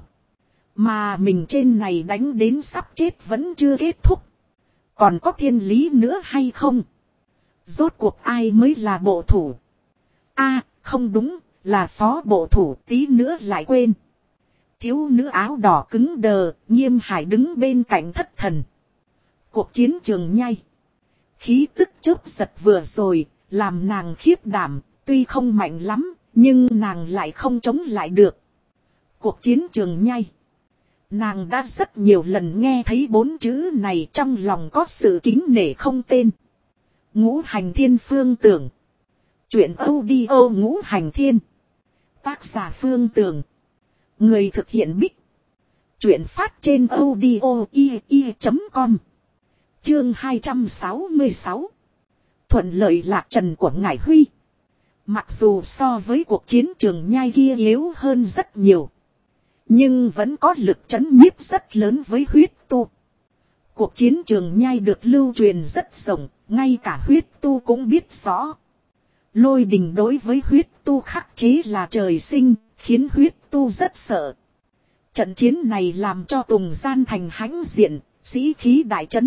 Mà mình trên này đánh đến sắp chết vẫn chưa kết thúc. Còn có thiên lý nữa hay không? Rốt cuộc ai mới là bộ thủ? Không đúng, là phó bộ thủ, tí nữa lại quên. Thiếu nữ áo đỏ cứng đờ, Nghiêm Hải đứng bên cạnh thất thần. Cuộc chiến Trường Nhai. Khí tức chớp giật vừa rồi, làm nàng khiếp đảm, tuy không mạnh lắm, nhưng nàng lại không chống lại được. Cuộc chiến Trường Nhai. Nàng đã rất nhiều lần nghe thấy 4 chữ này, trong lòng có sự kính nể không tên. Ngũ Hành Thiên Phương Tưởng. Chuyện audio Ngũ Hành Thiên. Tác giả Phương Tường. Người thực hiện Bích. Chuyện phát trên audio.com. Chương 266. Thuận lợi lạc trần của Ngải Huy. Mặc dù so với cuộc chiến trường nhai kia yếu hơn rất nhiều, nhưng vẫn có lực trấn nhiếp rất lớn với huyết tu. Cuộc chiến trường nhai được lưu truyền rất rộng, ngay cả huyết tu cũng biết rõ. Lôi đình đối với huyết tu khắc chế là trời sinh, khiến huyết tu rất sợ. Trận chiến này làm cho Tùng Gian Thành hãnh diện, sĩ khí đại trấn.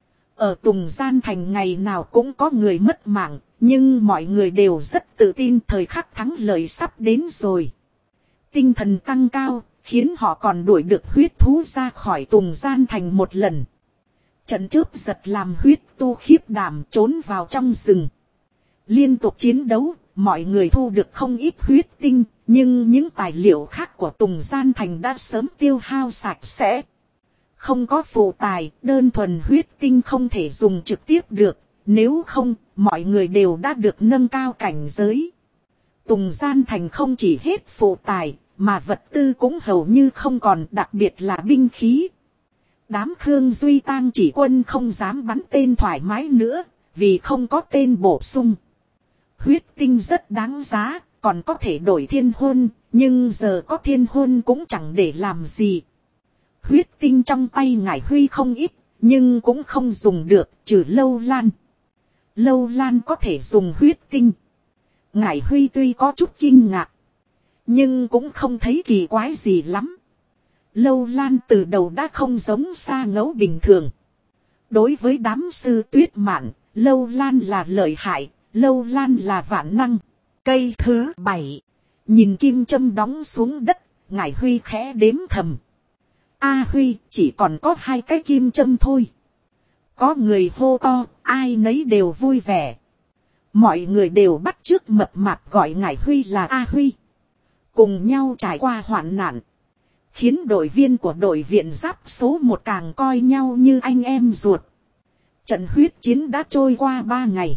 Ở Tùng Gian Thành ngày nào cũng có người mất mạng, nhưng mọi người đều rất tự tin thời khắc thắng lợi sắp đến rồi. Tinh thần tăng cao, khiến họ còn đuổi được huyết thú ra khỏi Tùng Gian Thành một lần. Trận chớp giật làm huyết tu khiếp đảm trốn vào trong rừng. Liên tục chiến đấu, mọi người thu được không ít huyết tinh, nhưng những tài liệu khác của Tùng Gian Thành đã sớm tiêu hao sạch sẽ. Không có phụ tài, đơn thuần huyết tinh không thể dùng trực tiếp được, nếu không, mọi người đều đã được nâng cao cảnh giới. Tùng Gian Thành không chỉ hết phụ tài, mà vật tư cũng hầu như không còn, đặc biệt là binh khí. Đám Khương Duy Tang chỉ quân không dám bắn tên thoải mái nữa, vì không có tên bổ sung. Huyết tinh rất đáng giá, còn có thể đổi thiên hôn, nhưng giờ có thiên hôn cũng chẳng để làm gì. Huyết tinh trong tay Ngải Huy không ít, nhưng cũng không dùng được, trừ Lâu Lan. Lâu Lan có thể dùng huyết tinh. Ngải Huy tuy có chút kinh ngạc, nhưng cũng không thấy kỳ quái gì lắm. Lâu Lan từ đầu đã không giống Sa Ngẫu bình thường. Đối với đám sư tuyết mạn, Lâu Lan là lợi hại, Lâu Lan là vạn năng. Cây thứ 7. Nhìn kim châm đóng xuống đất, Ngải Huy khẽ đếm thầm. A Huy, chỉ còn có 2 cái kim châm thôi. Có người hô to, ai nấy đều vui vẻ. Mọi người đều bắt chước mập mạp gọi Ngải Huy là A Huy. Cùng nhau trải qua hoạn nạn, khiến đội viên của đội viện giáp số 1 càng coi nhau như anh em ruột. Trận huyết chiến đã trôi qua 3 ngày.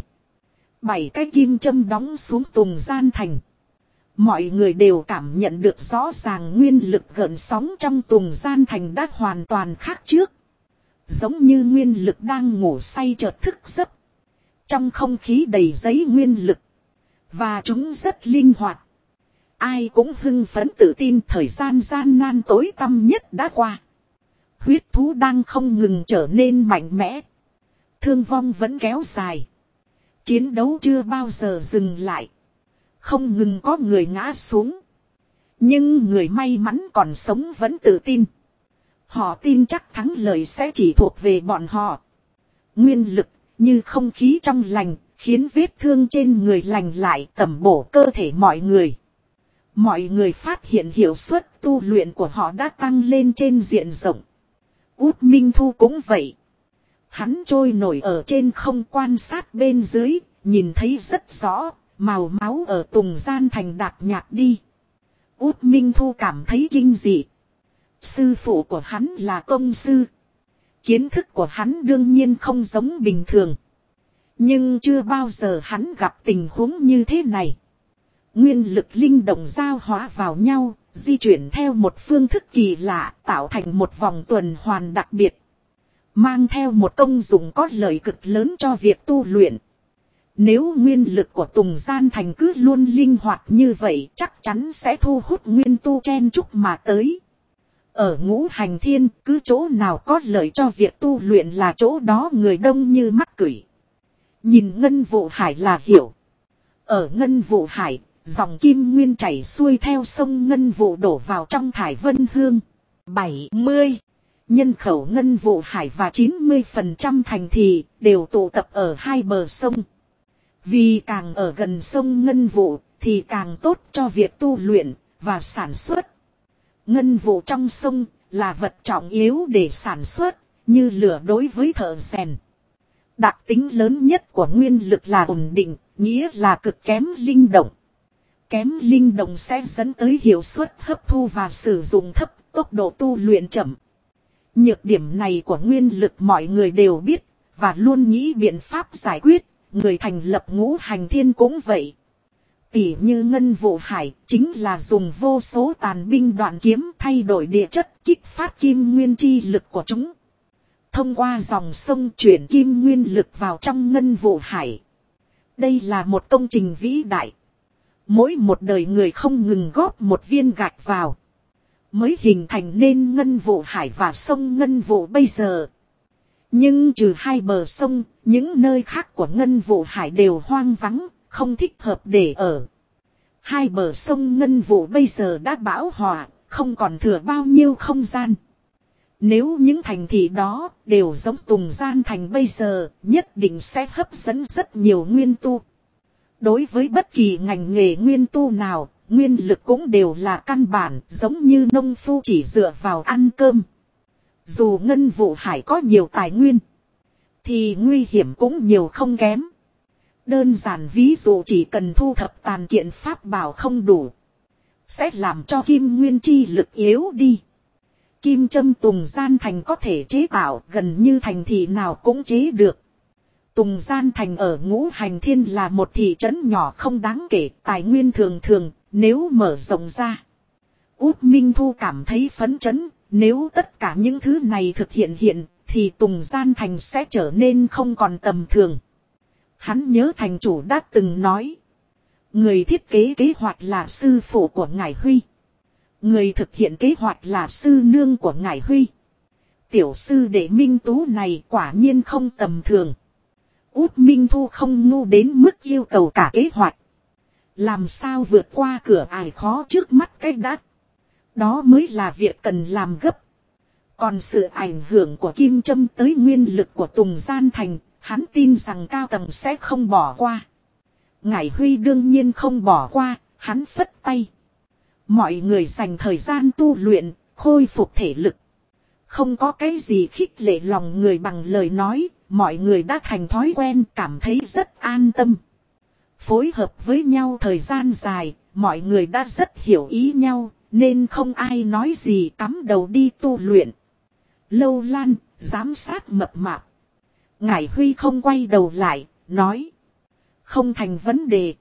7 cái kim châm đóng xuống Tùng Gian Thành. Mọi người đều cảm nhận được rõ ràng nguyên lực gợn sóng trong Tùng Gian Thành đã hoàn toàn khác trước. Giống như nguyên lực đang ngủ say chợt thức giấc. Trong không khí đầy giấy nguyên lực. Và chúng rất linh hoạt. Ai cũng hưng phấn tự tin thời gian gian nan tối tăm nhất đã qua. Huyết thú đang không ngừng trở nên mạnh mẽ. Thương vong vẫn kéo dài. Chiến đấu chưa bao giờ dừng lại. Không ngừng có người ngã xuống. Nhưng người may mắn còn sống vẫn tự tin. Họ tin chắc thắng lợi sẽ chỉ thuộc về bọn họ. Nguyên lực như không khí trong lành, khiến vết thương trên người lành lại, tẩm bổ cơ thể mọi người. Mọi người phát hiện hiệu suất tu luyện của họ đã tăng lên trên diện rộng. Út Minh Thu cũng vậy. Hắn trôi nổi ở trên không quan sát bên dưới, nhìn thấy rất rõ, màu máu ở Tùng Gian Thành đạp nhạt đi. Út Minh Thu cảm thấy kinh dị. Sư phụ của hắn là công sư. Kiến thức của hắn đương nhiên không giống bình thường. Nhưng chưa bao giờ hắn gặp tình huống như thế này. Nguyên lực linh động giao hóa vào nhau, di chuyển theo một phương thức kỳ lạ, tạo thành một vòng tuần hoàn đặc biệt. Mang theo một công dụng có lợi cực lớn cho việc tu luyện. Nếu nguyên lực của Tùng Gian Thành cứ luôn linh hoạt như vậy, chắc chắn sẽ thu hút nguyên tu chen chúc mà tới. Ở Ngũ Hành Thiên, cứ chỗ nào có lợi cho việc tu luyện là chỗ đó người đông như mắc cửi. Nhìn Ngân Vụ Hải là hiểu. Ở Ngân Vụ Hải, dòng kim nguyên chảy xuôi theo sông Ngân Vụ đổ vào trong Thải Vân Hương. 70. Nhân khẩu Ngân Vụ Hải và 90% thành thị đều tụ tập ở hai bờ sông. Vì càng ở gần sông Ngân Vụ thì càng tốt cho việc tu luyện và sản xuất. Ngân vụ trong sông là vật trọng yếu để sản xuất, như lửa đối với thợ rèn. Đặc tính lớn nhất của nguyên lực là ổn định, nghĩa là cực kém linh động. Kém linh động sẽ dẫn tới hiệu suất hấp thu và sử dụng thấp, tốc độ tu luyện chậm. Nhược điểm này của nguyên lực mọi người đều biết, và luôn nghĩ biện pháp giải quyết, người thành lập Ngũ Hành Thiên cũng vậy. Tỉ như Ngân Vụ Hải chính là dùng vô số tàn binh đoạn kiếm thay đổi địa chất kích phát kim nguyên chi lực của chúng. Thông qua dòng sông chuyển kim nguyên lực vào trong Ngân Vụ Hải. Đây là một công trình vĩ đại. Mỗi một đời người không ngừng góp một viên gạch vào. Mới hình thành nên Ngân Vụ Hải và sông Ngân Vụ bây giờ. Nhưng trừ hai bờ sông, những nơi khác của Ngân Vụ Hải đều hoang vắng, không thích hợp để ở. Hai bờ sông Ngân Vụ bây giờ đã bão hòa, không còn thừa bao nhiêu không gian. Nếu những thành thị đó đều giống Tùng Gian Thành bây giờ, nhất định sẽ hấp dẫn rất nhiều nguyên tu. Đối với bất kỳ ngành nghề nguyên tu nào, nguyên lực cũng đều là căn bản, giống như nông phu chỉ dựa vào ăn cơm. Dù Ngân Vụ Hải có nhiều tài nguyên, thì nguy hiểm cũng nhiều không kém. Đơn giản ví dụ chỉ cần thu thập tàn kiện pháp bảo không đủ, sẽ làm cho kim nguyên chi lực yếu đi. Kim châm Tùng Gian Thành có thể chế tạo gần như thành thị nào cũng chế được. Tùng Gian Thành ở Ngũ Hành Thiên là một thị trấn nhỏ không đáng kể, tài nguyên thường thường, nếu mở rộng ra. Út Minh Thu cảm thấy phấn chấn, nếu tất cả những thứ này thực hiện thì Tùng Gian Thành sẽ trở nên không còn tầm thường. Hắn nhớ thành chủ đã từng nói. Người thiết kế kế hoạch là sư phụ của Ngải Huy. Người thực hiện kế hoạch là sư nương của Ngải Huy. Tiểu sư đệ Minh Tú này quả nhiên không tầm thường. Út Minh Thu không ngu đến mức yêu cầu cả kế hoạch. Làm sao vượt qua cửa ải khó trước mắt cách đã. Đó mới là việc cần làm gấp. Còn sự ảnh hưởng của kim châm tới nguyên lực của Tùng Gian Thành, hắn tin rằng cao tầng sẽ không bỏ qua. Ngải Huy đương nhiên không bỏ qua, hắn phất tay. Mọi người dành thời gian tu luyện, khôi phục thể lực. Không có cái gì khích lệ lòng người bằng lời nói, mọi người đã thành thói quen, cảm thấy rất an tâm. Phối hợp với nhau thời gian dài, mọi người đã rất hiểu ý nhau, nên không ai nói gì cắm đầu đi tu luyện. Lâu Lan, giám sát mập mạp. Ngải Huy không quay đầu lại, nói. Không thành vấn đề.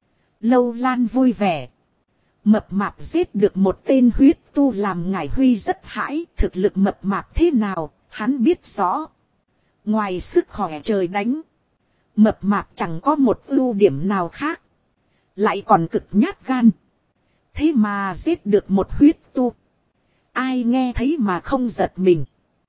Lâu Lan vui vẻ. Mập mạp giết được một tên huyết tu làm Ngải Huy rất hãi. Thực lực mập mạp thế nào, hắn biết rõ. Ngoài sức khỏe trời đánh, mập mạp chẳng có một ưu điểm nào khác. Lại còn cực nhát gan. Thế mà giết được một huyết tu. Ai nghe thấy mà không giật mình.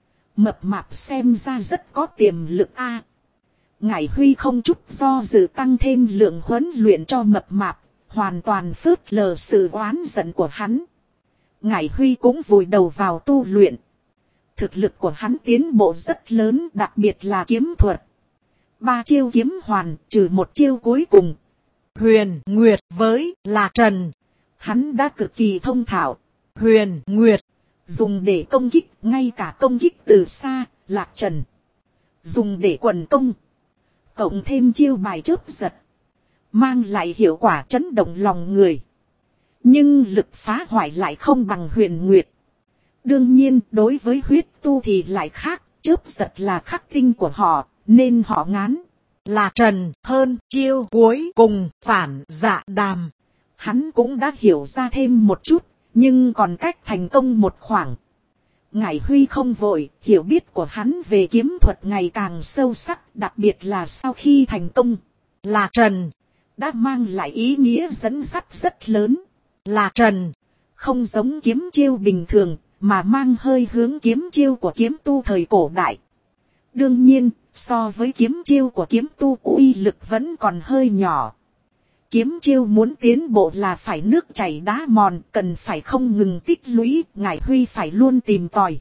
Mập mạp xem ra rất có tiềm lực a. Ngải Huy không chút do dự tăng thêm lượng huấn luyện cho mập mạp. Hoàn toàn phớt lờ sự oán giận của hắn. Ngải Huy cũng vùi đầu vào tu luyện. Thực lực của hắn tiến bộ rất lớn, đặc biệt là kiếm thuật. 3 chiêu kiếm hoàn, trừ một chiêu cuối cùng. Huyền Nguyệt với Lạc Trần. Hắn đã cực kỳ thông thạo. Huyền Nguyệt dùng để công kích, ngay cả công kích từ xa. Lạc Trần dùng để quần công. Cộng thêm chiêu bài chớp giật, mang lại hiệu quả chấn động lòng người. Nhưng lực phá hoại lại không bằng Huyền Nguyệt. Đương nhiên đối với huyết tu thì lại khác. Chớp giật là khắc tinh của họ, nên họ ngán. Lạc Trần hơn chiêu cuối cùng phản dạ đàm. Hắn cũng đã hiểu ra thêm một chút, nhưng còn cách thành công một khoảng. Ngải Huy không vội, hiểu biết của hắn về kiếm thuật ngày càng sâu sắc, đặc biệt là sau khi thành công. Lạc Trần đã mang lại ý nghĩa dẫn dắt rất lớn. Lạc Trần không giống kiếm chiêu bình thường, mà mang hơi hướng kiếm chiêu của kiếm tu thời cổ đại. Đương nhiên, so với kiếm chiêu của kiếm tu uy lực vẫn còn hơi nhỏ. Kiếm chiêu muốn tiến bộ là phải nước chảy đá mòn, cần phải không ngừng tích lũy, Ngải Huy phải luôn tìm tòi.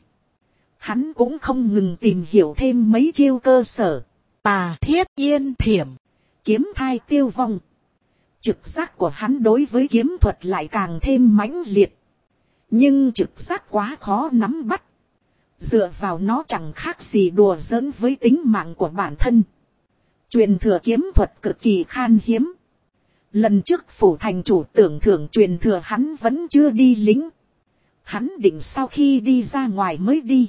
Hắn cũng không ngừng tìm hiểu thêm mấy chiêu cơ sở. Tà thiết yên thiểm, kiếm thai tiêu vong. Trực giác của hắn đối với kiếm thuật lại càng thêm mãnh liệt. Nhưng trực giác quá khó nắm bắt. Dựa vào nó chẳng khác gì đùa giỡn với tính mạng của bản thân. Truyền thừa kiếm thuật cực kỳ khan hiếm. Lần trước phủ thành chủ tưởng thưởng truyền thừa hắn vẫn chưa đi lính. Hắn định sau khi đi ra ngoài mới đi.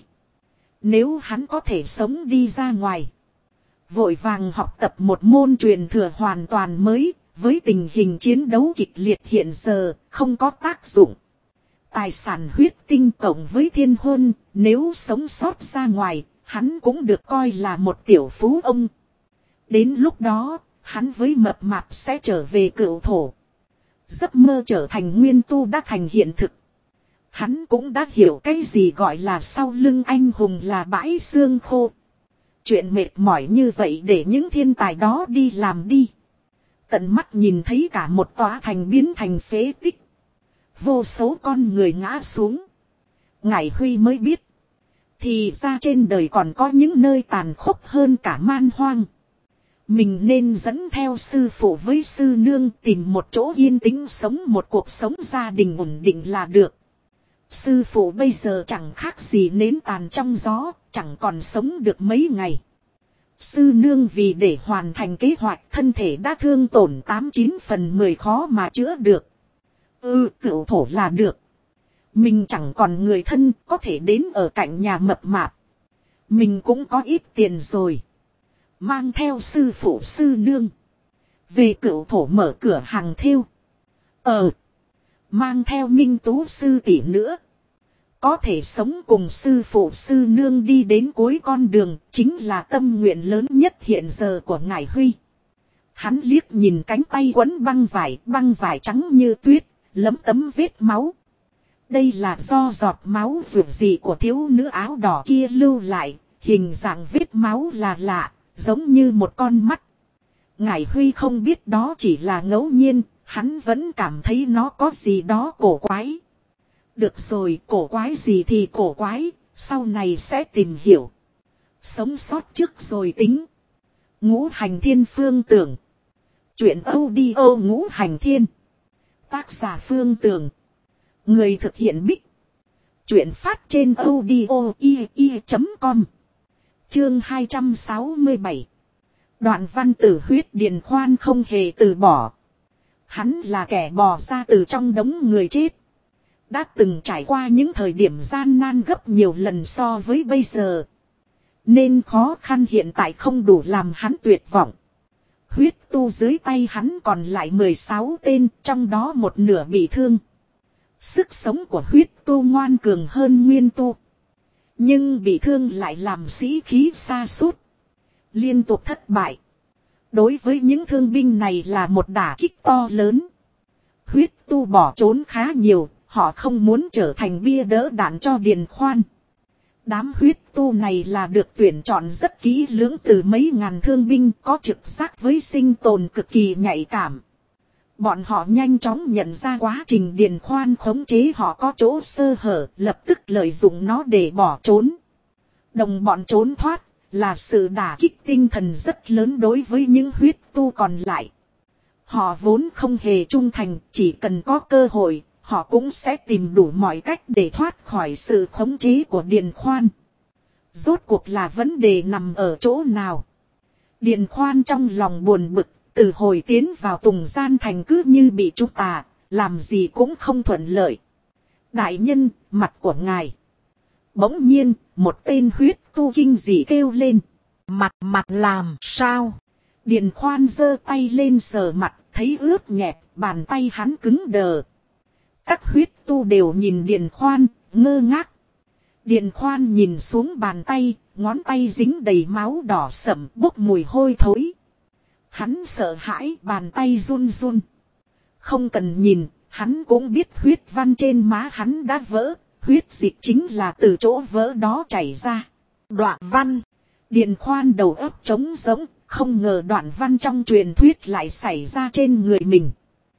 Nếu hắn có thể sống đi ra ngoài, vội vàng học tập một môn truyền thừa hoàn toàn mới, với tình hình chiến đấu kịch liệt hiện giờ, không có tác dụng. Tài sản huyết tinh cộng với thiên hôn, nếu sống sót ra ngoài, hắn cũng được coi là một tiểu phú ông. Đến lúc đó, hắn với mập mạp sẽ trở về cựu thổ. Giấc mơ trở thành nguyên tu đã thành hiện thực. Hắn cũng đã hiểu cái gì gọi là sau lưng anh hùng là bãi xương khô. Chuyện mệt mỏi như vậy để những thiên tài đó đi làm đi. Tận mắt nhìn thấy cả một tòa thành biến thành phế tích. Vô số con người ngã xuống. Ngải Huy mới biết. Thì ra trên đời còn có những nơi tàn khốc hơn cả man hoang. Mình nên dẫn theo sư phụ với sư nương tìm một chỗ yên tĩnh sống một cuộc sống gia đình ổn định là được. Sư phụ bây giờ chẳng khác gì nến tàn trong gió, chẳng còn sống được mấy ngày. Sư nương vì để hoàn thành kế hoạch thân thể đã thương tổn 89/10 khó mà chữa được. Cựu thổ là được. Mình chẳng còn người thân có thể đến ở cạnh nhà mập mạp. Mình cũng có ít tiền rồi. Mang theo sư phụ sư nương. Về cựu thổ mở cửa hàng thêu. Mang theo Minh Tú sư tỷ nữa. Có thể sống cùng sư phụ sư nương đi đến cuối con đường chính là tâm nguyện lớn nhất hiện giờ của Ngải Huy. Hắn liếc nhìn cánh tay quấn băng vải trắng như tuyết, lấm tấm vết máu. Đây là do giọt máu ruột gì của thiếu nữ áo đỏ kia lưu lại, hình dạng vết máu là lạ, giống như một con mắt. Ngải Huy không biết đó chỉ là ngẫu nhiên, hắn vẫn cảm thấy nó có gì đó cổ quái. Được rồi, cổ quái gì thì cổ quái, sau này sẽ tìm hiểu. Sống sót trước rồi tính. Ngũ Hành Thiên Phương Tưởng. Chuyện audio Ngũ Hành Thiên. Tác giả Phương Tưởng. Người thực hiện Bích. Chuyện phát trên audio.com. Chương 267. Đoạn văn tử huyết Điền Khoan không hề từ bỏ. Hắn là kẻ bò ra từ trong đống người chết. Đã từng trải qua những thời điểm gian nan gấp nhiều lần so với bây giờ. Nên khó khăn hiện tại không đủ làm hắn tuyệt vọng. Huyết tu dưới tay hắn còn lại 16 tên, trong đó một nửa bị thương. Sức sống của huyết tu ngoan cường hơn nguyên tu. Nhưng bị thương lại làm sĩ khí sa sút, liên tục thất bại. Đối với những thương binh này là một đả kích to lớn. Huyết tu bỏ trốn khá nhiều, họ không muốn trở thành bia đỡ đạn cho Điền Khoan. Đám huyết tu này là được tuyển chọn rất kỹ lưỡng từ mấy ngàn thương binh có trực giác với sinh tồn cực kỳ nhạy cảm. Bọn họ nhanh chóng nhận ra quá trình Điền Khoan khống chế họ có chỗ sơ hở, lập tức lợi dụng nó để bỏ trốn. Đồng bọn trốn thoát là sự đả kích tinh thần rất lớn đối với những huyết tu còn lại. Họ vốn không hề trung thành, chỉ cần có cơ hội, họ cũng sẽ tìm đủ mọi cách để thoát khỏi sự khống chế của Điền Khoan. Rốt cuộc là vấn đề nằm ở chỗ nào? Điền Khoan trong lòng buồn bực, từ hồi tiến vào Tùng Gian Thành cứ như bị trúng tà, làm gì cũng không thuận lợi. Đại nhân, mặt của ngài. Bỗng nhiên, một tên huyết tu kinh dị kêu lên. Mặt làm sao? Điền Khoan giơ tay lên sờ mặt, thấy ướt nhẹp, bàn tay hắn cứng đờ. Các huyết tu đều nhìn Điền Khoan, ngơ ngác. Điền Khoan nhìn xuống bàn tay, ngón tay dính đầy máu đỏ sẫm bốc mùi hôi thối. Hắn sợ hãi, bàn tay run run. Không cần nhìn, hắn cũng biết huyết văn trên má hắn đã vỡ. Huyết dịch chính là từ chỗ vỡ đó chảy ra. Đoạn văn. Điền Khoan đầu óc trống rỗng, không ngờ đoạn văn trong truyền thuyết lại xảy ra trên người mình.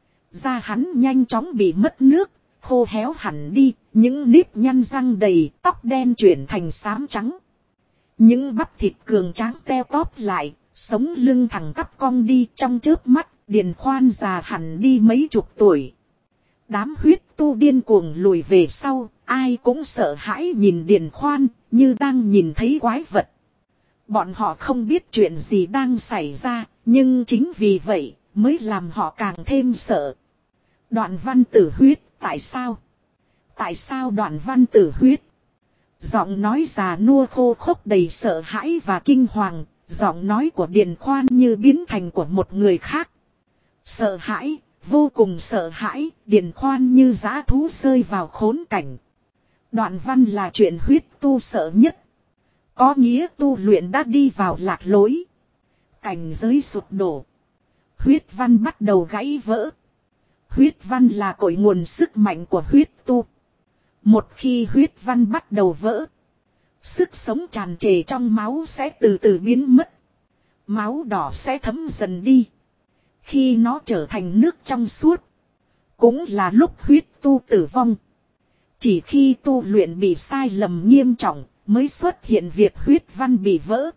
Da hắn nhanh chóng bị mất nước, khô héo hẳn đi, những nếp nhăn răng đầy, tóc đen chuyển thành xám trắng. Những bắp thịt cường tráng teo tóp lại, sống lưng thẳng tắp cong đi, trong chớp mắt, Điền Khoan già hẳn đi mấy chục tuổi. Đám huyết tu điên cuồng lùi về sau, ai cũng sợ hãi nhìn Điền Khoan, như đang nhìn thấy quái vật. Bọn họ không biết chuyện gì đang xảy ra, nhưng chính vì vậy, mới làm họ càng thêm sợ. Đoạn văn tử huyết, tại sao? Tại sao đoạn văn tử huyết? Giọng nói già nua khô khốc đầy sợ hãi và kinh hoàng, giọng nói của Điền Khoan như biến thành của một người khác. Sợ hãi, vô cùng sợ hãi, Điền Khoan như dã thú rơi vào khốn cảnh. Đoạn văn là chuyện huyết tu sợ nhất. Có nghĩa tu luyện đã đi vào lạc lối. Cảnh giới sụp đổ. Huyết văn bắt đầu gãy vỡ. Huyết văn là cội nguồn sức mạnh của huyết tu. Một khi huyết văn bắt đầu vỡ, sức sống tràn trề trong máu sẽ từ từ biến mất. Máu đỏ sẽ thấm dần đi. Khi nó trở thành nước trong suốt, cũng là lúc huyết tu tử vong. Chỉ khi tu luyện bị sai lầm nghiêm trọng mới xuất hiện việc huyết văn bị vỡ.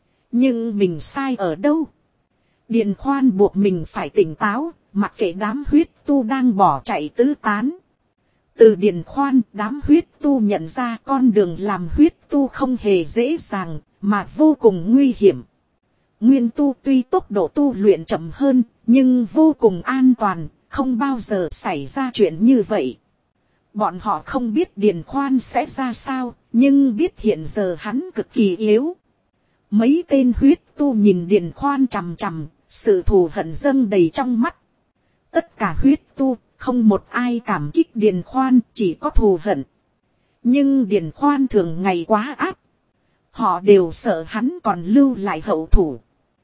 Nhưng mình sai ở đâu? Điền Khoan buộc mình phải tỉnh táo, mặc kệ đám huyết tu đang bỏ chạy tứ tán. Từ Điền Khoan, đám huyết tu nhận ra con đường làm huyết tu không hề dễ dàng, mà vô cùng nguy hiểm. Nguyên tu tuy tốc độ tu luyện chậm hơn, nhưng vô cùng an toàn, không bao giờ xảy ra chuyện như vậy. Bọn họ không biết Điền Khoan sẽ ra sao, nhưng biết hiện giờ hắn cực kỳ yếu. Mấy tên huyết tu nhìn Điền Khoan chằm chằm, sự thù hận dâng đầy trong mắt. Tất cả huyết tu, không một ai cảm kích Điền Khoan, chỉ có thù hận. Nhưng Điền Khoan thường ngày quá áp. Họ đều sợ hắn còn lưu lại hậu thủ,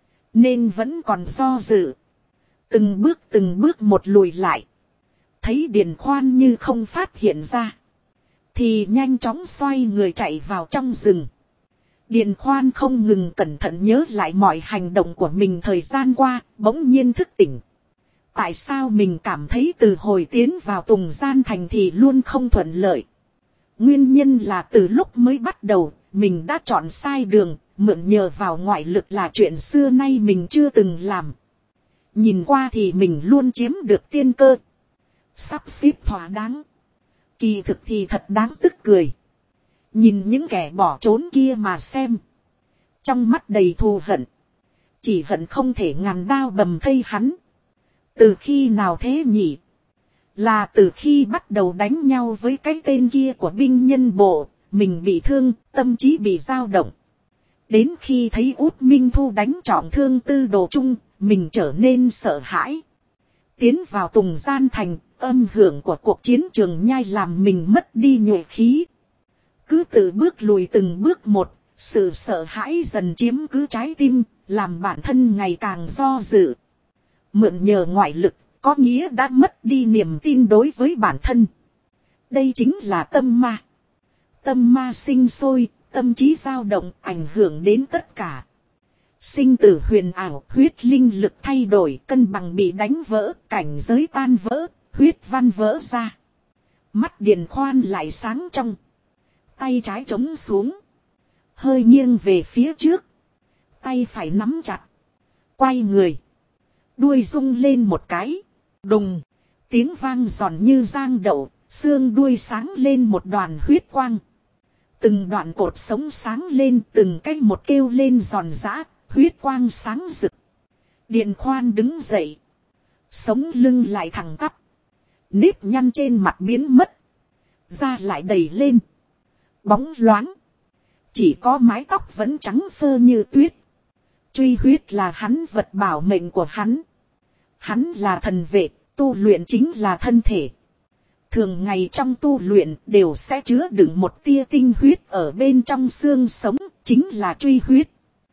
nên vẫn còn do dự. Từng bước một lùi lại. Thấy Điền Khoan như không phát hiện ra, thì nhanh chóng xoay người chạy vào trong rừng. Điền Khoan không ngừng cẩn thận nhớ lại mọi hành động của mình thời gian qua, bỗng nhiên thức tỉnh. Tại sao mình cảm thấy từ hồi tiến vào Tùng Gian Thành thì luôn không thuận lợi? Nguyên nhân là từ lúc mới bắt đầu, mình đã chọn sai đường, mượn nhờ vào ngoại lực là chuyện xưa nay mình chưa từng làm. Nhìn qua thì mình luôn chiếm được tiên cơ, sắp xếp thỏa đáng. Kỳ thực thì thật đáng tức cười. Nhìn những kẻ bỏ trốn kia mà xem, trong mắt đầy thù hận. Chỉ hận không thể ngàn đao bầm thây hắn. Từ khi nào thế nhỉ? Là từ khi bắt đầu đánh nhau với cái tên kia của binh nhân bộ, mình bị thương, tâm trí bị dao động. Đến khi thấy Út Minh Thu đánh trọng thương Tư Đồ Trung, mình trở nên sợ hãi. Tiến vào Tùng Gian Thành, âm hưởng của cuộc chiến trường nhai làm mình mất đi nhuệ khí. Cứ tự bước lùi từng bước một, sự sợ hãi dần chiếm cứ trái tim, làm bản thân ngày càng do dự. Mượn nhờ ngoại lực, có nghĩa đã mất đi niềm tin đối với bản thân. Đây chính là tâm ma. Tâm ma sinh sôi, tâm trí dao động, ảnh hưởng đến tất cả. Sinh tử huyền ảo, huyết linh lực thay đổi, cân bằng bị đánh vỡ, cảnh giới tan vỡ, huyết văn vỡ ra. Mắt Điền Khoan lại sáng trong. Tay trái chống xuống, hơi nghiêng về phía trước. Tay phải nắm chặt, quay người. Đuôi rung lên một cái, đùng, tiếng vang giòn như giang đậu, xương đuôi sáng lên một đoàn huyết quang. Từng đoạn cột sống sáng lên, từng cái một kêu lên giòn giã, huyết quang sáng rực. Điền Khoan đứng dậy, sống lưng lại thẳng tắp, nếp nhăn trên mặt biến mất, da lại đầy lên, bóng loáng. Chỉ có mái tóc vẫn trắng phơ như tuyết. Truy huyết là hắn vật bảo mệnh của hắn. Hắn là thần vệ, tu luyện chính là thân thể. Thường ngày trong tu luyện đều sẽ chứa đựng một tia tinh huyết ở bên trong xương sống, chính là truy huyết.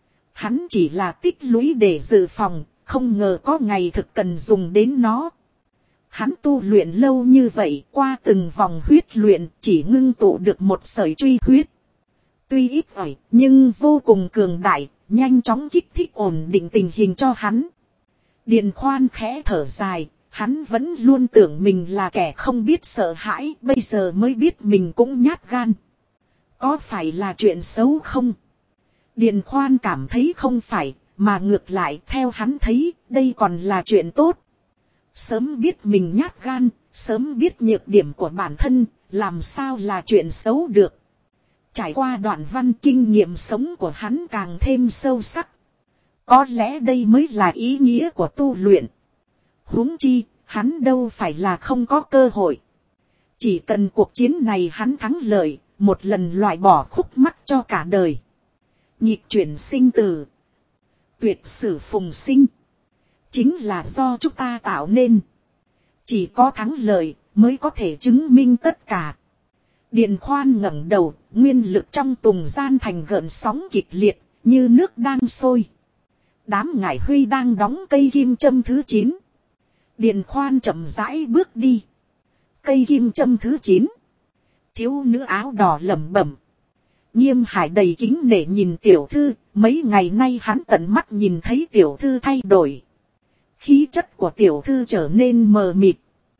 Hắn chỉ là tích lũy để dự phòng, không ngờ có ngày thực cần dùng đến nó. Hắn tu luyện lâu như vậy, qua từng vòng huyết luyện chỉ ngưng tụ được một sợi truy huyết. Tuy ít ỏi, nhưng vô cùng cường đại, nhanh chóng kích thích ổn định tình hình cho hắn. Điền Khoan khẽ thở dài, hắn vẫn luôn tưởng mình là kẻ không biết sợ hãi, bây giờ mới biết mình cũng nhát gan. Có phải là chuyện xấu không? Điền Khoan cảm thấy không phải, mà ngược lại theo hắn thấy, đây còn là chuyện tốt. Sớm biết mình nhát gan, sớm biết nhược điểm của bản thân, làm sao là chuyện xấu được. Trải qua đoạn văn, kinh nghiệm sống của hắn càng thêm sâu sắc. Có lẽ đây mới là ý nghĩa của tu luyện. Huống chi, hắn đâu phải là không có cơ hội. Chỉ cần cuộc chiến này hắn thắng lợi, một lần loại bỏ khúc mắc cho cả đời. Nhịp chuyển sinh tử, tuyệt sử phùng sinh, chính là do chúng ta tạo nên. Chỉ có thắng lợi mới có thể chứng minh tất cả. Điền Khoan ngẩng đầu, nguyên lực trong Tùng Gian Thành gợn sóng kịch liệt, như nước đang sôi. Đám Ngải Huy đang đóng cây kim châm thứ 9. Điền Khoan chậm rãi bước đi. Cây kim châm thứ 9. Thiếu nữ áo đỏ lẩm bẩm. Nghiêm Hải đầy kính nể nhìn tiểu thư, mấy ngày nay hắn tận mắt nhìn thấy tiểu thư thay đổi. Khí chất của tiểu thư trở nên mờ mịt,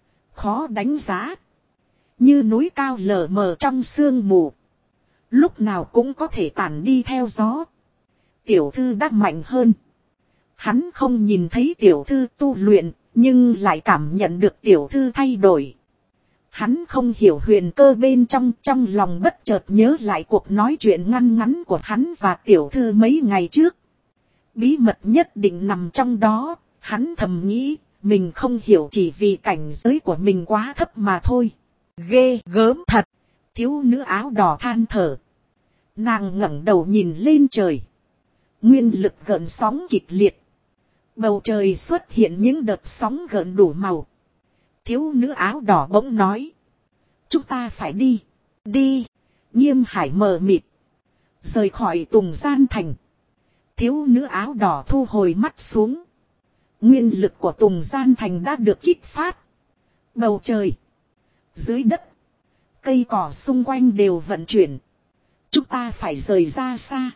khó đánh giá. Như núi cao lờ mờ trong sương mù, lúc nào cũng có thể tản đi theo gió. Tiểu thư đã mạnh hơn. Hắn không nhìn thấy tiểu thư tu luyện, nhưng lại cảm nhận được tiểu thư thay đổi. Hắn không hiểu huyền cơ bên trong lòng bất chợt nhớ lại cuộc nói chuyện ngăn ngắn của hắn và tiểu thư mấy ngày trước. Bí mật nhất định nằm trong đó, hắn thầm nghĩ, mình không hiểu chỉ vì cảnh giới của mình quá thấp mà thôi. Ghê gớm thật, thiếu nữ áo đỏ than thở. Nàng ngẩng đầu nhìn lên trời. Nguyên lực gợn sóng kịch liệt. Bầu trời xuất hiện những đợt sóng gợn đủ màu. Thiếu nữ áo đỏ bỗng nói. Chúng ta phải đi. Đi. Nghiêm Hải mờ mịt. Rời khỏi Tùng Gian Thành. Thiếu nữ áo đỏ thu hồi mắt xuống. Nguyên lực của Tùng Gian Thành đã được kích phát. Bầu trời. Dưới đất. Cây cỏ xung quanh đều vận chuyển. Chúng ta phải rời ra xa.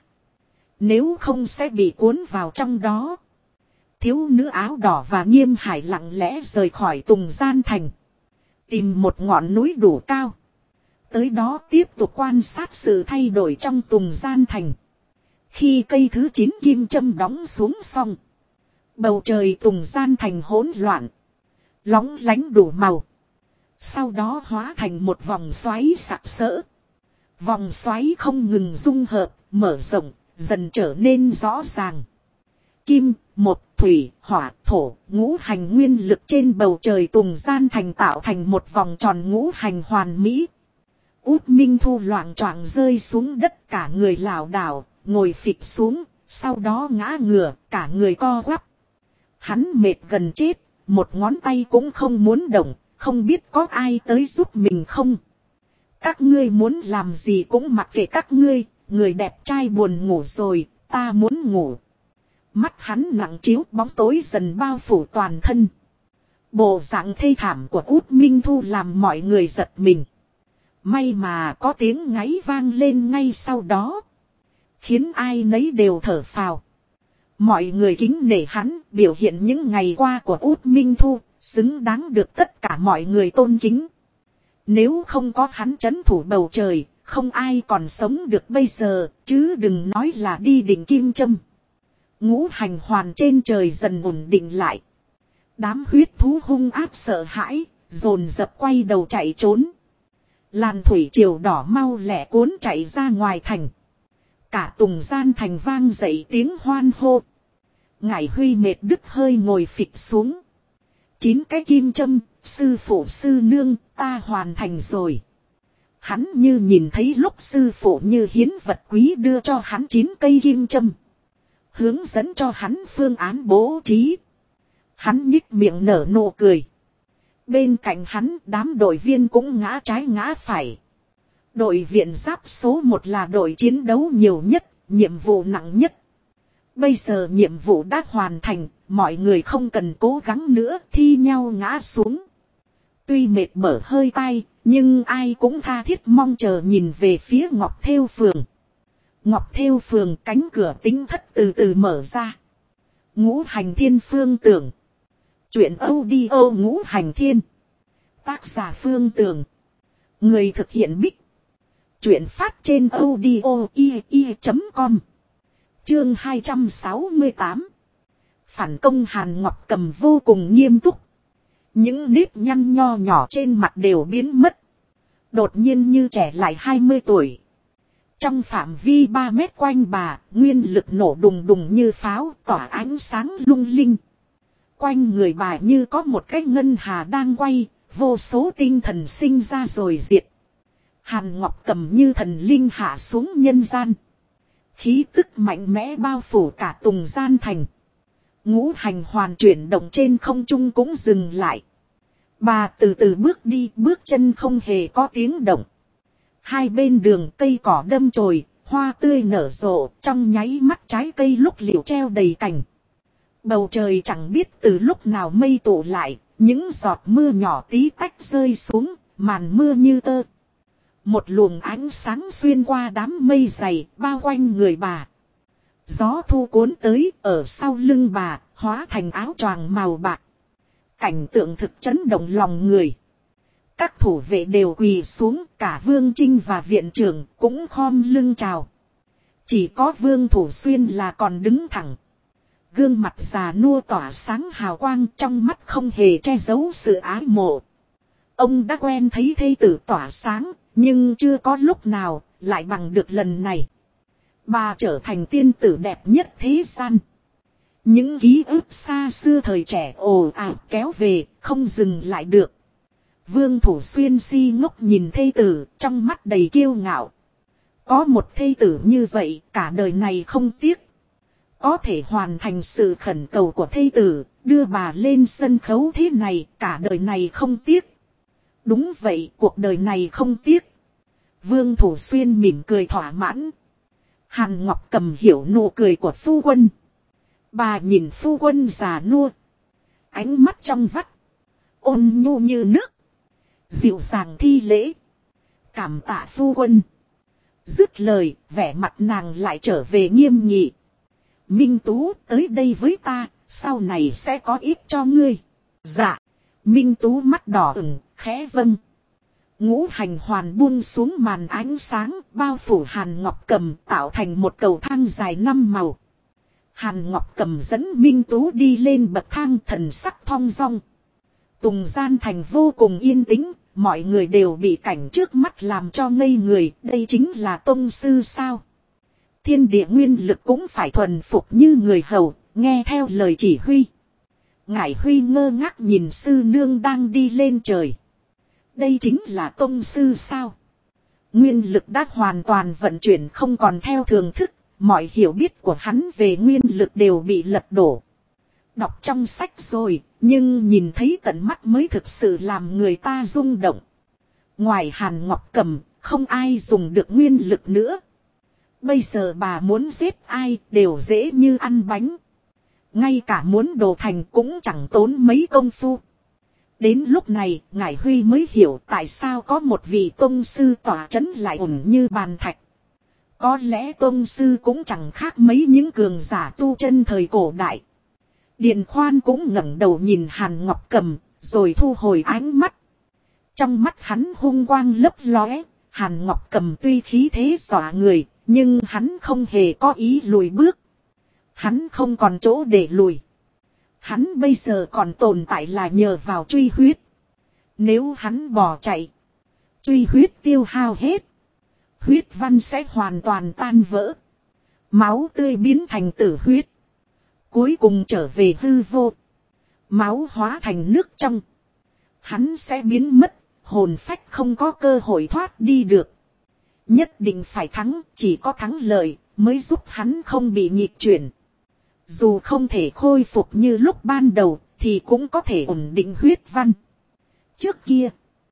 Nếu không sẽ bị cuốn vào trong đó. Thiếu nữ áo đỏ và Nghiêm Hải lặng lẽ rời khỏi Tùng Gian Thành. Tìm một ngọn núi đủ cao. Tới đó tiếp tục quan sát sự thay đổi trong Tùng Gian Thành. Khi cây thứ 9 kim châm đóng xuống xong. Bầu trời Tùng Gian Thành hỗn loạn. Lóng lánh đủ màu. Sau đó hóa thành một vòng xoáy sặc sỡ. Vòng xoáy không ngừng dung hợp, mở rộng, dần trở nên rõ ràng. Kim, một, thủy, hỏa, thổ, ngũ hành nguyên lực trên bầu trời Tùng Gian Thành tạo thành một vòng tròn ngũ hành hoàn mỹ. Út Minh Thu loạng choạng rơi xuống đất, cả người lảo đảo, ngồi phịch xuống, sau đó ngã ngửa, cả người co quắp. Hắn mệt gần chết, một ngón tay cũng không muốn động, không biết có ai tới giúp mình không. Các ngươi muốn làm gì cũng mặc kệ các ngươi, người đẹp trai buồn ngủ rồi, ta muốn ngủ. Mắt hắn nặng chiếu, bóng tối dần bao phủ toàn thân. Bộ dạng thê thảm của Út Minh Thu làm mọi người giật mình. May mà có tiếng ngáy vang lên ngay sau đó, khiến ai nấy đều thở phào. Mọi người kính nể hắn, biểu hiện những ngày qua của Út Minh Thu, xứng đáng được tất cả mọi người tôn kính. Nếu không có hắn trấn thủ bầu trời, không ai còn sống được bây giờ, chứ đừng nói là đi đỉnh kim châm. Ngũ hành hoàn trên trời dần ổn định lại. Đám huyết thú hung ác sợ hãi, dồn dập quay đầu chạy trốn. Làn thủy triều đỏ mau lẹ cuốn chạy ra ngoài thành. Cả Tùng Gian Thành vang dậy tiếng hoan hô. Ngải Huy mệt đứt hơi ngồi phịch xuống. 9 cái kim châm, sư phụ sư nương, ta hoàn thành rồi. Hắn như nhìn thấy lúc sư phụ như hiến vật quý đưa cho hắn 9 cây kim châm. Hướng dẫn cho hắn phương án bố trí. Hắn nhích miệng nở nụ cười. Bên cạnh hắn đám đội viên cũng ngã trái ngã phải. Đội viện giáp số 1 là đội chiến đấu nhiều nhất, nhiệm vụ nặng nhất. Bây giờ nhiệm vụ đã hoàn thành, mọi người không cần cố gắng nữa, thi nhau ngã xuống. Tuy mệt mở hơi tay, nhưng ai cũng tha thiết mong chờ nhìn về phía Ngọc Thêu Phường. Ngọc Thêu Phường cánh cửa tính thất từ từ mở ra. Ngũ Hành Thiên Phương Tưởng. Chuyện audio Ngũ Hành Thiên. Tác giả Phương Tưởng. Người thực hiện Bích. Chuyện phát trên audio.com. Chương 268. Phản công Hàn Ngọc Cầm vô cùng nghiêm túc. Những nếp nhăn nho nhỏ trên mặt đều biến mất. Đột nhiên như trẻ lại 20 tuổi. Trong phạm vi 3 mét quanh bà, nguyên lực nổ đùng đùng như pháo, tỏa ánh sáng lung linh. Quanh người bà như có một cái ngân hà đang quay, vô số tinh thần sinh ra rồi diệt. Hàn Ngọc Cầm như thần linh hạ xuống nhân gian. Khí tức mạnh mẽ bao phủ cả Tùng Gian Thành. Ngũ hành hoàn chuyển động trên không trung cũng dừng lại. Bà từ từ bước đi, bước chân không hề có tiếng động. Hai bên đường cây cỏ đâm chồi, hoa tươi nở rộ, trong nháy mắt trái cây lúc liễu treo đầy cành. Bầu trời chẳng biết từ lúc nào mây tụ lại, những giọt mưa nhỏ tí tách rơi xuống, màn mưa như tơ. Một luồng ánh sáng xuyên qua đám mây dày, bao quanh người bà. Gió thu cuốn tới, ở sau lưng bà, hóa thành áo choàng màu bạc. Cảnh tượng thực chấn động lòng người. Các thủ vệ đều quỳ xuống, cả Vương Trinh và viện trưởng cũng khom lưng chào. Chỉ có Vương Thủ Xuyên là còn đứng thẳng. Gương mặt già nua tỏa sáng hào quang, trong mắt không hề che giấu sự ái mộ. Ông đã quen thấy thê tử tỏa sáng, nhưng chưa có lúc nào lại bằng được lần này. Bà trở thành tiên tử đẹp nhất thế gian. Những ký ức xa xưa thời trẻ ồ ạt kéo về, không dừng lại được. Vương Thủ Xuyên si ngốc nhìn thê tử, trong mắt đầy kiêu ngạo. Có một thê tử như vậy, cả đời này không tiếc. Có thể hoàn thành sự khẩn cầu của thê tử, đưa bà lên sân khấu thế này, cả đời này không tiếc. Đúng vậy, cuộc đời này không tiếc. Vương Thủ Xuyên mỉm cười thỏa mãn. Hàn Ngọc Cầm hiểu nụ cười của phu quân. Bà nhìn phu quân già nua. Ánh mắt trong vắt. Ôn nhu như nước. Dịu dàng thi lễ. Cảm tạ phu quân. Dứt lời, vẻ mặt nàng lại trở về nghiêm nghị. Minh Tú tới đây với ta, sau này sẽ có ít cho ngươi. Dạ. Minh Tú mắt đỏ ửng, khẽ vâng. Ngũ hành hoàn buông xuống màn ánh sáng, bao phủ Hàn Ngọc Cầm tạo thành một cầu thang dài 5 màu. Hàn Ngọc Cầm dẫn Minh Tú đi lên bậc thang, thần sắc thong dong. Tùng Gian Thành vô cùng yên tĩnh, mọi người đều bị cảnh trước mắt làm cho ngây người, đây chính là tông sư sao? Thiên địa nguyên lực cũng phải thuần phục như người hầu, nghe theo lời chỉ huy. Ngải Huy ngơ ngác nhìn sư nương đang đi lên trời. Đây chính là tông sư sao? Nguyên lực đã hoàn toàn vận chuyển không còn theo thường thức, mọi hiểu biết của hắn về nguyên lực đều bị lật đổ. Đọc trong sách rồi, nhưng nhìn thấy tận mắt mới thực sự làm người ta rung động. Ngoài Hàn Ngọc Cầm, không ai dùng được nguyên lực nữa. Bây giờ bà muốn giết ai đều dễ như ăn bánh. Ngay cả muốn đồ thành cũng chẳng tốn mấy công phu. Đến lúc này, Ngải Huy mới hiểu tại sao có một vị tông sư tỏa chấn lại ổn như bàn thạch. Có lẽ tông sư cũng chẳng khác mấy những cường giả tu chân thời cổ đại. Điền Khoan cũng ngẩng đầu nhìn Hàn Ngọc Cầm, rồi thu hồi ánh mắt. Trong mắt hắn hung quang lấp lóe, Hàn Ngọc Cầm tuy khí thế dọa người, nhưng hắn không hề có ý lùi bước. Hắn không còn chỗ để lùi. Hắn bây giờ còn tồn tại là nhờ vào truy huyết. Nếu hắn bỏ chạy, truy huyết tiêu hao hết, huyết văn sẽ hoàn toàn tan vỡ. Máu tươi biến thành tử huyết. Cuối cùng trở về hư vô. Máu hóa thành nước trong. Hắn sẽ biến mất, hồn phách không có cơ hội thoát đi được. Nhất định phải thắng, chỉ có thắng lợi mới giúp hắn không bị nghịch chuyển. Dù không thể khôi phục như lúc ban đầu, thì cũng có thể ổn định huyết văn. Trước kia,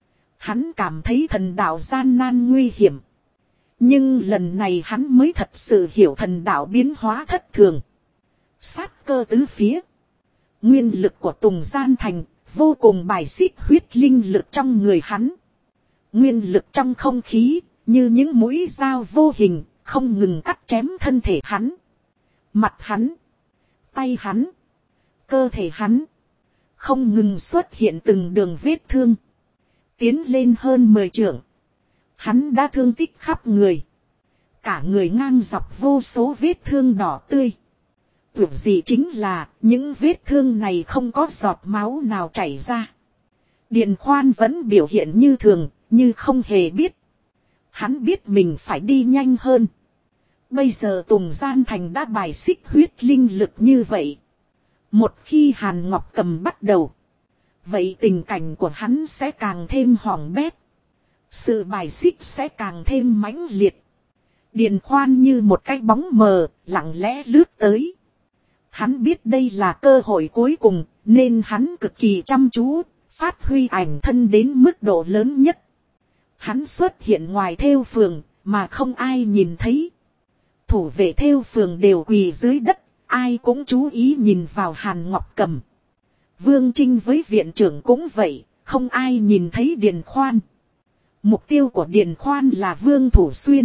hắn cảm thấy thần đạo gian nan nguy hiểm. Nhưng lần này hắn mới thật sự hiểu thần đạo biến hóa thất thường. Sát cơ tứ phía. Nguyên lực của Tùng Gian Thành vô cùng bài xích huyết linh lực trong người hắn. Nguyên lực trong không khí, như những mũi dao vô hình, không ngừng cắt chém thân thể hắn. Mặt hắn, tay hắn, cơ thể hắn, không ngừng xuất hiện từng đường vết thương. Tiến lên hơn 10 trượng. Hắn đã thương tích khắp người. Cả người ngang dọc vô số vết thương đỏ tươi. Tuyệt gì chính là những vết thương này không có giọt máu nào chảy ra. Điền Khoan vẫn biểu hiện như thường, như không hề biết. Hắn biết mình phải đi nhanh hơn. Bây giờ Tùng Gian Thành đã bài xích huyết linh lực như vậy. Một khi Hàn Ngọc Cầm bắt đầu, vậy tình cảnh của hắn sẽ càng thêm hoảng bét. Sự bài xích sẽ càng thêm mãnh liệt. Điền Khoan như một cái bóng mờ, lặng lẽ lướt tới. Hắn biết đây là cơ hội cuối cùng, nên hắn cực kỳ chăm chú, phát huy ảnh thân đến mức độ lớn nhất. Hắn xuất hiện ngoài thêu phường, mà không ai nhìn thấy. Thủ vệ thêu phường đều quỳ dưới đất, ai cũng chú ý nhìn vào Hàn Ngọc Cầm. Vương Trinh với viện trưởng cũng vậy, không ai nhìn thấy Điền Khoan. Mục tiêu của Điền Khoan là Vương Thủ Xuyên.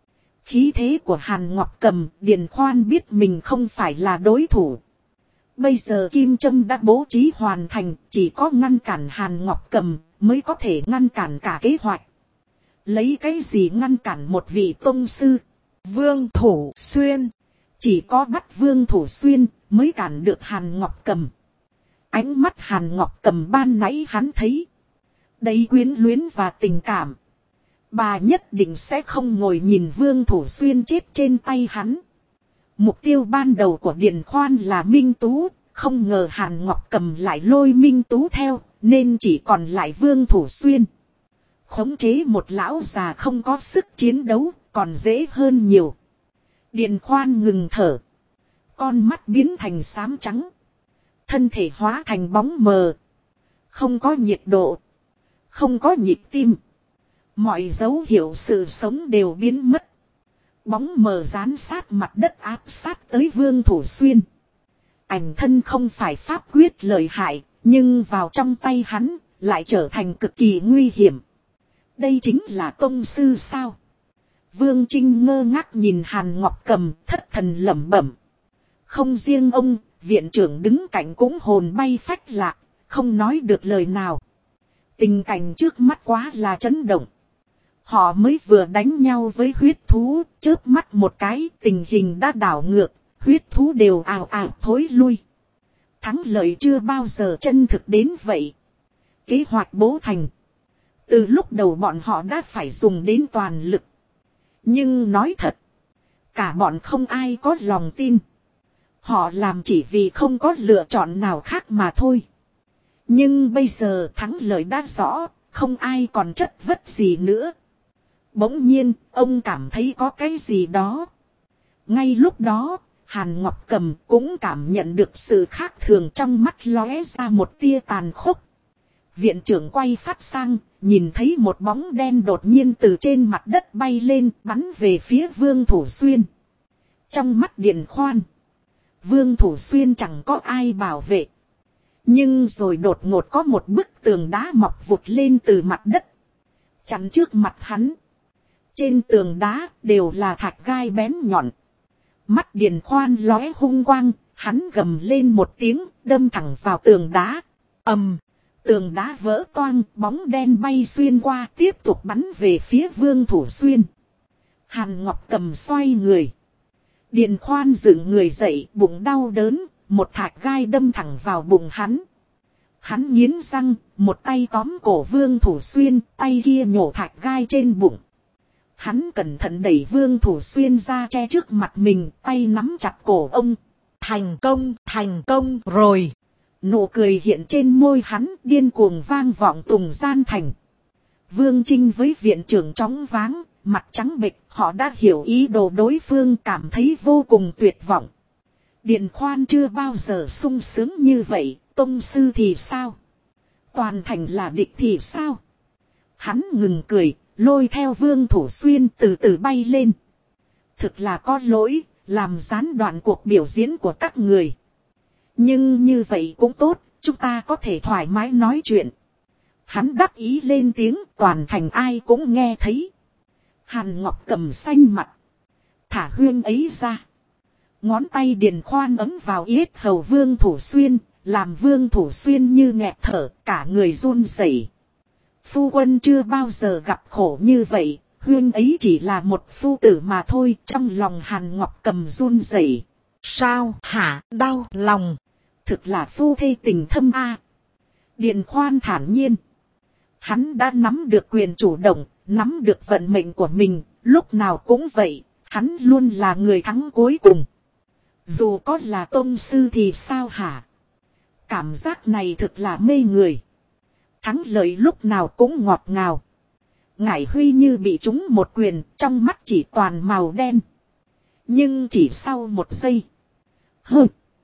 Khí thế của Hàn Ngọc Cầm, Điền Khoan biết mình không phải là đối thủ. Bây giờ Kim Trâm đã bố trí hoàn thành, chỉ có ngăn cản Hàn Ngọc Cầm mới có thể ngăn cản cả kế hoạch. Lấy cái gì ngăn cản một vị tông sư? Vương Thủ Xuyên. Chỉ có bắt Vương Thủ Xuyên mới cản được Hàn Ngọc Cầm. Ánh mắt Hàn Ngọc Cầm ban nãy hắn thấy đầy quyến luyến và tình cảm. Bà nhất định sẽ không ngồi nhìn Vương Thủ Xuyên chết trên tay hắn. Mục tiêu ban đầu của Điền Khoan là Minh Tú, không ngờ Hàn Ngọc Cầm lại lôi Minh Tú theo, nên chỉ còn lại Vương Thủ Xuyên. Khống chế một lão già không có sức chiến đấu, còn dễ hơn nhiều. Điền Khoan ngừng thở. Con mắt biến thành xám trắng. Thân thể hóa thành bóng mờ. Không có nhiệt độ. Không có nhịp tim. Mọi dấu hiệu sự sống đều biến mất. Bóng mờ dán sát mặt đất áp sát tới Vương Thủ Xuyên. Ảnh thân không phải pháp quyết lợi hại, nhưng vào trong tay hắn lại trở thành cực kỳ nguy hiểm. Đây chính là tông sư sao? Vương Trinh ngơ ngác nhìn Hàn Ngọc Cầm, thất thần lẩm bẩm. Không riêng ông, viện trưởng đứng cạnh cũng hồn bay phách lạc, không nói được lời nào. Tình cảnh trước mắt quá là chấn động. Họ mới vừa đánh nhau với huyết thú, chớp mắt một cái, tình hình đã đảo ngược, huyết thú đều ào ào thối lui. Thắng lợi chưa bao giờ chân thực đến vậy. Kế hoạch bố thành. Từ lúc đầu bọn họ đã phải dùng đến toàn lực. Nhưng nói thật, cả bọn không ai có lòng tin. Họ làm chỉ vì không có lựa chọn nào khác mà thôi. Nhưng bây giờ thắng lợi đã rõ, không ai còn chất vất gì nữa. Bỗng nhiên, ông cảm thấy có cái gì đó. Ngay lúc đó, Hàn Ngọc Cầm cũng cảm nhận được sự khác thường, trong mắt lóe ra một tia tàn khốc. Viện trưởng quay phát sang, nhìn thấy một bóng đen đột nhiên từ trên mặt đất bay lên, bắn về phía Vương Thủ Xuyên. Trong mắt Điền Khoan, Vương Thủ Xuyên chẳng có ai bảo vệ. Nhưng rồi đột ngột có một bức tường đá mọc vụt lên từ mặt đất, chắn trước mặt hắn. Trên tường đá đều là thạch gai bén nhọn. Mắt Điền Khoan lóe hung quang, hắn gầm lên một tiếng, đâm thẳng vào tường đá. Ầm, tường đá vỡ toang, bóng đen bay xuyên qua, tiếp tục bắn về phía Vương Thủ Xuyên. Hàn Ngọc Cầm xoay người. Điền Khoan dựng người dậy, bụng đau đớn, một thạch gai đâm thẳng vào bụng hắn. Hắn nghiến răng, một tay tóm cổ Vương Thủ Xuyên, tay kia nhổ thạch gai trên bụng. Hắn cẩn thận đẩy Vương Thủ Xuyên ra che trước mặt mình, tay nắm chặt cổ ông. Thành công rồi. Nụ cười hiện trên môi hắn, điên cuồng vang vọng Tùng Gian Thành. Vương Trinh với viện trưởng chóng váng, mặt trắng bệch, họ đã hiểu ý đồ đối phương, cảm thấy vô cùng tuyệt vọng. Điền Khoan chưa bao giờ sung sướng như vậy, tông sư thì sao? Toàn thành là địch thì sao? Hắn ngừng cười, lôi theo Vương Thủ Xuyên từ từ bay lên. Thực là có lỗi, làm gián đoạn cuộc biểu diễn của các người. Nhưng như vậy cũng tốt, chúng ta có thể thoải mái nói chuyện. Hắn đắc ý lên tiếng, toàn thành ai cũng nghe thấy. Hàn Ngọc Cầm xanh mặt. Thả huyên ấy ra. Ngón tay Điền Khoan ấm vào yết hầu Vương Thủ Xuyên, làm Vương Thủ Xuyên như nghẹt thở, cả người run rẩy. Phu quân chưa bao giờ gặp khổ như vậy, huyên ấy chỉ là một phu tử mà thôi. Trong lòng Hàn Ngọc Cầm run rẩy. Sao hả, đau lòng. Thực là phu thê tình thâm a. Điền Khoan thản nhiên. Hắn đã nắm được quyền chủ động, nắm được vận mệnh của mình, lúc nào cũng vậy, hắn luôn là người thắng cuối cùng. Dù có là tông sư thì sao hả? Cảm giác này thực là mê người. Thắng lợi lúc nào cũng ngọt ngào. Ngải Huy như bị trúng một quyền, trong mắt chỉ toàn màu đen. Nhưng chỉ sau một giây.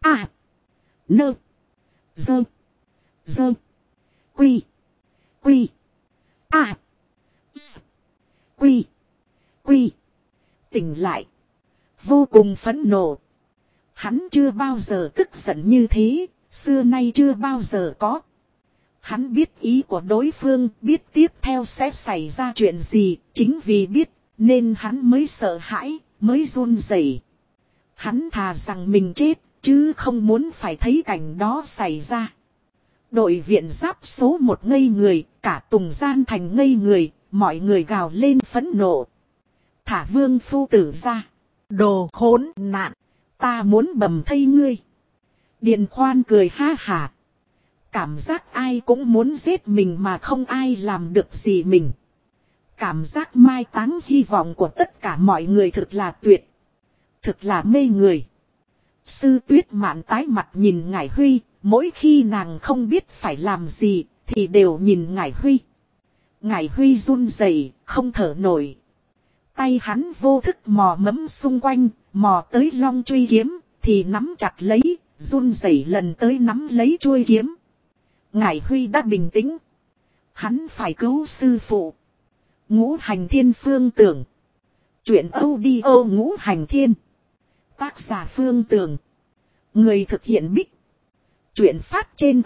A. Nơ. Dơ. Dơ. Quy. Quy. A. S. Quy. Quy. Tỉnh lại. Vô cùng phẫn nộ. Hắn chưa bao giờ tức giận như thế, xưa nay chưa bao giờ có. Hắn biết ý của đối phương, biết tiếp theo sẽ xảy ra chuyện gì, chính vì biết, nên hắn mới sợ hãi, mới run rẩy. Hắn thà rằng mình chết, chứ không muốn phải thấy cảnh đó xảy ra. Đội viện giáp số 1 ngây người, cả Tùng Gian Thành ngây người, mọi người gào lên phẫn nộ. Thả Vương phu tử ra. Đồ khốn nạn, ta muốn bầm thây ngươi. Điền Khoan cười ha hả. Cảm giác ai cũng muốn giết mình mà không ai làm được gì mình. Cảm giác mai táng hy vọng của tất cả mọi người thực là tuyệt. Thực là mê người. Sư Tuyết Mạn tái mặt nhìn Ngải Huy. Mỗi khi nàng không biết phải làm gì thì đều nhìn Ngải Huy. Ngải Huy run rẩy, không thở nổi. Tay hắn vô thức mò mẫm xung quanh, mò tới long truy kiếm, thì nắm chặt lấy, run rẩy lần tới nắm lấy chuôi kiếm. Ngải Huy đã bình tĩnh. Hắn phải cứu sư phụ. Ngũ Hành Thiên Phương Tưởng. Chuyện audio Ngũ Hành Thiên. Tác giả Phương Tưởng. Người thực hiện Bích. Chuyện phát trên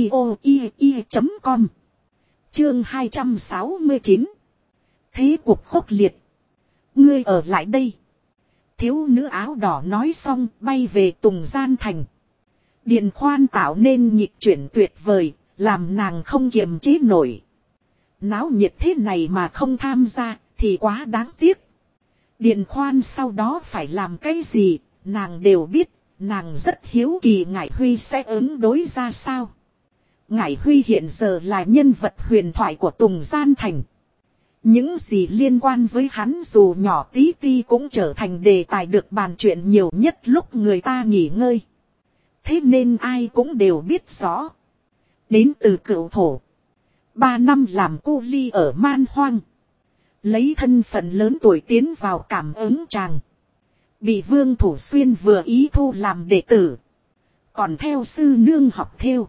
audio.com. Chương 269. Thế cuộc khốc liệt. Ngươi ở lại đây. Thiếu nữ áo đỏ nói xong bay về Tùng Gian Thành. Điền Khoan tạo nên nhịp chuyển tuyệt vời, làm nàng không kiềm chế nổi. Náo nhiệt thế này mà không tham gia thì quá đáng tiếc. Điền Khoan sau đó phải làm cái gì, nàng đều biết. Nàng rất hiếu kỳ Ngải Huy sẽ ứng đối ra sao. Ngải Huy hiện giờ là nhân vật huyền thoại của Tùng Gian Thành. Những gì liên quan với hắn dù nhỏ tí ti cũng trở thành đề tài được bàn chuyện nhiều nhất lúc người ta nghỉ ngơi. Thế nên ai cũng đều biết rõ. Đến từ Cựu Thổ. 3 năm làm cu ly ở Man Hoang. Lấy thân phận lớn tuổi tiến vào cảm ứng tràng. Bị Vương Thủ Xuyên vừa ý thu làm đệ tử. Còn theo sư nương học theo.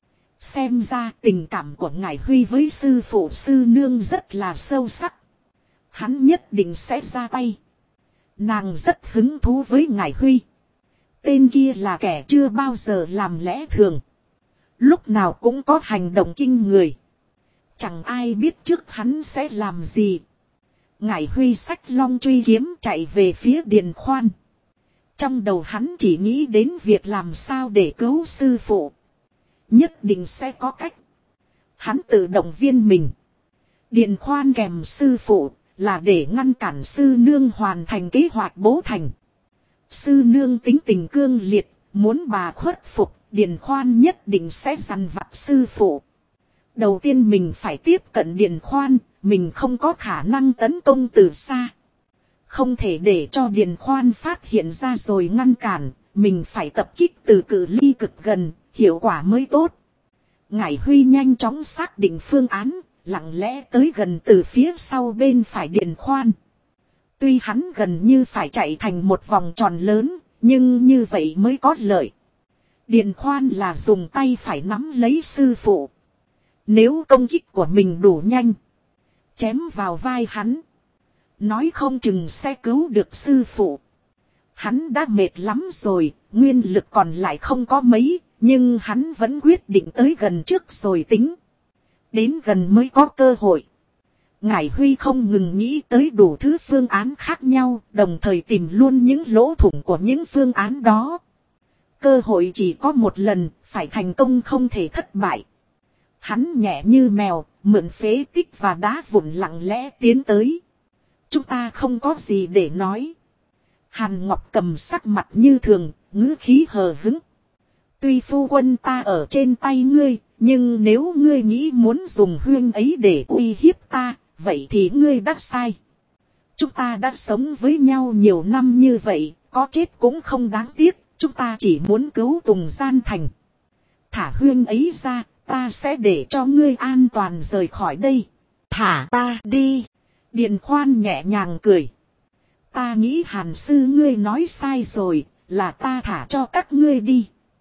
Xem ra tình cảm của Ngải Huy với sư phụ sư nương rất là sâu sắc. Hắn nhất định sẽ ra tay. Nàng rất hứng thú với Ngải Huy. Tên kia là kẻ chưa bao giờ làm lẽ thường. Lúc nào cũng có hành động kinh người. Chẳng ai biết trước hắn sẽ làm gì. Ngải Huy xách long truy kiếm chạy về phía Điền Khoan. Trong đầu hắn chỉ nghĩ đến việc làm sao để cứu sư phụ. Nhất định sẽ có cách. Hắn tự động viên mình. Điền Khoan kèm sư phụ là để ngăn cản sư nương hoàn thành kế hoạch bố thành. Sư nương tính tình cương liệt, muốn bà khuất phục, Điền Khoan nhất định sẽ dằn vặt sư phụ. Đầu tiên mình phải tiếp cận Điền Khoan, mình không có khả năng tấn công từ xa. Không thể để cho Điền Khoan phát hiện ra rồi ngăn cản, mình phải tập kích từ cự ly cực gần, hiệu quả mới tốt. Ngải Huy nhanh chóng xác định phương án, lặng lẽ tới gần từ phía sau bên phải Điền Khoan. Tuy hắn gần như phải chạy thành một vòng tròn lớn, nhưng như vậy mới có lợi. Điền Khoan là dùng tay phải nắm lấy sư phụ. Nếu công kích của mình đủ nhanh, chém vào vai hắn, nói không chừng sẽ cứu được sư phụ. Hắn đã mệt lắm rồi, nguyên lực còn lại không có mấy, nhưng hắn vẫn quyết định tới gần trước rồi tính. Đến gần mới có cơ hội. Ngải Huy không ngừng nghĩ tới đủ thứ phương án khác nhau, đồng thời tìm luôn những lỗ thủng của những phương án đó. Cơ hội chỉ có một lần, phải thành công không thể thất bại. Hắn nhẹ như mèo, mượn phế tích và đá vụn lặng lẽ tiến tới. Chúng ta không có gì để nói. Hàn Ngọc Cầm sắc mặt như thường, ngữ khí hờ hững. Tuy phu quân ta ở trên tay ngươi, nhưng nếu ngươi nghĩ muốn dùng huyên ấy để uy hiếp ta, vậy thì ngươi đã sai. Chúng ta đã sống với nhau nhiều năm như vậy, có chết cũng không đáng tiếc, chúng ta chỉ muốn cứu Tùng Gian Thành. Thả huyên ấy ra, ta sẽ để cho ngươi an toàn rời khỏi đây. Thả ta đi. Điền Khoan nhẹ nhàng cười. Ta nghĩ Hàn sư ngươi nói sai rồi, là ta thả cho các ngươi đi.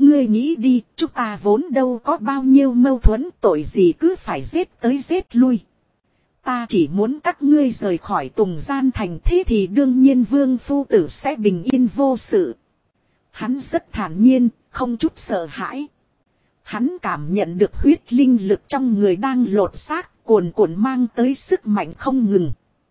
Ngươi nghĩ đi, chúng ta vốn đâu có bao nhiêu mâu thuẫn, tội gì cứ phải giết tới giết lui. Ta chỉ muốn các ngươi rời khỏi Tùng Gian Thành, thế thì đương nhiên Vương phu tử sẽ bình yên vô sự. Hắn rất thản nhiên, không chút sợ hãi. Hắn cảm nhận được huyết linh lực trong người đang lột xác, cuồn cuộn mang tới sức mạnh không ngừng.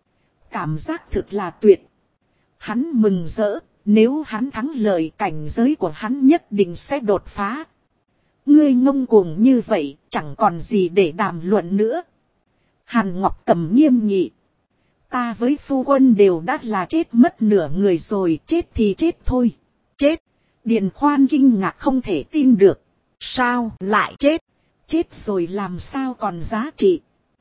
Cảm giác thực là tuyệt. Hắn mừng rỡ, nếu hắn thắng lợi, cảnh giới của hắn nhất định sẽ đột phá. Ngươi ngông cuồng như vậy, chẳng còn gì để đàm luận nữa. Hàn Ngọc Cầm nghiêm nghị. Ta với phu quân đều đã là chết mất nửa người rồi, chết thì chết thôi. Chết. Điền Khoan kinh ngạc không thể tin được. Sao lại chết? Chết rồi làm sao còn giá trị?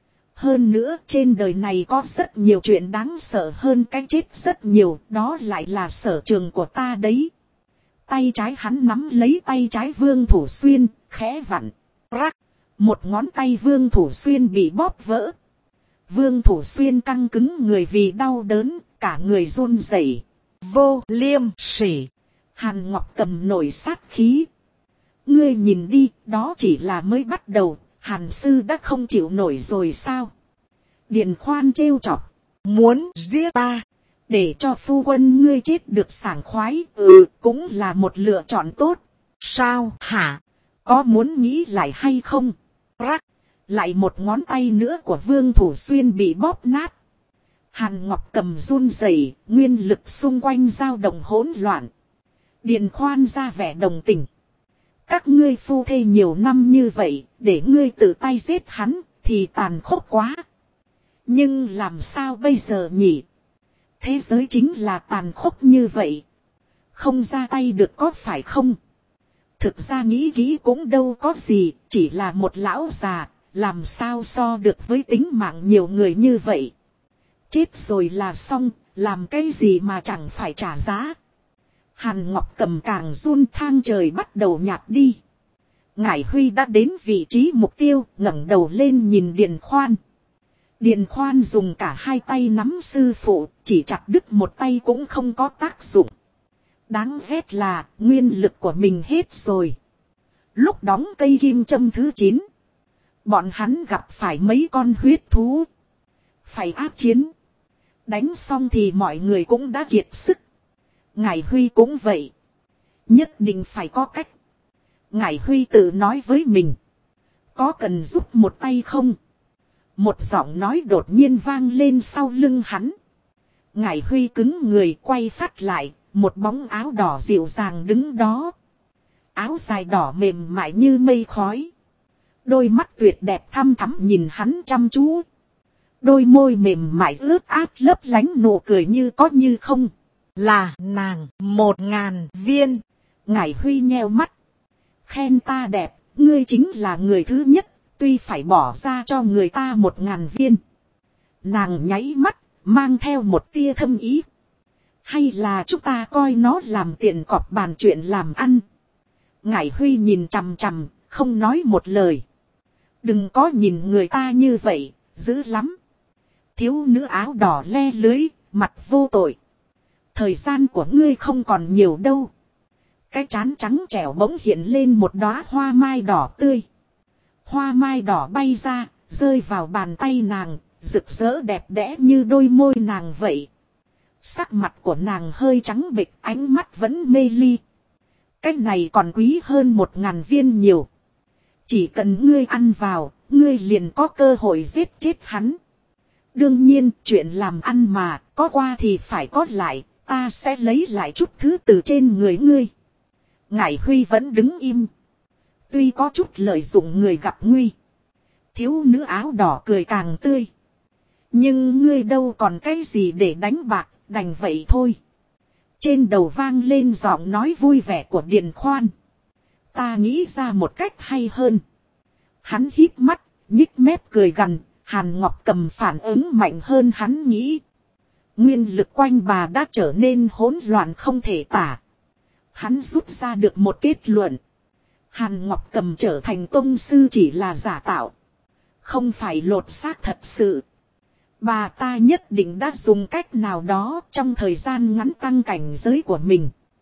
Hơn nữa trên đời này có rất nhiều chuyện đáng sợ hơn cái chết rất nhiều, đó lại là sở trường của ta đấy. Tay trái hắn nắm lấy tay trái Vương Thủ Xuyên, khẽ vặn. Rắc. Một ngón tay Vương Thủ Xuyên bị bóp vỡ. Vương Thủ Xuyên căng cứng người vì đau đớn, cả người run rẩy. Vô liêm sỉ. Hàn Ngọc Cầm nổi sát khí. Ngươi nhìn đi, đó chỉ là mới bắt đầu, Hàn sư đã không chịu nổi rồi sao? Điền Khoan trêu chọc. Muốn giết ta, để cho phu quân ngươi chết được sảng khoái, cũng là một lựa chọn tốt. Sao hả? Có muốn nghĩ lại hay không? Rắc. Lại một ngón tay nữa của Vương Thủ Xuyên bị bóp nát. Hàn Ngọc Cầm run rẩy, nguyên lực xung quanh dao động hỗn loạn. Điền Khoan ra vẻ đồng tình. Các ngươi phu thê nhiều năm như vậy, để ngươi tự tay giết hắn, thì tàn khốc quá. Nhưng làm sao bây giờ nhỉ? Thế giới chính là tàn khốc như vậy. Không ra tay được có phải không? Thực ra nghĩ kỹ cũng đâu có gì, chỉ là một lão già, làm sao so được với tính mạng nhiều người như vậy. Chết rồi là xong, làm cái gì mà chẳng phải trả giá. Hàn Ngọc Cầm càng run, thang trời bắt đầu nhạt đi. Ngải Huy đã đến vị trí mục tiêu, ngẩng đầu lên nhìn Điền Khoan. Điền Khoan dùng cả hai tay nắm sư phụ, chỉ chặt đứt một tay cũng không có tác dụng. Đáng ghét là nguyên lực của mình hết rồi. Lúc đóng cây kim châm thứ 9, bọn hắn gặp phải mấy con huyết thú. Phải áp chiến. Đánh xong thì mọi người cũng đã kiệt sức. Ngải Huy cũng vậy. Nhất định phải có cách. Ngải Huy tự nói với mình. Có cần giúp một tay không? Một giọng nói đột nhiên vang lên sau lưng hắn. Ngải Huy cứng người quay phát lại. Một bóng áo đỏ dịu dàng đứng đó. Áo dài đỏ mềm mại như mây khói. Đôi mắt tuyệt đẹp thăm thắm nhìn hắn chăm chú. Đôi môi mềm mại ướt át lấp lánh nụ cười như có như không. Là nàng 1000 viên. Ngải Huy nheo mắt. Khen ta đẹp, ngươi chính là người thứ nhất, tuy phải bỏ ra cho người ta 1000 viên. Nàng nháy mắt, mang theo một tia thâm ý. Hay là chúng ta coi nó làm tiền cọp bàn chuyện làm ăn. Ngải Huy nhìn chằm chằm, không nói một lời. Đừng có nhìn người ta như vậy, dữ lắm. Thiếu nữ áo đỏ le lưới, mặt vô tội. Thời gian của ngươi không còn nhiều đâu. Cái trán trắng trẻo bỗng hiện lên một đóa hoa mai đỏ tươi. Hoa mai đỏ bay ra, rơi vào bàn tay nàng, rực rỡ đẹp đẽ như đôi môi nàng vậy. Sắc mặt của nàng hơi trắng bệch, ánh mắt vẫn mê ly. Cái này còn quý hơn 1000 viên nhiều. Chỉ cần ngươi ăn vào, ngươi liền có cơ hội giết chết hắn. Đương nhiên, chuyện làm ăn mà, có qua thì phải có lại, ta sẽ lấy lại chút thứ từ trên người ngươi. Ngải Huy vẫn đứng im. Tuy có chút lợi dụng người gặp nguy. Thiếu nữ áo đỏ cười càng tươi. Nhưng ngươi đâu còn cái gì để đánh bạc, đành vậy thôi. Trên đầu vang lên giọng nói vui vẻ của Điền Khoan. Ta nghĩ ra một cách hay hơn. Hắn híp mắt, nhích mép cười gằn. Hàn Ngọc Cầm phản ứng mạnh hơn hắn nghĩ. Nguyên lực quanh bà đã trở nên hỗn loạn không thể tả. Hắn rút ra được một kết luận. Hàn Ngọc Cầm trở thành tông sư chỉ là giả tạo. Không phải lột xác thật sự. Bà ta nhất định đã dùng cách nào đó trong thời gian ngắn tăng cảnh giới của mình.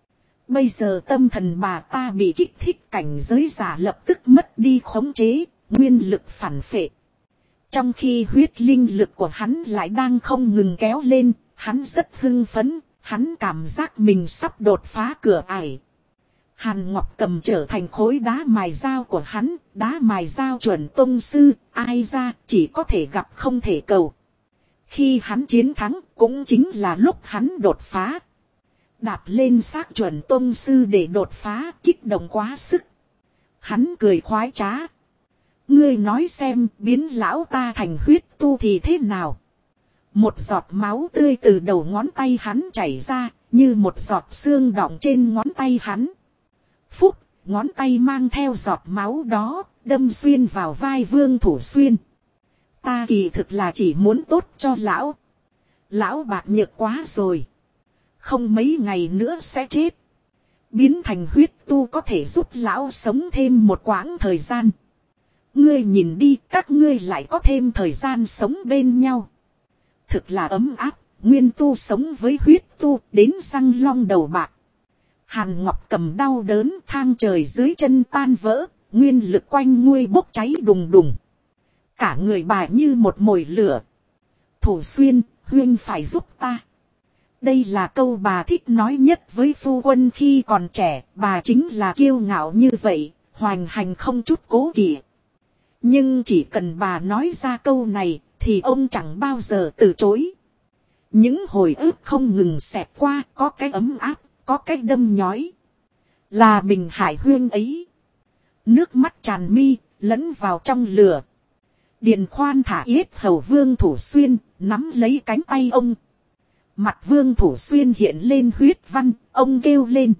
Bây giờ tâm thần bà ta bị kích thích, cảnh giới giả lập tức mất đi khống chế, nguyên lực phản phệ. Trong khi huyết linh lực của hắn lại đang không ngừng kéo lên, hắn rất hưng phấn, hắn cảm giác mình sắp đột phá cửa ải. Hàn Ngọc Cầm trở thành khối đá mài dao của hắn, đá mài dao chuẩn tông sư, ai ra chỉ có thể gặp không thể cầu. Khi hắn chiến thắng cũng chính là lúc hắn đột phá. Đạp lên xác chuẩn tông sư để đột phá, kích động quá sức. Hắn cười khoái trá. Ngươi nói xem, biến lão ta thành huyết tu thì thế nào? Một giọt máu tươi từ đầu ngón tay hắn chảy ra, như một giọt xương đọng trên ngón tay hắn. Phúc, ngón tay mang theo giọt máu đó, đâm xuyên vào vai Vương Thủ Xuyên. Ta kỳ thực là chỉ muốn tốt cho lão. Lão bạc nhược quá rồi. Không mấy ngày nữa sẽ chết. Biến thành huyết tu có thể giúp lão sống thêm một quãng thời gian. Ngươi nhìn đi, các ngươi lại có thêm thời gian sống bên nhau. Thực là ấm áp, nguyên tu sống với huyết tu đến răng long đầu bạc. Hàn Ngọc Cầm đau đớn, thang trời dưới chân tan vỡ, nguyên lực quanh nguôi bốc cháy đùng đùng. Cả người bà như một mồi lửa. Thủ Xuyên, huynh phải giúp ta. Đây là câu bà thích nói nhất với phu quân khi còn trẻ, bà chính là kiêu ngạo như vậy, hoành hành không chút cố kỵ. Nhưng chỉ cần bà nói ra câu này, thì ông chẳng bao giờ từ chối. Những hồi ức không ngừng xẹt qua, có cái ấm áp, có cái đâm nhói. Là mình hại huyên ấy. Nước mắt tràn mi, lẫn vào trong lửa. Điền Khoan thả yết hầu Vương Thủ Xuyên, nắm lấy cánh tay ông. Mặt Vương Thủ Xuyên hiện lên huyết văn, ông kêu lên.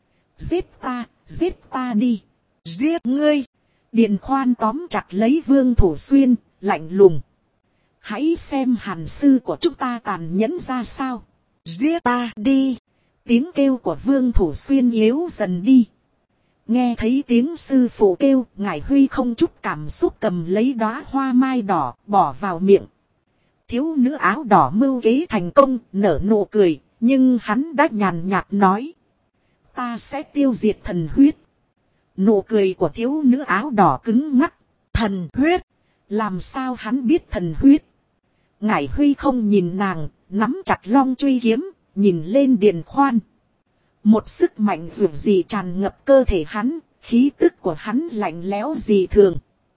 Giết ta đi. Giết ngươi. Điền Khoan tóm chặt lấy Vương Thủ Xuyên, lạnh lùng. Hãy xem hàn sư của chúng ta tàn nhẫn ra sao. Giết ta đi. Tiếng kêu của Vương Thủ Xuyên yếu dần đi. Nghe thấy tiếng sư phụ kêu, Ngải Huy không chút cảm xúc cầm lấy đóa hoa mai đỏ, bỏ vào miệng. Thiếu nữ áo đỏ mưu kế thành công, nở nụ cười, nhưng hắn đã nhàn nhạt nói. Ta sẽ tiêu diệt thần huyết. Nụ cười của thiếu nữ áo đỏ cứng ngắc. Thần huyết. Làm sao hắn biết thần huyết? Ngải Huy không nhìn nàng, nắm chặt long truy kiếm, nhìn lên Điền Khoan. Một sức mạnh dường gì tràn ngập cơ thể hắn, khí tức của hắn lạnh lẽo dị thường.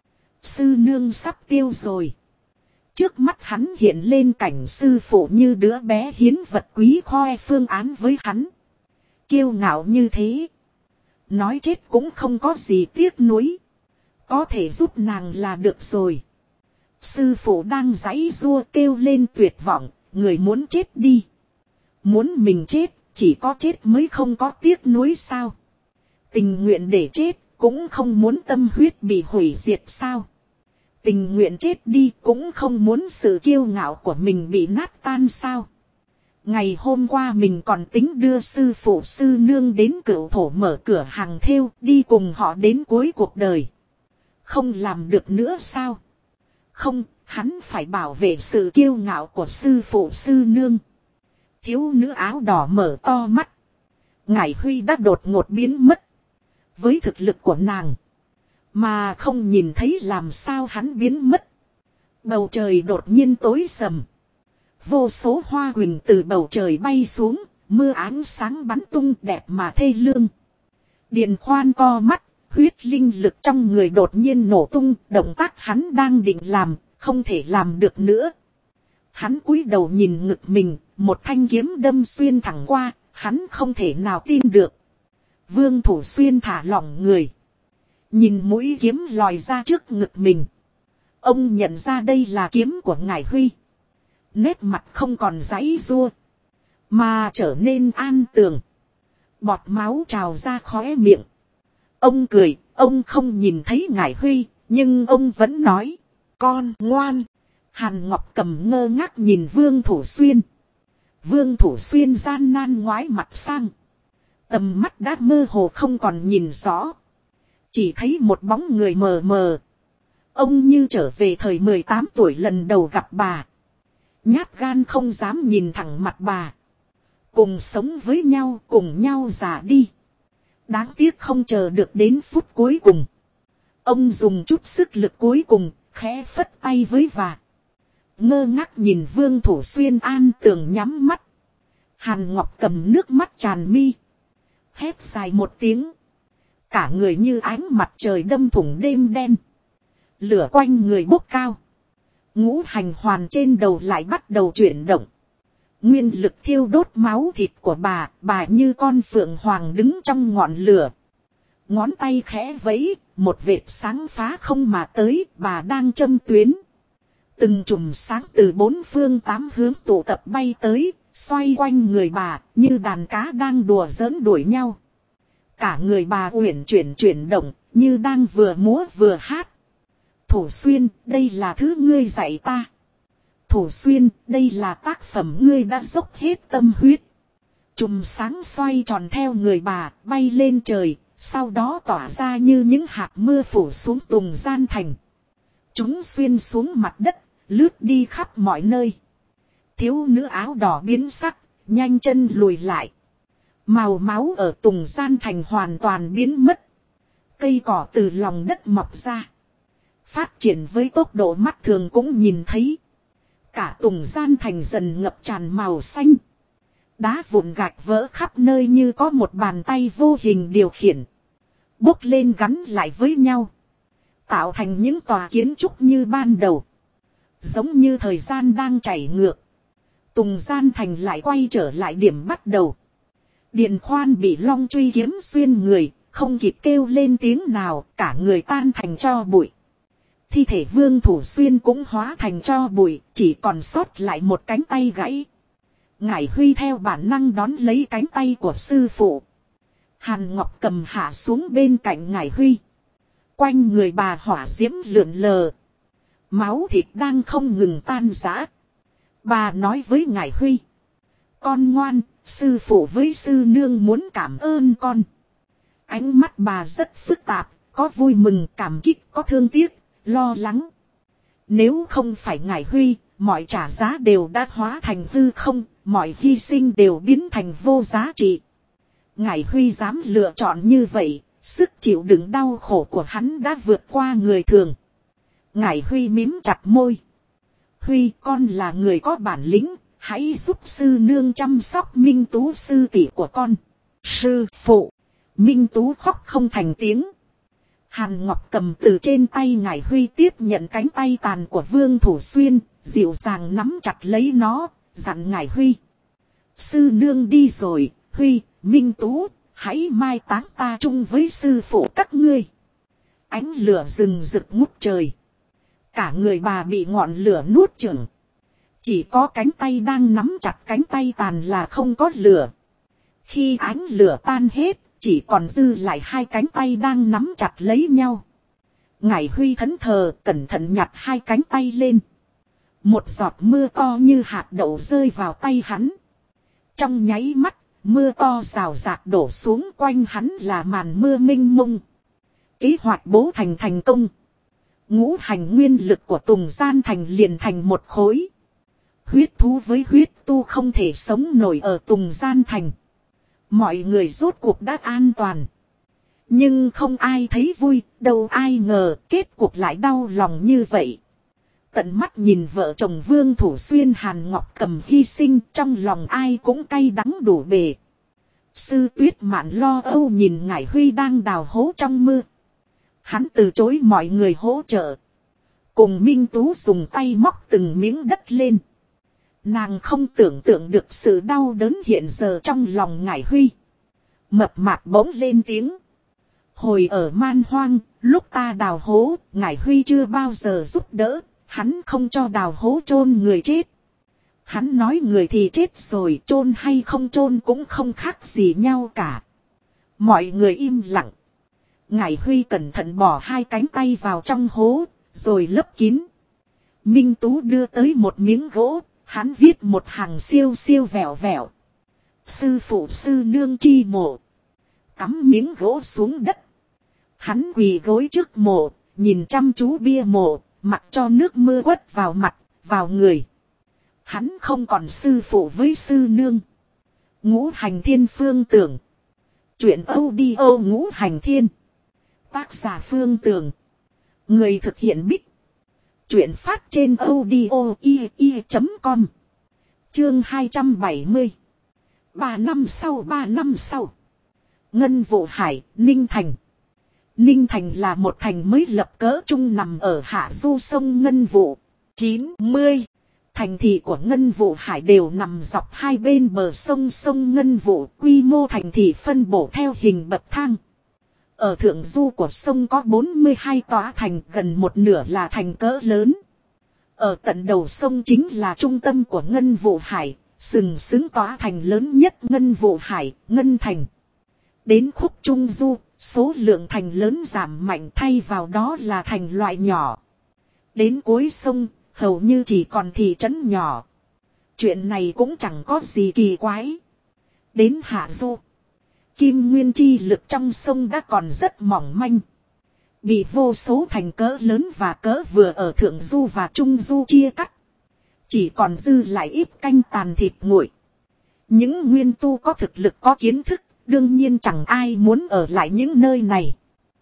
Sư nương sắp tiêu rồi. Trước mắt hắn hiện lên cảnh sư phụ như đứa bé hiến vật quý khoe phương án với hắn. Kiêu ngạo như thế. Nói chết cũng không có gì tiếc nuối. Có thể giúp nàng là được rồi. Sư phụ đang giãy giụa kêu lên tuyệt vọng, người muốn chết đi. Muốn mình chết, chỉ có chết mới không có tiếc nuối sao? Tình nguyện để chết, cũng không muốn tâm huyết bị hủy diệt sao? Tình nguyện chết đi cũng không muốn sự kiêu ngạo của mình bị nát tan sao? Ngày hôm qua mình còn tính đưa sư phụ sư nương đến Cửu Thổ mở cửa hàng thêu đi cùng họ đến cuối cuộc đời. Không làm được nữa sao? Không, hắn phải bảo vệ sự kiêu ngạo của sư phụ sư nương. Thiếu nữ áo đỏ mở to mắt. Ngải Huy đã đột ngột biến mất. Với thực lực của nàng. Mà không nhìn thấy làm sao hắn biến mất. Bầu trời đột nhiên tối sầm. Vô số hoa huỳnh từ bầu trời bay xuống. Mưa ánh sáng bắn tung đẹp mà thê lương. Điền Khoan co mắt. Huyết linh lực trong người đột nhiên nổ tung. Động tác hắn đang định làm. Không thể làm được nữa. Hắn cúi đầu nhìn ngực mình. Một thanh kiếm đâm xuyên thẳng qua. Hắn không thể nào tin được. Vương Thủ Xuyên thả lỏng người. Nhìn mũi kiếm lòi ra trước ngực mình. Ông nhận ra đây là kiếm của Ngải Huy. Nét mặt không còn giãy giụa. Mà trở nên an tường. Bọt máu trào ra khóe miệng. Ông cười. Ông không nhìn thấy Ngải Huy. Nhưng ông vẫn nói. Con ngoan. Hàn Ngọc Cầm ngơ ngác nhìn Vương Thủ Xuyên. Vương Thủ Xuyên gian nan ngoái mặt sang. Tầm mắt đã mơ hồ không còn nhìn rõ. Chỉ thấy một bóng người mờ mờ. Ông như trở về thời 18 tuổi lần đầu gặp bà. Nhát gan không dám nhìn thẳng mặt bà. Cùng sống với nhau, cùng nhau già đi. Đáng tiếc không chờ được đến phút cuối cùng. Ông dùng chút sức lực cuối cùng, khẽ phất tay với và. Ngơ ngác nhìn Vương Thủ Xuyên an tường nhắm mắt. Hàn Ngọc Cầm nước mắt tràn mi. Hét dài một tiếng. Cả người như ánh mặt trời đâm thủng đêm đen. Lửa quanh người bốc cao. Ngũ hành hoàn trên đầu lại bắt đầu chuyển động. Nguyên lực thiêu đốt máu thịt của bà như con phượng hoàng đứng trong ngọn lửa. Ngón tay khẽ vẫy, một vệt sáng phá không mà tới, bà đang châm tuyến. Từng chùm sáng từ bốn phương tám hướng tụ tập bay tới, xoay quanh người bà, như đàn cá đang đùa giỡn đuổi nhau. Cả người bà uyển chuyển động, như đang vừa múa vừa hát. Thủ Xuyên, đây là thứ ngươi dạy ta. Thủ Xuyên, đây là tác phẩm ngươi đã dốc hết tâm huyết. Chùm sáng xoay tròn theo người bà, bay lên trời, sau đó tỏa ra như những hạt mưa phủ xuống Tùng Gian Thành. Chúng xuyên xuống mặt đất, lướt đi khắp mọi nơi. Thiếu nữ áo đỏ biến sắc, nhanh chân lùi lại. Màu máu ở Tùng Gian Thành hoàn toàn biến mất. Cây cỏ từ lòng đất mọc ra. Phát triển với tốc độ mắt thường cũng nhìn thấy. Cả Tùng Gian Thành dần ngập tràn màu xanh. Đá vụn gạch vỡ khắp nơi như có một bàn tay vô hình điều khiển. Bốc lên gắn lại với nhau. Tạo thành những tòa kiến trúc như ban đầu. Giống như thời gian đang chảy ngược. Tùng Gian Thành lại quay trở lại điểm bắt đầu. Điền Khoan bị long truy kiếm xuyên người, không kịp kêu lên tiếng nào, cả người tan thành tro bụi. Thi thể Vương Thủ Xuyên cũng hóa thành tro bụi, chỉ còn sót lại một cánh tay gãy. Ngải Huy theo bản năng đón lấy cánh tay của sư phụ. Hàn Ngọc Cầm hạ xuống bên cạnh Ngải Huy. Quanh người bà hỏa diễm lượn lờ. Máu thịt đang không ngừng tan rã. Bà nói với Ngải Huy. Con ngoan, sư phụ với sư nương muốn cảm ơn con. Ánh mắt bà rất phức tạp, có vui mừng, cảm kích, có thương tiếc, lo lắng. Nếu không phải Ngải Huy, mọi trả giá đều đã hóa thành hư không, mọi hy sinh đều biến thành vô giá trị. Ngải Huy dám lựa chọn như vậy, sức chịu đựng đau khổ của hắn đã vượt qua người thường. Ngải Huy mím chặt môi. Huy, con là người có bản lĩnh, hãy giúp sư nương chăm sóc Minh Tú sư tỷ của con. Sư phụ. Minh Tú khóc không thành tiếng. Hàn Ngọc Cầm từ trên tay Ngải Huy tiếp nhận cánh tay tàn của Vương Thủ Xuyên, dịu dàng nắm chặt lấy nó, dặn Ngải Huy. Sư nương đi rồi, Huy, Minh Tú, hãy mai táng ta chung với sư phụ các ngươi. Ánh lửa rừng rực ngút trời. Cả người bà bị ngọn lửa nuốt chửng. Chỉ có cánh tay đang nắm chặt cánh tay tàn là không có lửa. Khi ánh lửa tan hết, chỉ còn dư lại hai cánh tay đang nắm chặt lấy nhau. Ngải Huy thẫn thờ, cẩn thận nhặt hai cánh tay lên. Một giọt mưa to như hạt đậu rơi vào tay hắn. Trong nháy mắt, mưa to rào rạc đổ xuống, quanh hắn là màn mưa mênh mông. Kế hoạch bố thành công. Ngũ hành nguyên lực của Tùng Gian Thành liền thành một khối. Huyết thú với huyết tu không thể sống nổi ở Tùng Gian Thành. Mọi người rốt cuộc đã an toàn. Nhưng không ai thấy vui, đâu ai ngờ kết cuộc lại đau lòng như vậy. Tận mắt nhìn vợ chồng Vương Thủ Xuyên Hàn Ngọc Cầm hy sinh, trong lòng ai cũng cay đắng đủ bề. Sư Tuyết Mạn lo âu nhìn Ngải Huy đang đào hố trong mưa. Hắn từ chối mọi người hỗ trợ. Cùng Minh Tú dùng tay móc từng miếng đất lên. Nàng không tưởng tượng được sự đau đớn hiện giờ trong lòng Ngải Huy. Mập mạp bỗng lên tiếng. Hồi ở Man Hoang, lúc ta đào hố, Ngải Huy chưa bao giờ giúp đỡ. Hắn không cho đào hố chôn người chết. Hắn nói người thì chết rồi, chôn hay không chôn cũng không khác gì nhau cả. Mọi người im lặng. Ngải Huy cẩn thận bỏ hai cánh tay vào trong hố, rồi lấp kín. Minh Tú đưa tới một miếng gỗ, hắn viết một hàng siêu siêu vẹo vẹo. Sư phụ sư nương chi mộ. Cắm miếng gỗ xuống đất. Hắn quỳ gối trước mộ, nhìn chăm chú bia mộ, mặc cho nước mưa quất vào mặt, vào người. Hắn không còn sư phụ với sư nương. Ngũ hành thiên phương tưởng. Chuyện audio Ngũ Hành Thiên. Tác giả Phương Tường. Người thực hiện Bích. Chuyện phát trên audio i.com. Chương 270. 3 năm sau. Ngân Vụ Hải, Ninh Thành. Ninh Thành là một thành mới lập cỡ trung nằm ở hạ du sông Ngân Vụ. 90. Thành thị của Ngân Vụ Hải đều nằm dọc hai bên bờ sông Ngân Vụ, quy mô thành thị phân bổ theo hình bậc thang. Ở thượng du của sông có 42 tòa thành, gần một nửa là thành cỡ lớn. Ở tận đầu sông chính là trung tâm của Ngân Vụ Hải, sừng sững tòa thành lớn nhất Ngân Vụ Hải, Ngân Thành. Đến khúc trung du, số lượng thành lớn giảm mạnh, thay vào đó là thành loại nhỏ. Đến cuối sông, hầu như chỉ còn thị trấn nhỏ. Chuyện này cũng chẳng có gì kỳ quái. Đến hạ du, kim nguyên chi lực trong sông đã còn rất mỏng manh. Bị vô số thành cỡ lớn và cỡ vừa ở thượng du và trung du chia cắt. Chỉ còn dư lại ít canh tàn thịt nguội. Những nguyên tu có thực lực có kiến thức, đương nhiên chẳng ai muốn ở lại những nơi này.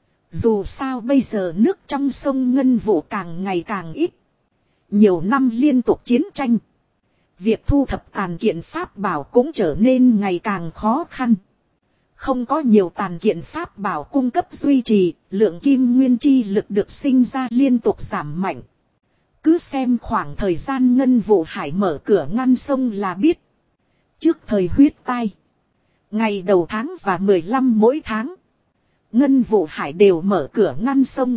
Dù sao bây giờ nước trong sông Ngân Vụ càng ngày càng ít. Nhiều năm liên tục chiến tranh. Việc thu thập tàn kiện pháp bảo cũng trở nên ngày càng khó khăn. Không có nhiều tàn kiện pháp bảo cung cấp duy trì, lượng kim nguyên chi lực được sinh ra liên tục giảm mạnh. Cứ xem khoảng thời gian Ngân Vụ Hải mở cửa ngăn sông là biết. Trước thời huyết tai, ngày đầu tháng và 15 mỗi tháng, Ngân Vụ Hải đều mở cửa ngăn sông.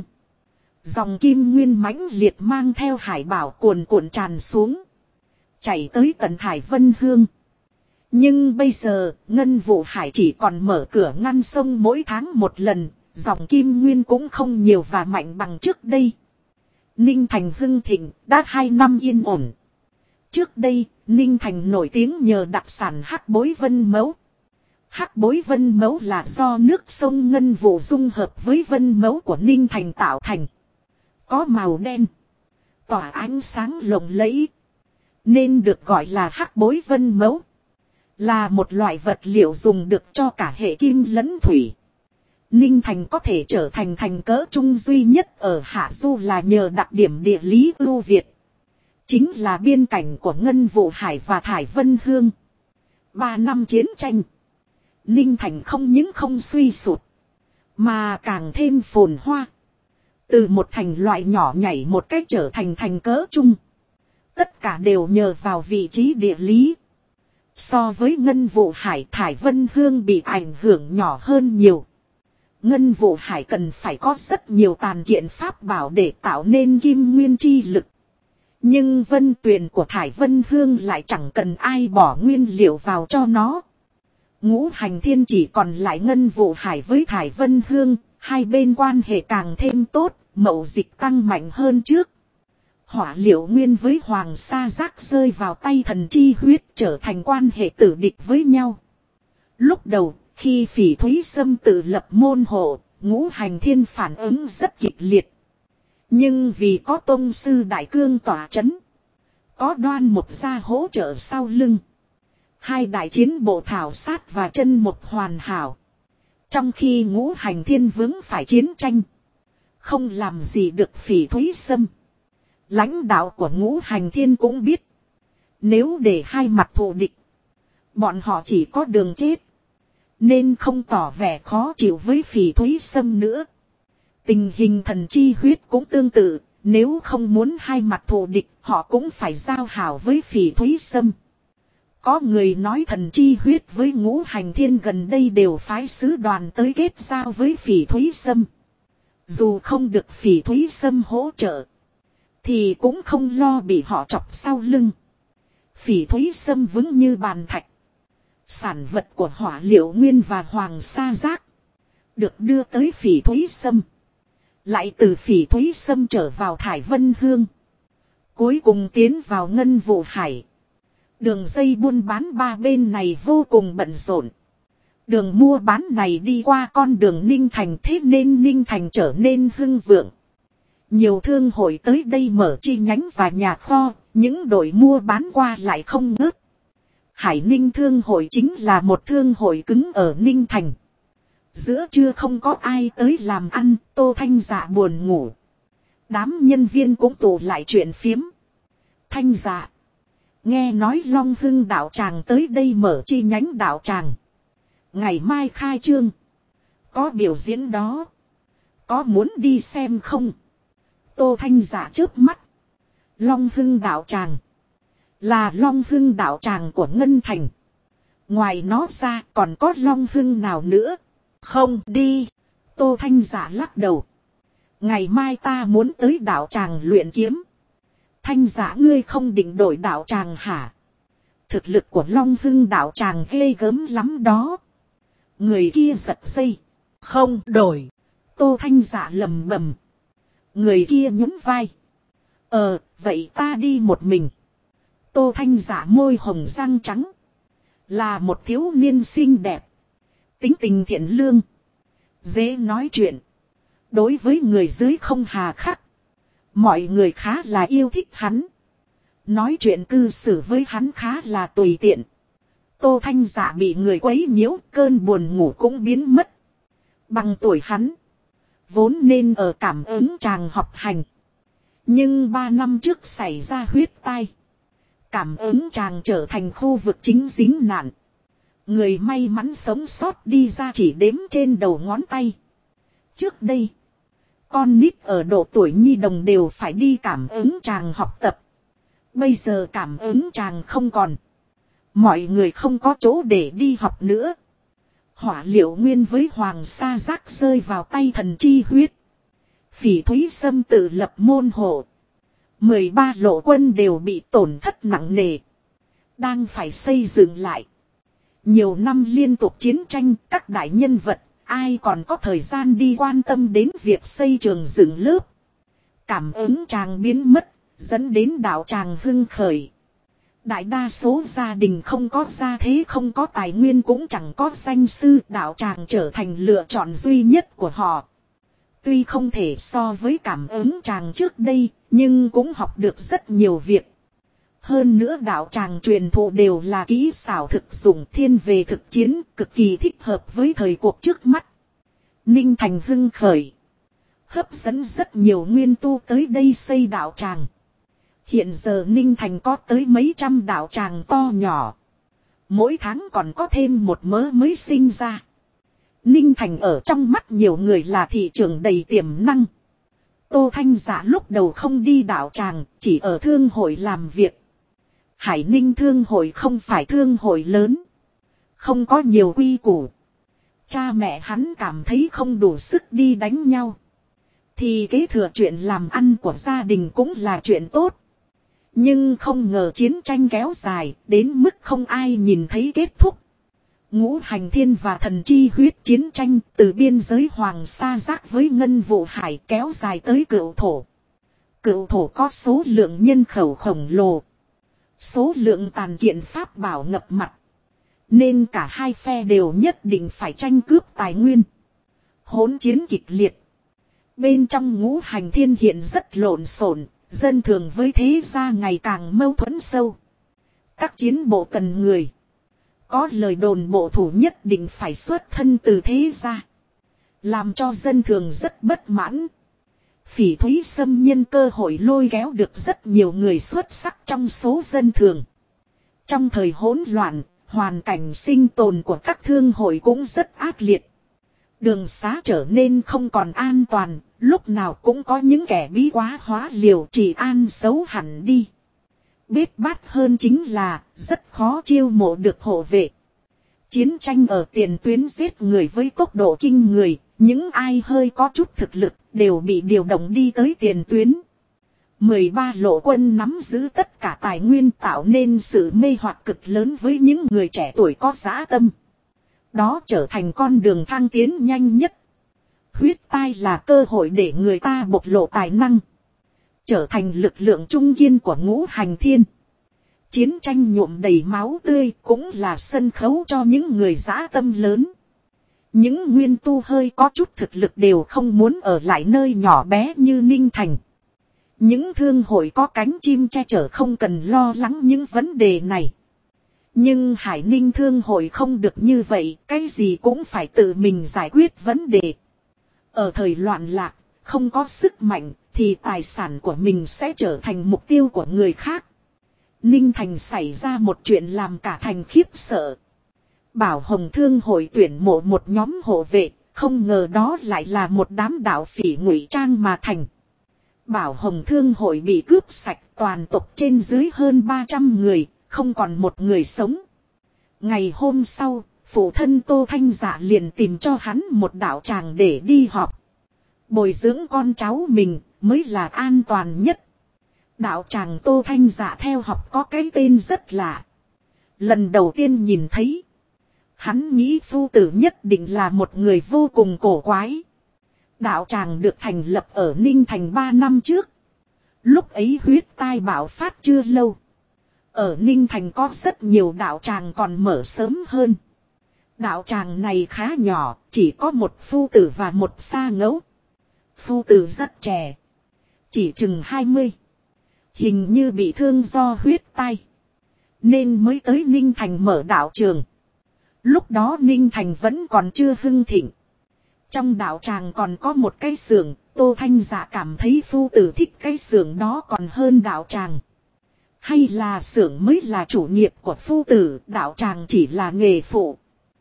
Dòng kim nguyên mãnh liệt mang theo hải bảo cuồn cuộn tràn xuống, chảy tới tận Thải Vân Hương. Nhưng bây giờ, Ngân Vụ Hải chỉ còn mở cửa ngăn sông mỗi tháng một lần, dòng kim nguyên cũng không nhiều và mạnh bằng trước đây. Ninh Thành hưng thịnh, đã 2 năm yên ổn. Trước đây, Ninh Thành nổi tiếng nhờ đặc sản hắc bối vân mẫu. Hắc bối vân mẫu là do nước sông Ngân Vụ dung hợp với vân mẫu của Ninh Thành tạo thành. Có màu đen, tỏa ánh sáng lộng lẫy, nên được gọi là hắc bối vân mẫu. Là một loại vật liệu dùng được cho cả hệ kim lẫn thủy. Ninh Thành có thể trở thành thành cỡ trung duy nhất ở hạ du là nhờ đặc điểm địa lý ưu việt. Chính là biên cảnh của Ngân Vụ Hải và Thải Vân Hương. 3 năm chiến tranh, Ninh Thành không những không suy sụt, mà càng thêm phồn hoa. Từ một thành loại nhỏ nhảy một cách trở thành thành cỡ trung. Tất cả đều nhờ vào vị trí địa lý. So với Ngân Vụ Hải, Thải Vân Hương bị ảnh hưởng nhỏ hơn nhiều. Ngân Vụ Hải cần phải có rất nhiều tàn kiện pháp bảo để tạo nên kim nguyên chi lực. Nhưng vân tuyền của Thải Vân Hương lại chẳng cần ai bỏ nguyên liệu vào cho nó. Ngũ Hành Thiên chỉ còn lại Ngân Vụ Hải với Thải Vân Hương, hai bên quan hệ càng thêm tốt, mậu dịch tăng mạnh hơn trước. Hỏa Liệu Nguyên với Hoàng Sa Giác rơi vào tay Thần Chi Huyết, trở thành quan hệ tử địch với nhau. Lúc đầu, khi Phỉ Thúy Sâm tự lập môn hộ, Ngũ Hành Thiên phản ứng rất kịch liệt. Nhưng vì có tông sư Đại Cương tỏa chấn, có Đoan Mục Gia hỗ trợ sau lưng, hai đại chiến bộ thảo sát và chân một hoàn hảo. Trong khi Ngũ Hành Thiên vướng phải chiến tranh, không làm gì được Phỉ Thúy Sâm. Lãnh đạo của Ngũ Hành Thiên cũng biết, nếu để hai mặt thù địch, bọn họ chỉ có đường chết. Nên không tỏ vẻ khó chịu với Phỉ Thúy Sâm nữa. Tình hình Thần Chi Huyết cũng tương tự, nếu không muốn hai mặt thù địch, họ cũng phải giao hảo với Phỉ Thúy Sâm. Có người nói Thần Chi Huyết với Ngũ Hành Thiên gần đây đều phái sứ đoàn tới kết giao với Phỉ Thúy Sâm. Dù không được Phỉ Thúy Sâm hỗ trợ, thì cũng không lo bị họ chọc sau lưng. Phỉ Thúy Sâm vững như bàn thạch. Sản vật của Hỏa Liệu Nguyên và Hoàng Sa Giác được đưa tới Phỉ Thúy Sâm, lại từ Phỉ Thúy Sâm trở vào Thải Vân Hương, cuối cùng tiến vào Ngân Vụ Hải. Đường dây buôn bán ba bên này vô cùng bận rộn. Đường mua bán này đi qua con đường Ninh Thành, thế nên Ninh Thành trở nên hưng vượng. Nhiều thương hội tới đây mở chi nhánh và nhà kho, những đội mua bán qua lại không ngớt. Hải Ninh Thương hội chính là một thương hội cứng ở Ninh Thành. Giữa trưa không có ai tới làm ăn, Tô Thanh Dạ buồn ngủ. Đám nhân viên cũng tụ lại chuyện phiếm. Thanh Dạ, nghe nói Long Hưng đạo tràng tới đây mở chi nhánh đạo tràng. Ngày mai khai trương. Có biểu diễn đó. Có muốn đi xem không? Tô Thanh Dạ chớp mắt. Long Hưng đạo tràng. Là Long Hưng đạo tràng của Ngân Thành. Ngoài nó ra còn có Long Hưng nào nữa? Không đi. Tô Thanh Dạ lắc đầu. Ngày mai ta muốn tới đạo tràng luyện kiếm. Thanh Dạ ngươi không định đổi đạo tràng hả? Thực lực của Long Hưng đạo tràng ghê gớm lắm đó. Người kia giật dây. Không đổi. Tô Thanh Dạ lầm bầm. Người kia nhún vai. Vậy ta đi một mình. Tô Thanh Dạ môi hồng răng trắng. Là một thiếu niên xinh đẹp. Tính tình thiện lương. Dễ nói chuyện. Đối với người dưới không hà khắc. Mọi người khá là yêu thích hắn. Nói chuyện cư xử với hắn khá là tùy tiện. Tô Thanh Dạ bị người quấy nhiễu, cơn buồn ngủ cũng biến mất. Bằng tuổi hắn, vốn nên ở cảm ứng tràng học hành. Nhưng 3 năm trước xảy ra huyết tai. Cảm ứng tràng trở thành khu vực chính dính nạn. Người may mắn sống sót đi ra chỉ đếm trên đầu ngón tay. Trước đây, con nít ở độ tuổi nhi đồng đều phải đi cảm ứng tràng học tập. Bây giờ cảm ứng tràng không còn. Mọi người không có chỗ để đi học nữa. Hỏa liệu nguyên với Hoàng Sa Giác rơi vào tay thần chi huyết. Phỉ Thúy Sâm tự lập môn hộ. 13 lộ quân đều bị tổn thất nặng nề. Đang phải xây dựng lại. Nhiều năm liên tục chiến tranh, các đại nhân vật, ai còn có thời gian đi quan tâm đến việc xây trường dựng lớp. Cảm ứng tràng biến mất, dẫn đến đạo tràng hưng khởi. Đại đa số gia đình không có gia thế, không có tài nguyên, cũng chẳng có danh sư, đạo tràng trở thành lựa chọn duy nhất của họ. Tuy không thể so với cảm ứng tràng trước đây, nhưng cũng học được rất nhiều việc. Hơn nữa đạo tràng truyền thụ đều là kỹ xảo thực dụng, thiên về thực chiến, cực kỳ thích hợp với thời cuộc trước mắt. Ninh Thành hưng khởi, hấp dẫn rất nhiều nguyên tu tới đây xây đạo tràng. Hiện giờ Ninh Thành có tới mấy trăm đạo tràng to nhỏ. Mỗi tháng còn có thêm một mớ mới sinh ra. Ninh Thành ở trong mắt nhiều người là thị trường đầy tiềm năng. Tô Thanh Dạ lúc đầu không đi đạo tràng, chỉ ở thương hội làm việc. Hải Ninh thương hội không phải thương hội lớn. Không có nhiều quy củ. Cha mẹ hắn cảm thấy không đủ sức đi đánh nhau. Thì kế thừa chuyện làm ăn của gia đình cũng là chuyện tốt. Nhưng không ngờ chiến tranh kéo dài, đến mức không ai nhìn thấy kết thúc. Ngũ Hành Thiên và Thần Chi huyết chiến tranh từ biên giới Hoàng Sa Giác với Ngân Vụ Hải kéo dài tới Cựu Thổ. Cựu Thổ có số lượng nhân khẩu khổng lồ. Số lượng tàn kiện pháp bảo ngập mặt. Nên cả hai phe đều nhất định phải tranh cướp tài nguyên. Hỗn chiến kịch liệt. Bên trong Ngũ Hành Thiên hiện rất lộn xộn. Dân thường với thế gia ngày càng mâu thuẫn sâu. Các chiến bộ cần người. Có lời đồn bộ thủ nhất định phải xuất thân từ thế gia. Làm cho dân thường rất bất mãn. Phỉ Thúy Sâm nhân cơ hội lôi kéo được rất nhiều người xuất sắc trong số dân thường. Trong thời hỗn loạn, hoàn cảnh sinh tồn của các thương hội cũng rất ác liệt. Đường xá trở nên không còn an toàn, lúc nào cũng có những kẻ bí quá hóa liều, trị an xấu hẳn đi. Bết bát hơn chính là rất khó chiêu mộ được hộ vệ. Chiến tranh ở tiền tuyến giết người với tốc độ kinh người, những ai hơi có chút thực lực đều bị điều động đi tới tiền tuyến. 13 lộ quân nắm giữ tất cả tài nguyên, tạo nên sự mê hoặc cực lớn với những người trẻ tuổi có dã tâm. Đó trở thành con đường thăng tiến nhanh nhất. Huyết tai là cơ hội để người ta bộc lộ tài năng. Trở thành lực lượng trung kiên của Ngũ Hành Thiên. Chiến tranh nhuộm đầy máu tươi cũng là sân khấu cho những người dã tâm lớn. Những nguyên tu hơi có chút thực lực đều không muốn ở lại nơi nhỏ bé như Ninh Thành. Những thương hội có cánh chim che chở không cần lo lắng những vấn đề này. Nhưng Hải Ninh Thương hội không được như vậy, cái gì cũng phải tự mình giải quyết vấn đề. Ở thời loạn lạc, không có sức mạnh, thì tài sản của mình sẽ trở thành mục tiêu của người khác. Ninh Thành xảy ra một chuyện làm cả thành khiếp sợ. Bảo Hồng Thương hội tuyển mộ một nhóm hộ vệ, không ngờ đó lại là một đám đạo phỉ ngụy trang mà thành. Bảo Hồng Thương hội bị cướp sạch, toàn tộc trên dưới hơn 300 người, không còn một người sống. Ngày hôm sau, phụ thân Tô Thanh Dạ liền tìm cho hắn một đạo tràng để đi họp. Bồi dưỡng con cháu mình mới là an toàn nhất. Đạo tràng Tô Thanh Dạ theo học có cái tên rất lạ. Lần đầu tiên nhìn thấy, hắn nghĩ phu tử nhất định là một người vô cùng cổ quái. Đạo tràng được thành lập ở Ninh Thành 3 năm trước. Lúc ấy huyết tai bạo phát chưa lâu. Ở Ninh Thành có rất nhiều đạo tràng còn mở sớm hơn. Đạo tràng này khá nhỏ, chỉ có một phu tử và một sa ngẫu. Phu tử rất trẻ, chỉ chừng 20. Hình như bị thương do huyết tai, nên mới tới Ninh Thành mở đạo trường. Lúc đó Ninh Thành vẫn còn chưa hưng thịnh. Trong đạo tràng còn có một cái xưởng, Tô Thanh Dạ cảm thấy phu tử thích cái xưởng đó còn hơn đạo tràng. Hay là xưởng mới là chủ nghiệp của phu tử, đạo tràng chỉ là nghề phụ.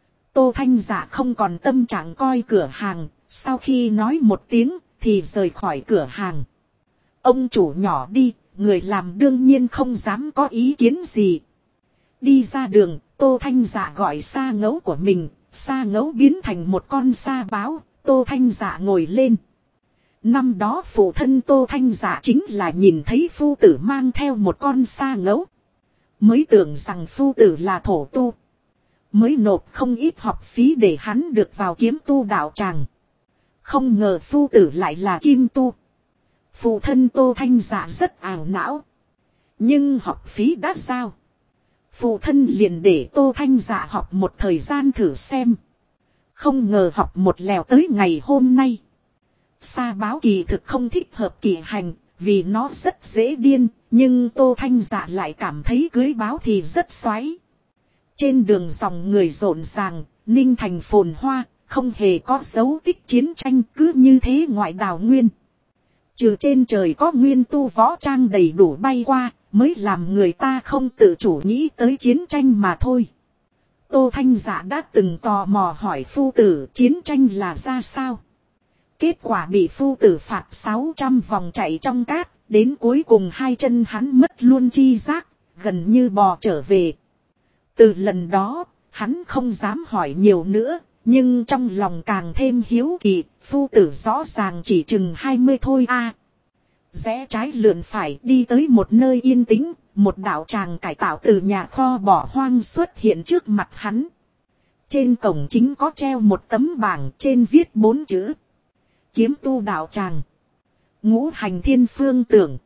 Tô Thanh Dạ không còn tâm trạng coi cửa hàng, sau khi nói một tiếng thì rời khỏi cửa hàng. Ông chủ nhỏ đi, người làm đương nhiên không dám có ý kiến gì. Đi ra đường, Tô Thanh Dạ gọi sa ngẫu của mình, sa ngẫu biến thành một con sa báo, Tô Thanh Dạ ngồi lên. Năm đó phụ thân Tô Thanh Dạ chính là nhìn thấy phu tử mang theo một con sa ngẫu, mới tưởng rằng phu tử là thổ tu, mới nộp không ít học phí để hắn được vào kiếm tu đạo tràng. Không ngờ phu tử lại là kim tu. Phụ thân Tô Thanh Dạ rất ảo não. Nhưng học phí đã giao, phụ thân liền để Tô Thanh Dạ học một thời gian thử xem. Không ngờ học một lèo tới ngày hôm nay. Sa báo kỳ thực không thích hợp kỳ hành, vì nó rất dễ điên, nhưng Tô Thanh Dạ lại cảm thấy cưới báo thì rất xoáy. Trên đường dòng người rộn ràng, Ninh Thành phồn hoa, không hề có dấu tích chiến tranh, cứ như thế ngoại đào nguyên. Trừ trên trời có nguyên tu võ trang đầy đủ bay qua, mới làm người ta không tự chủ nghĩ tới chiến tranh mà thôi. Tô Thanh Dạ đã từng tò mò hỏi phu tử chiến tranh là ra sao. Kết quả bị phu tử phạt 600 vòng chạy trong cát, đến cuối cùng hai chân hắn mất luôn chi giác, gần như bò trở về. Từ lần đó, hắn không dám hỏi nhiều nữa, nhưng trong lòng càng thêm hiếu kỳ, phu tử rõ ràng chỉ chừng 20 thôi a. Rẽ trái lượn phải đi tới một nơi yên tĩnh, một đạo tràng cải tạo từ nhà kho bỏ hoang xuất hiện trước mặt hắn. Trên cổng chính có treo một tấm bảng, trên viết 4 chữ. Kiếm tu đạo tràng. Ngũ hành thiên phương tưởng.